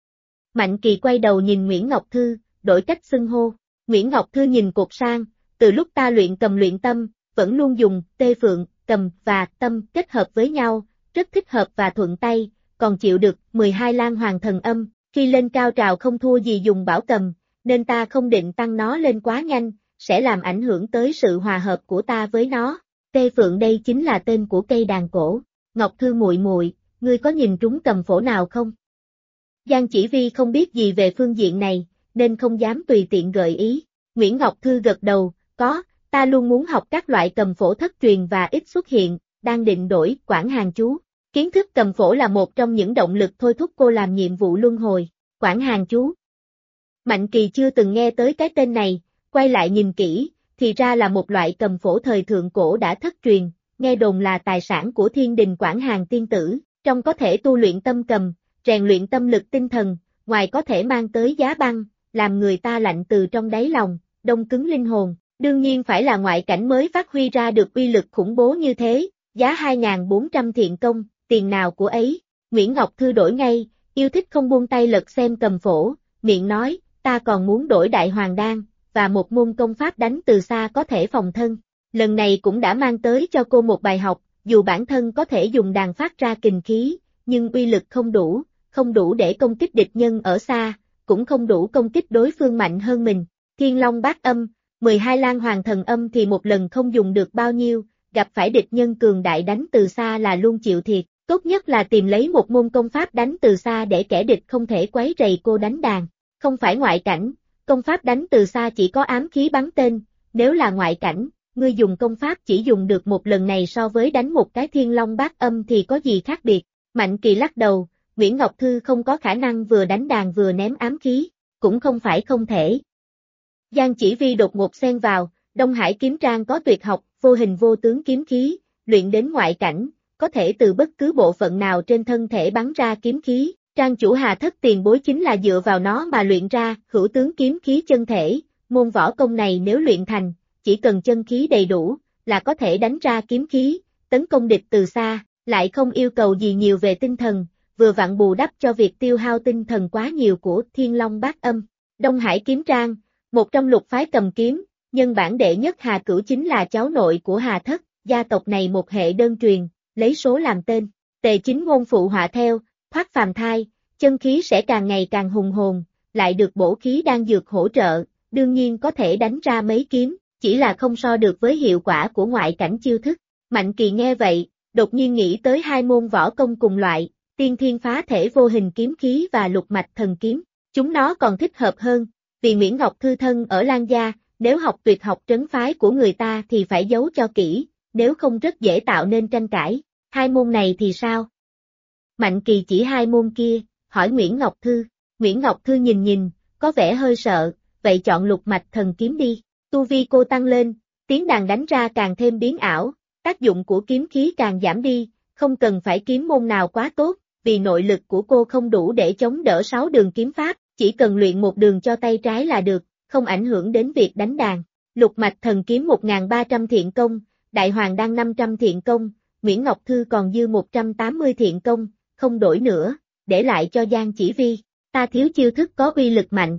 Mạnh Kỳ quay đầu nhìn Nguyễn Ngọc Thư, đổi cách xưng hô. Nguyễn Ngọc Thư nhìn cột sang, từ lúc ta luyện cầm luyện tâm, vẫn luôn dùng tê phượng, cầm và tâm kết hợp với nhau, rất thích hợp và thuận tay, còn chịu được 12 lan hoàng thần âm, khi lên cao trào không thua gì dùng bảo cầm, nên ta không định tăng nó lên quá nhanh, sẽ làm ảnh hưởng tới sự hòa hợp của ta với nó. Tê phượng đây chính là tên của cây đàn cổ. Ngọc Thư muội muội, ngươi có nhìn trúng cầm phổ nào không? Giang Chỉ Vi không biết gì về phương diện này, nên không dám tùy tiện gợi ý. Nguyễn Ngọc Thư gật đầu, có, ta luôn muốn học các loại cầm phổ thất truyền và ít xuất hiện, đang định đổi Quảng Hàn chú. Kiến thức cầm phổ là một trong những động lực thôi thúc cô làm nhiệm vụ luân hồi. Quảng Hàn chú. Mạnh Kỳ chưa từng nghe tới cái tên này, quay lại nhìn kỹ, thì ra là một loại cầm phổ thời thượng cổ đã thất truyền, nghe đồn là tài sản của thiên đình Quảng Hàn tiên tử, trong có thể tu luyện tâm cầm, rèn luyện tâm lực tinh thần, ngoài có thể mang tới giá băng, làm người ta lạnh từ trong đáy lòng, đông cứng linh hồn, đương nhiên phải là ngoại cảnh mới phát huy ra được uy lực khủng bố như thế, giá 2.400 thiện công, tiền nào của ấy. Nguyễn Ngọc Thư đổi ngay, yêu thích không buông tay lật xem cầm phổ, miệng nói, ta còn muốn đổi Đại Hoàng Đan, và một môn công pháp đánh từ xa có thể phòng thân. Lần này cũng đã mang tới cho cô một bài học, dù bản thân có thể dùng đàn phát ra kình khí, nhưng uy lực không đủ để công kích địch nhân ở xa, cũng không đủ công kích đối phương mạnh hơn mình. Thiên Long Bát Âm, 12 lan hoàng thần âm thì một lần không dùng được bao nhiêu, gặp phải địch nhân cường đại đánh từ xa là luôn chịu thiệt, tốt nhất là tìm lấy một môn công pháp đánh từ xa để kẻ địch không thể quấy rầy cô đánh đàn. Không phải ngoại cảnh, công pháp đánh từ xa chỉ có ám khí bắn tên, nếu là ngoại cảnh, ngươi dùng công pháp chỉ dùng được một lần này so với đánh một cái Thiên Long Bát Âm thì có gì khác biệt. Mạnh Kỳ lắc đầu, Nguyễn Ngọc Thư không có khả năng vừa đánh đàn vừa ném ám khí, cũng không phải không thể. Giang Chỉ Vi đột ngột xen vào, Đông Hải kiếm trang có tuyệt học, vô hình vô tướng kiếm khí, luyện đến ngoại cảnh, có thể từ bất cứ bộ phận nào trên thân thể bắn ra kiếm khí. Trang chủ Hà Thất tiền bối chính là dựa vào nó mà luyện ra hữu tướng kiếm khí chân thể, môn võ công này nếu luyện thành, chỉ cần chân khí đầy đủ, là có thể đánh ra kiếm khí, tấn công địch từ xa, lại không yêu cầu gì nhiều về tinh thần, vừa vặn bù đắp cho việc tiêu hao tinh thần quá nhiều của Thiên Long Bát Âm. Đông Hải kiếm trang, một trong lục phái cầm kiếm, nhân bản đệ nhất Hà Cửu chính là cháu nội của Hà Thất, gia tộc này một hệ đơn truyền, lấy số làm tên, Tề Chính Ngôn phụ họa theo, thoát phàm thai, chân khí sẽ càng ngày càng hùng hồn, lại được bổ khí đan dược hỗ trợ, đương nhiên có thể đánh ra mấy kiếm, chỉ là không so được với hiệu quả của ngoại cảnh chiêu thức. Mạnh Kỳ nghe vậy, đột nhiên nghĩ tới hai môn võ công cùng loại, tiên thiên phá thể vô hình kiếm khí và lục mạch thần kiếm, chúng nó còn thích hợp hơn, vì Nguyễn Ngọc Thư thân ở Lan Gia, nếu học tuyệt học trấn phái của người ta thì phải giấu cho kỹ, nếu không rất dễ tạo nên tranh cãi. Hai môn này thì sao? Mạnh Kỳ chỉ hai môn kia, hỏi Nguyễn Ngọc Thư. Nguyễn Ngọc Thư nhìn, có vẻ hơi sợ, vậy chọn lục mạch thần kiếm đi. Tu vi cô tăng lên, tiếng đàn đánh ra càng thêm biến ảo, tác dụng của kiếm khí càng giảm đi, không cần phải kiếm môn nào quá tốt, vì nội lực của cô không đủ để chống đỡ 6 đường kiếm pháp, chỉ cần luyện một đường cho tay trái là được, không ảnh hưởng đến việc đánh đàn. Lục mạch thần kiếm 1.300 thiện công, Đại Hoàng Đan 500 thiện công, Nguyễn Ngọc Thư còn dư 180 thiện công, không đổi nữa, để lại cho Giang Chỉ Vi, ta thiếu chiêu thức có uy lực mạnh.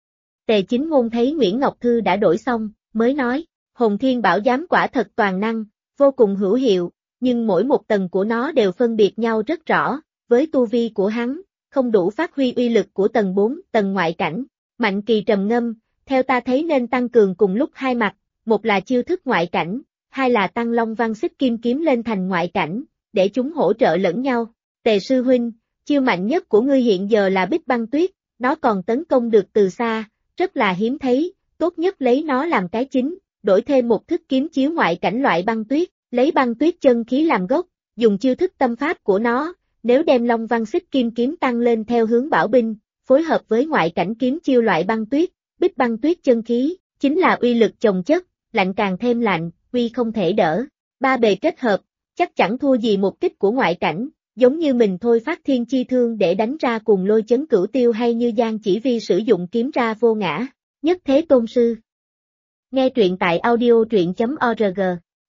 Tề Chính Ngôn thấy Nguyễn Ngọc Thư đã đổi xong, mới nói, Hồn Thiên Bảo Giám quả thật toàn năng, vô cùng hữu hiệu, nhưng mỗi một tầng của nó đều phân biệt nhau rất rõ, với tu vi của hắn, không đủ phát huy uy lực của tầng 4, tầng ngoại cảnh. Mạnh Kỳ trầm ngâm, theo ta thấy nên tăng cường cùng lúc hai mặt, một là chiêu thức ngoại cảnh, hai là tăng Long Văn Xích Kim kiếm lên thành ngoại cảnh, để chúng hỗ trợ lẫn nhau. Tề sư huynh, chiêu mạnh nhất của ngươi hiện giờ là Bích Băng Tuyết, nó còn tấn công được từ xa, rất là hiếm thấy, tốt nhất lấy nó làm cái chính, đổi thêm một thức kiếm chiếu ngoại cảnh loại băng tuyết, lấy băng tuyết chân khí làm gốc, dùng chiêu thức tâm pháp của nó, nếu đem Long Văn Xích Kim kiếm tăng lên theo hướng bảo binh, phối hợp với ngoại cảnh kiếm chiêu loại băng tuyết, Bích Băng Tuyết chân khí, chính là uy lực chồng chất, lạnh càng thêm lạnh, uy không thể đỡ. Ba bề kết hợp, chắc chẳng thua gì một kích của ngoại cảnh, giống như mình thôi phát thiên chi thương để đánh ra cùng lôi chấn cửu tiêu hay như Giang Chỉ Vi sử dụng kiếm ra vô ngã. Nhất Thế Tôn Sư. Nghe truyện tại audio truyện.org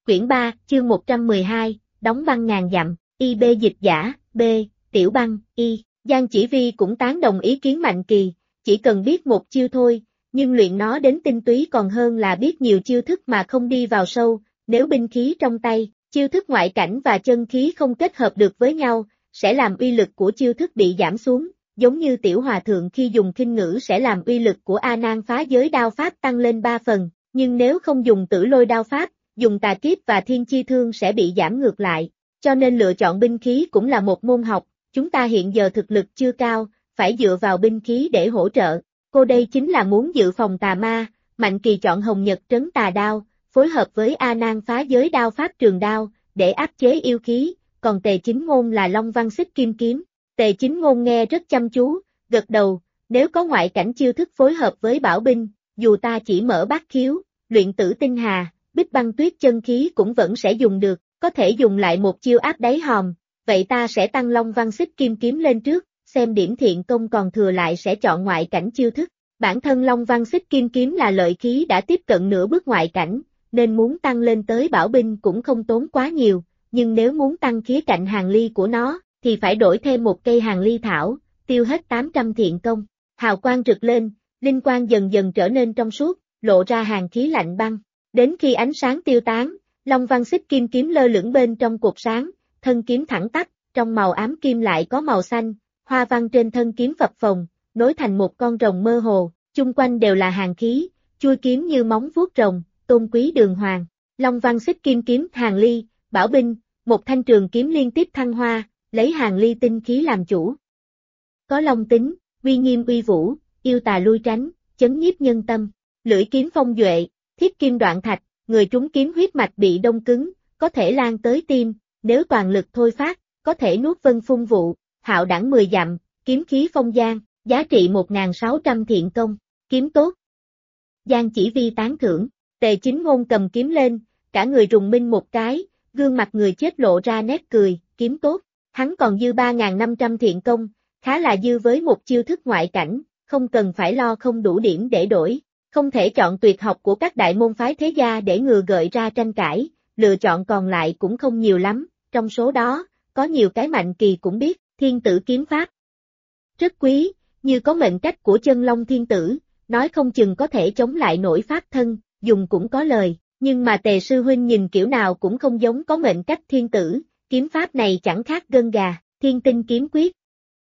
Quyển 3, chương 112, đóng băng ngàn dặm, IB dịch giả, B, Tiểu Băng, Y. Giang Chỉ Vi cũng tán đồng ý kiến Mạnh Kỳ, chỉ cần biết một chiêu thôi, nhưng luyện nó đến tinh túy còn hơn là biết nhiều chiêu thức mà không đi vào sâu, nếu binh khí trong tay, chiêu thức ngoại cảnh và chân khí không kết hợp được với nhau, sẽ làm uy lực của chiêu thức bị giảm xuống, giống như Tiểu Hòa Thượng khi dùng kinh ngữ sẽ làm uy lực của A Nan phá giới đao pháp tăng lên 3 phần, nhưng nếu không dùng Tử Lôi đao pháp, dùng tà kiếp và thiên chi thương sẽ bị giảm ngược lại, cho nên lựa chọn binh khí cũng là một môn học, chúng ta hiện giờ thực lực chưa cao, phải dựa vào binh khí để hỗ trợ, cô đây chính là muốn dự phòng tà ma, Mạnh Kỳ chọn Hồng Nhật trấn tà đao, phối hợp với A Nan phá giới đao pháp trường đao, để áp chế yêu khí, còn Tề Chính Ngôn là Long Văn Xích Kim Kiếm. Tề Chính Ngôn nghe rất chăm chú, gật đầu, nếu có ngoại cảnh chiêu thức phối hợp với bảo binh, dù ta chỉ mở bát khiếu, luyện tử tinh hà, bích băng tuyết chân khí cũng vẫn sẽ dùng được, có thể dùng lại một chiêu áp đáy hòm, vậy ta sẽ tăng Long Văn Xích Kim Kiếm lên trước, xem điểm thiện công còn thừa lại sẽ chọn ngoại cảnh chiêu thức. Bản thân Long Văn Xích Kim Kiếm là lợi khí đã tiếp cận nửa bước ngoại cảnh, nên muốn tăng lên tới bảo binh cũng không tốn quá nhiều, nhưng nếu muốn tăng khía cạnh hàng ly của nó, thì phải đổi thêm một cây hàng ly thảo, tiêu hết 800 thiện công. Hào quang rực lên, linh quang dần dần trở nên trong suốt, lộ ra hàng khí lạnh băng. Đến khi ánh sáng tiêu tán, Long Văn Xích Kim Kiếm lơ lửng bên trong cột sáng, thân kiếm thẳng tắp, trong màu ám kim lại có màu xanh, hoa văn trên thân kiếm phập phồng, nối thành một con rồng mơ hồ, chung quanh đều là hàng khí, chuôi kiếm như móng vuốt rồng, tôn quý đường hoàng. Long Văn Xích Kim Kiếm hàng ly, bảo binh, một thanh trường kiếm liên tiếp thăng hoa, lấy hàng ly tinh khí làm chủ. Có long tính, uy nghiêm uy vũ, yêu tà lui tránh, chấn nhiếp nhân tâm, lưỡi kiếm phong duệ, thiết kim đoạn thạch, người trúng kiếm huyết mạch bị đông cứng, có thể lan tới tim, nếu toàn lực thôi phát, có thể nuốt vân phun vụ, hạo đẳng 10 dặm, kiếm khí phong giang, giá trị 1.600 thiện công, kiếm tốt. Giang Chỉ Vi tán thưởng, Tề Chính Ngôn cầm kiếm lên, cả người rùng minh một cái, gương mặt người chết lộ ra nét cười, kiếm tốt, hắn còn dư 3.500 thiện công, khá là dư với một chiêu thức ngoại cảnh, không cần phải lo không đủ điểm để đổi, không thể chọn tuyệt học của các đại môn phái thế gia để ngừa gợi ra tranh cãi, lựa chọn còn lại cũng không nhiều lắm, trong số đó, có nhiều cái Mạnh Kỳ cũng biết, Thiên Tử kiếm pháp. Rất quý, như có mệnh cách của chân long thiên tử, nói không chừng có thể chống lại nổi pháp thân, dùng cũng có lời, nhưng mà Tề sư huynh nhìn kiểu nào cũng không giống có mệnh cách thiên tử, kiếm pháp này chẳng khác gân gà, thiên tinh kiếm quyết.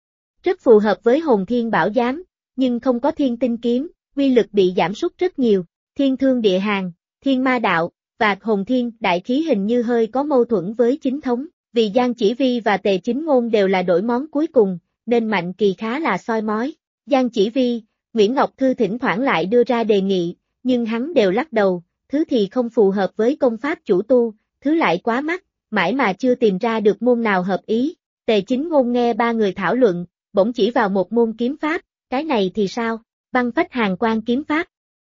Rất phù hợp với hồn thiên bảo giám, nhưng không có thiên tinh kiếm, uy lực bị giảm sút rất nhiều, thiên thương địa hàng, thiên ma đạo, và hồn thiên đại khí hình như hơi có mâu thuẫn với chính thống, vì Giang Chỉ Vi và Tề Chính Ngôn đều là đổi món cuối cùng, nên Mạnh Kỳ khá là soi mói. Giang Chỉ Vi, Nguyễn Ngọc Thư thỉnh thoảng lại đưa ra đề nghị, nhưng hắn đều lắc đầu, thứ thì không phù hợp với công pháp chủ tu, thứ lại quá mắc, mãi mà chưa tìm ra được môn nào hợp ý. Tề Chính Ngôn nghe ba người thảo luận, bỗng chỉ vào một môn kiếm pháp, cái này thì sao? Băng phách hàn quang kiếm pháp.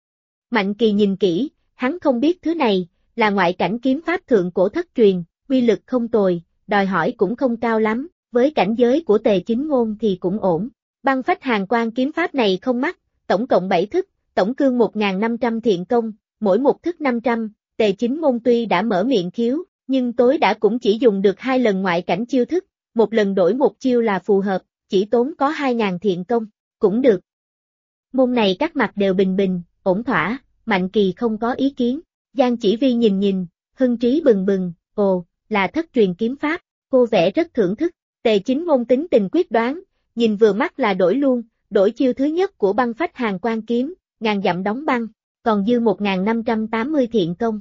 Mạnh Kỳ nhìn kỹ, hắn không biết thứ này, là ngoại cảnh kiếm pháp thượng cổ thất truyền, uy lực không tồi, đòi hỏi cũng không cao lắm, với cảnh giới của Tề Chính Ngôn thì cũng ổn. Băng phách hàn quang kiếm pháp này không mắc, tổng cộng 7 thức, tổng cương 1.500 thiện công, mỗi một thức 500, Tề Chính Ngôn tuy đã mở miệng khiếu, nhưng tối đã cũng chỉ dùng được 2 lần ngoại cảnh chiêu thức, một lần đổi một chiêu là phù hợp, chỉ tốn có 2.000 thiện công, cũng được. Môn này các mặt đều bình bình, ổn thỏa, Mạnh Kỳ không có ý kiến. Giang Chỉ Vi nhìn nhìn, hưng trí bừng bừng, ồ, là thất truyền kiếm pháp, cô vẽ rất thưởng thức. Tề Chính Ngôn tính tình quyết đoán, nhìn vừa mắt là đổi luôn, đổi chiêu thứ nhất của băng phách hàn quang kiếm, ngàn dặm đóng băng, còn dư 1.580 thiện công.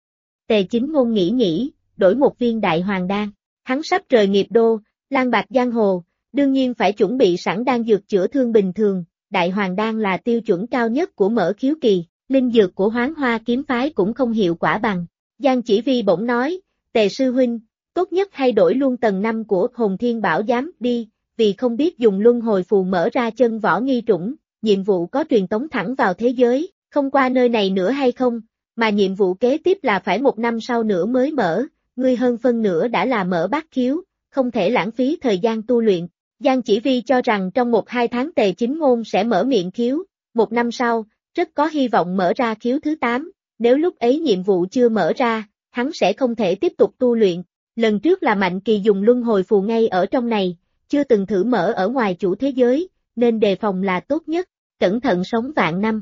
Tề Chính Ngôn nghĩ, đổi một viên đại hoàng đan, hắn sắp rời nghiệp đô, lang bạc giang hồ, đương nhiên phải chuẩn bị sẵn đan dược chữa thương bình thường, đại hoàng đan là tiêu chuẩn cao nhất của mở khiếu kỳ, linh dược của Hoán Hoa kiếm phái cũng không hiệu quả bằng. Giang Chỉ Vi bỗng nói, Tề sư huynh, tốt nhất hay đổi luôn tầng 5 của hồn thiên bảo giám đi, vì không biết dùng luân hồi phù mở ra chân võ nghi trũng, nhiệm vụ có truyền tống thẳng vào thế giới, không qua nơi này nữa hay không, mà nhiệm vụ kế tiếp là phải 1 năm sau nữa mới mở, ngươi hơn phân nửa đã là mở bát khiếu, không thể lãng phí thời gian tu luyện. Giang Chỉ Vi cho rằng trong 1-2 tháng Tề Chính Ngôn sẽ mở miệng khiếu, 1 năm sau, rất có hy vọng mở ra khiếu thứ 8, nếu lúc ấy nhiệm vụ chưa mở ra, hắn sẽ không thể tiếp tục tu luyện. Lần trước là Mạnh Kỳ dùng luân hồi phù ngay ở trong này, chưa từng thử mở ở ngoài chủ thế giới, nên đề phòng là tốt nhất, cẩn thận sống vạn năm.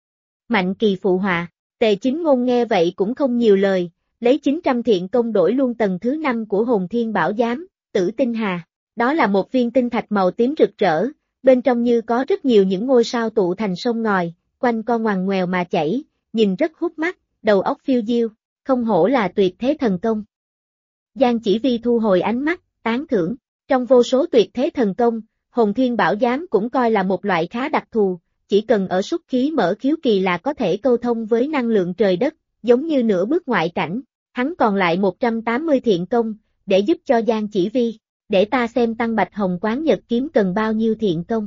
Mạnh Kỳ phụ họa, Tề Chính Ngôn nghe vậy cũng không nhiều lời, lấy 900 thiện công đổi luôn tầng thứ 5 của Hồn Thiên Bảo Giám, Tử Tinh Hà. Đó là một viên tinh thạch màu tím rực rỡ, bên trong như có rất nhiều những ngôi sao tụ thành sông ngòi, quanh co ngoằn ngoèo mà chảy, nhìn rất hút mắt, đầu óc phiêu diêu, không hổ là tuyệt thế thần công. Giang Chỉ Vi thu hồi ánh mắt, tán thưởng, trong vô số tuyệt thế thần công, Hồn Thiên Bảo Giám cũng coi là một loại khá đặc thù, chỉ cần ở xuất khí mở khiếu kỳ là có thể câu thông với năng lượng trời đất, giống như nửa bước ngoại cảnh. Hắn còn lại 180 thiện công, để giúp cho Giang Chỉ Vi, để ta xem Tăng Bạch Hồng Quán Nhật kiếm cần bao nhiêu thiện công.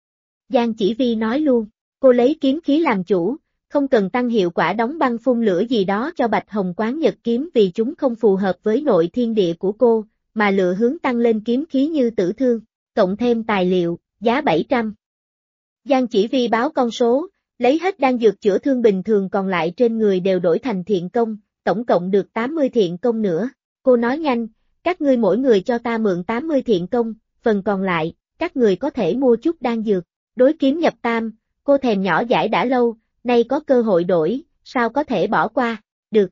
Giang Chỉ Vi nói luôn, cô lấy kiếm khí làm chủ, không cần tăng hiệu quả đóng băng phun lửa gì đó cho Bạch Hồng Quán Nhật kiếm vì chúng không phù hợp với nội thiên địa của cô, mà lựa hướng tăng lên kiếm khí như tử thương, cộng thêm tài liệu, giá 700. Giang Chỉ Vi báo con số, lấy hết đan dược chữa thương bình thường còn lại trên người đều đổi thành thiện công, tổng cộng được 80 thiện công nữa. Cô nói nhanh, các ngươi mỗi người cho ta mượn 80 thiện công, phần còn lại, các người có thể mua chút đan dược. Đối kiếm nhập tam, cô thèm nhỏ dãi đã lâu, nay có cơ hội đổi, sao có thể bỏ qua, được.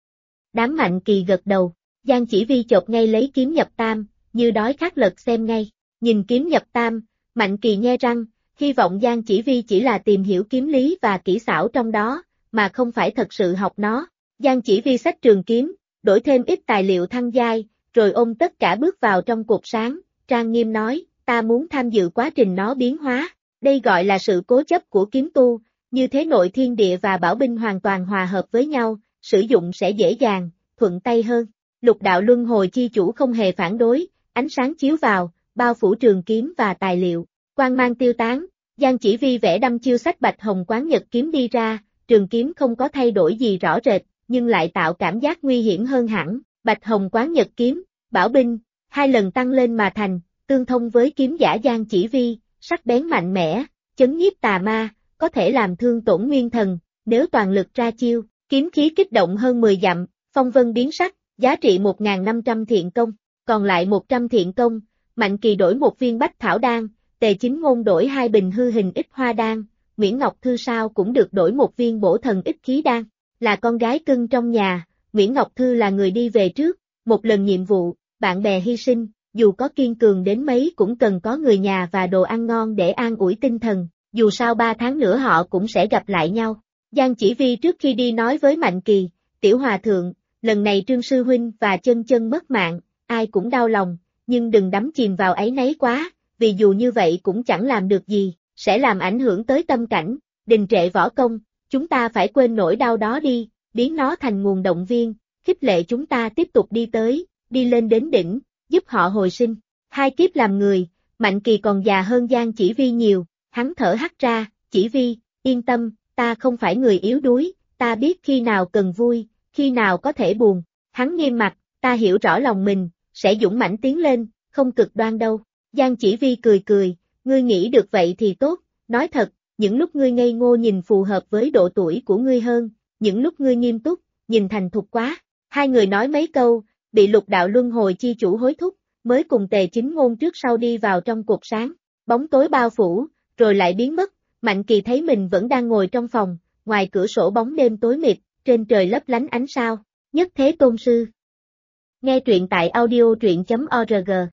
Đám Mạnh Kỳ gật đầu, Giang Chỉ Vi chộp ngay lấy kiếm nhập tam, như đói khát lật xem ngay, nhìn kiếm nhập tam, Mạnh Kỳ nhe răng, hy vọng Giang Chỉ Vi chỉ là tìm hiểu kiếm lý và kỹ xảo trong đó, mà không phải thật sự học nó. Giang Chỉ Vi xách trường kiếm, đổi thêm ít tài liệu thăng giai, rồi ôm tất cả bước vào trong cột sáng, trang nghiêm nói, ta muốn tham dự quá trình nó biến hóa, đây gọi là sự cố chấp của kiếm tu, như thế nội thiên địa và bảo binh hoàn toàn hòa hợp với nhau, sử dụng sẽ dễ dàng, thuận tay hơn. Lục đạo luân hồi chi chủ không hề phản đối, ánh sáng chiếu vào, bao phủ trường kiếm và tài liệu, quang mang tiêu tán, Giang Chỉ Vi vẽ đâm chiêu sách Bạch Hồng Quán Nhật kiếm đi ra, trường kiếm không có thay đổi gì rõ rệt, nhưng lại tạo cảm giác nguy hiểm hơn hẳn. Bạch Hồng Quán Nhật kiếm, bảo binh, 2 lần tăng lên mà thành, tương thông với kiếm giả Giang Chỉ Vi, sắc bén mạnh mẽ, chấn nhiếp tà ma, có thể làm thương tổn nguyên thần, nếu toàn lực ra chiêu, kiếm khí kích động hơn 10 dặm, phong vân biến sắc, giá trị 1.500 thiện công, còn lại 100 thiện công, Mạnh Kỳ đổi một viên bách thảo đan, Tề Chính Ngôn đổi 2 bình hư hình ít hoa đan, Nguyễn Ngọc Thư sao cũng được đổi một viên bổ thần ít khí đan, là con gái cưng trong nhà, Nguyễn Ngọc Thư là người đi về trước, một lần nhiệm vụ, bạn bè hy sinh, dù có kiên cường đến mấy cũng cần có người nhà và đồ ăn ngon để an ủi tinh thần, dù sao 3 tháng nữa họ cũng sẽ gặp lại nhau. Giang Chỉ Vi trước khi đi nói với Mạnh Kỳ, Tiểu Hòa Thượng, lần này Trương Sư Huynh và Chân Chân mất mạng, ai cũng đau lòng, nhưng đừng đắm chìm vào áy náy quá, vì dù như vậy cũng chẳng làm được gì, sẽ làm ảnh hưởng tới tâm cảnh, đình trệ võ công, chúng ta phải quên nỗi đau đó đi, biến nó thành nguồn động viên, khích lệ chúng ta tiếp tục đi tới, đi lên đến đỉnh, giúp họ hồi sinh. 2 kiếp làm người, Mạnh Kỳ còn già hơn Giang Chỉ Vi nhiều, hắn thở hắt ra, Chỉ Vi, yên tâm, ta không phải người yếu đuối, ta biết khi nào cần vui, khi nào có thể buồn. Hắn nghiêm mặt, ta hiểu rõ lòng mình, sẽ dũng mãnh tiến lên, không cực đoan đâu. Giang Chỉ Vi cười cười, ngươi nghĩ được vậy thì tốt, nói thật, những lúc ngươi ngây ngô nhìn phù hợp với độ tuổi của ngươi hơn, những lúc ngươi nghiêm túc, nhìn thành thục quá. 2 người nói mấy câu, bị lục đạo luân hồi chi chủ hối thúc, mới cùng Tề Chính Ngôn trước sau đi vào trong cột sáng, bóng tối bao phủ, rồi lại biến mất, Mạnh Kỳ thấy mình vẫn đang ngồi trong phòng, ngoài cửa sổ bóng đêm tối mịt, trên trời lấp lánh ánh sao, Nhất Thế Tôn Sư. Nghe truyện tại audio truyện.org